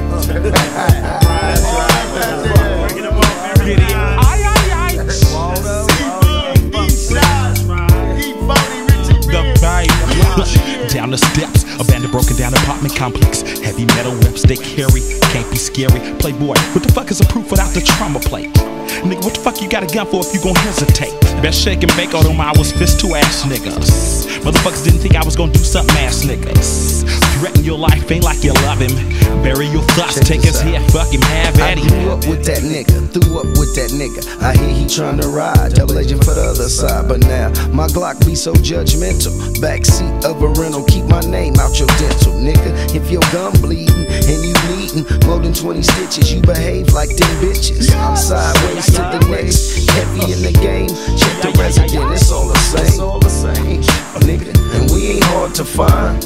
Down the steps, abandoned, broken down apartment complex. Heavy metal whips they carry, can't be scary. Playboy, what the fuck is a proof without the trauma plate? Nigga, what the fuck you got a gun for if you gon' hesitate? Best shake and bake, all them I was fist to ass niggas. Motherfuckers didn't think I was gon' do something, ass niggas. Threaten your life, ain't like you love him. Bury your thoughts, take his head, fuck him, have at him. I grew up with that nigga, threw up with that nigga. I hear he tryna ride, double agent for the other side. But now, my Glock be so judgmental. Backseat of a rental, keep my name out your dental. Nigga, if your gun bleeding and you needin' more than 20 stitches, you behave like them bitches. Sideways to the next, heavy in the game. Check the resident, it's all the same. It's all the same, nigga, and we ain't hard to find.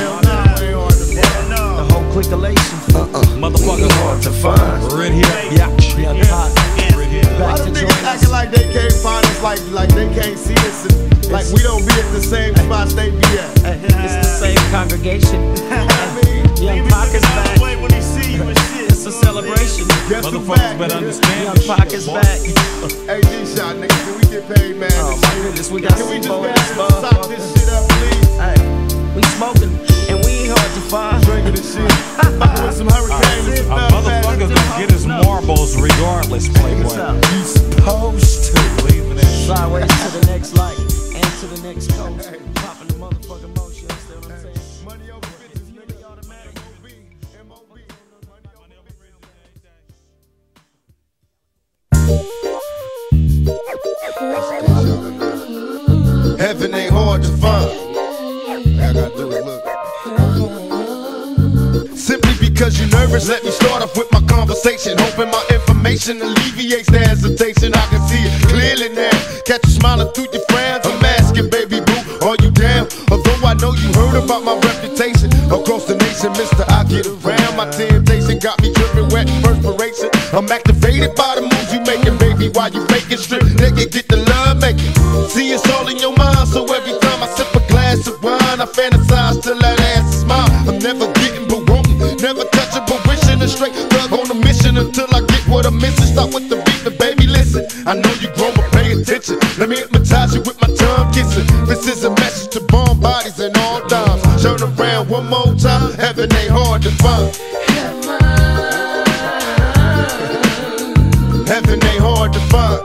The whole clickation. Motherfucker hard to find. Right here, yeah, hot. Why the niggas acting like they can't find us, like they can't see us, and like we don't be at the same spots they be at? It's the same congregation. Young Pac is back. It's a celebration. Motherfuckers better understand. Young Pac is back. Hey, D-Shot, nigga, can we get paid, man? Oh my goodness, we got Can we just some stop this shit up, please? Hey, we smoking and we ain't hard to find. Drinking this shit. With some hurricanes. A motherfucker gonna get his marbles regardless, Playboy. You supposed to. Leaving it. Sideways to the next light and to the next coast. Popping the motherfucking motion. Understand what I'm saying? Money over bitches, nigga, automatic. M.O.B. Heaven ain't hard to find. I gotta do it, look. Simply because you're nervous, let me start off with my conversation. Hoping my information alleviates the hesitation. I can see it clearly now. Catch you smiling through your friends. I'm asking, baby boo, are you down? Although I know you heard about my reputation across the nation, mister, I get around. My temptation got me dripping wet in perspiration. I'm activated by the moves you making, baby, while you faking strip. Nigga, get the love making. See, it's all in your mind, so every time I sip a glass of wine, I fantasize till that ass is mine. I'm never getting but wanting, never touching but wishing. A straight thug on a mission until I get what I'm missing. Start with the beat, but baby, listen. I know you grown, but pay attention. Let me hypnotize you with my tongue kissing. This is a message to bomb bodies and all times. Turn around one more time, heaven ain't hard to find. Heaven ain't hard to find.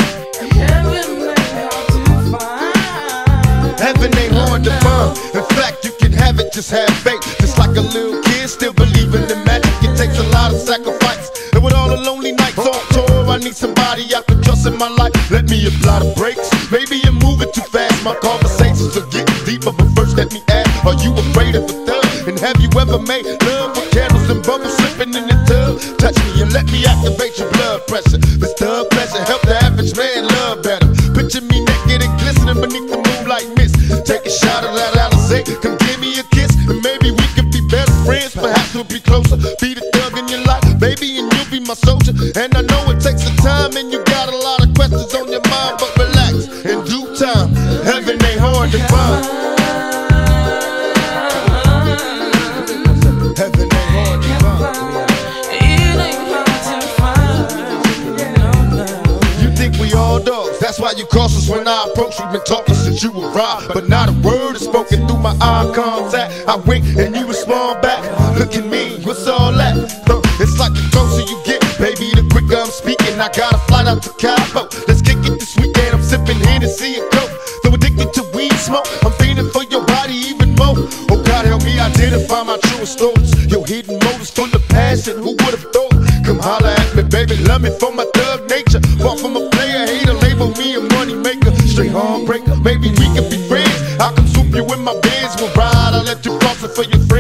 Heaven ain't hard to find. In fact, you can have it, just have faith. Just like a little kid, still believing in magic. It takes a lot of sacrifice. And with all the lonely nights on tour, I need somebody I can trust in my life. Let me apply the brakes. Maybe you're moving too fast. My conversations are getting deeper, but first let me ask, are you afraid of a thug? And have you ever made love with candles and bubbles slipping in the tub? Touch me and let me activate your blood pressure. This thug pleasure help the average man love better. Picture me naked and glistening beneath the moonlight mist. Take a shot of that Alizé, come give me a kiss, and maybe we could be better friends. Perhaps we'll be closer. Be the thug in your life, baby, and you'll be my soldier. And I know it takes some time, and you got a lot of questions on your mind, but relax. In due time, heaven ain't hard to find. Heaven ain't hard to find. You think we all dogs? That's why you cautious when I approach. We've been talking since you arrived, but not a word is spoken through my eye contact. I wink and you respond back. Look at me, what's all that? It's like the closer you get, baby, the quicker I'm speaking. I got a flight out to Cabo. Let's kick it this weekend. I'm sipping Hennessy and Coke. So addicted to weed smoke, I'm feeling for your body even more. Oh God, help me identify my truest thoughts. Your hidden motives full of passion. Who would've thought? Come holler at me, baby. Love me for my thug nature. Far from a player, hater, label me a money maker. Straight heartbreaker. Maybe we can be friends. I can swoop you in my Benz. We'll ride. I'll let you cross it for your friends.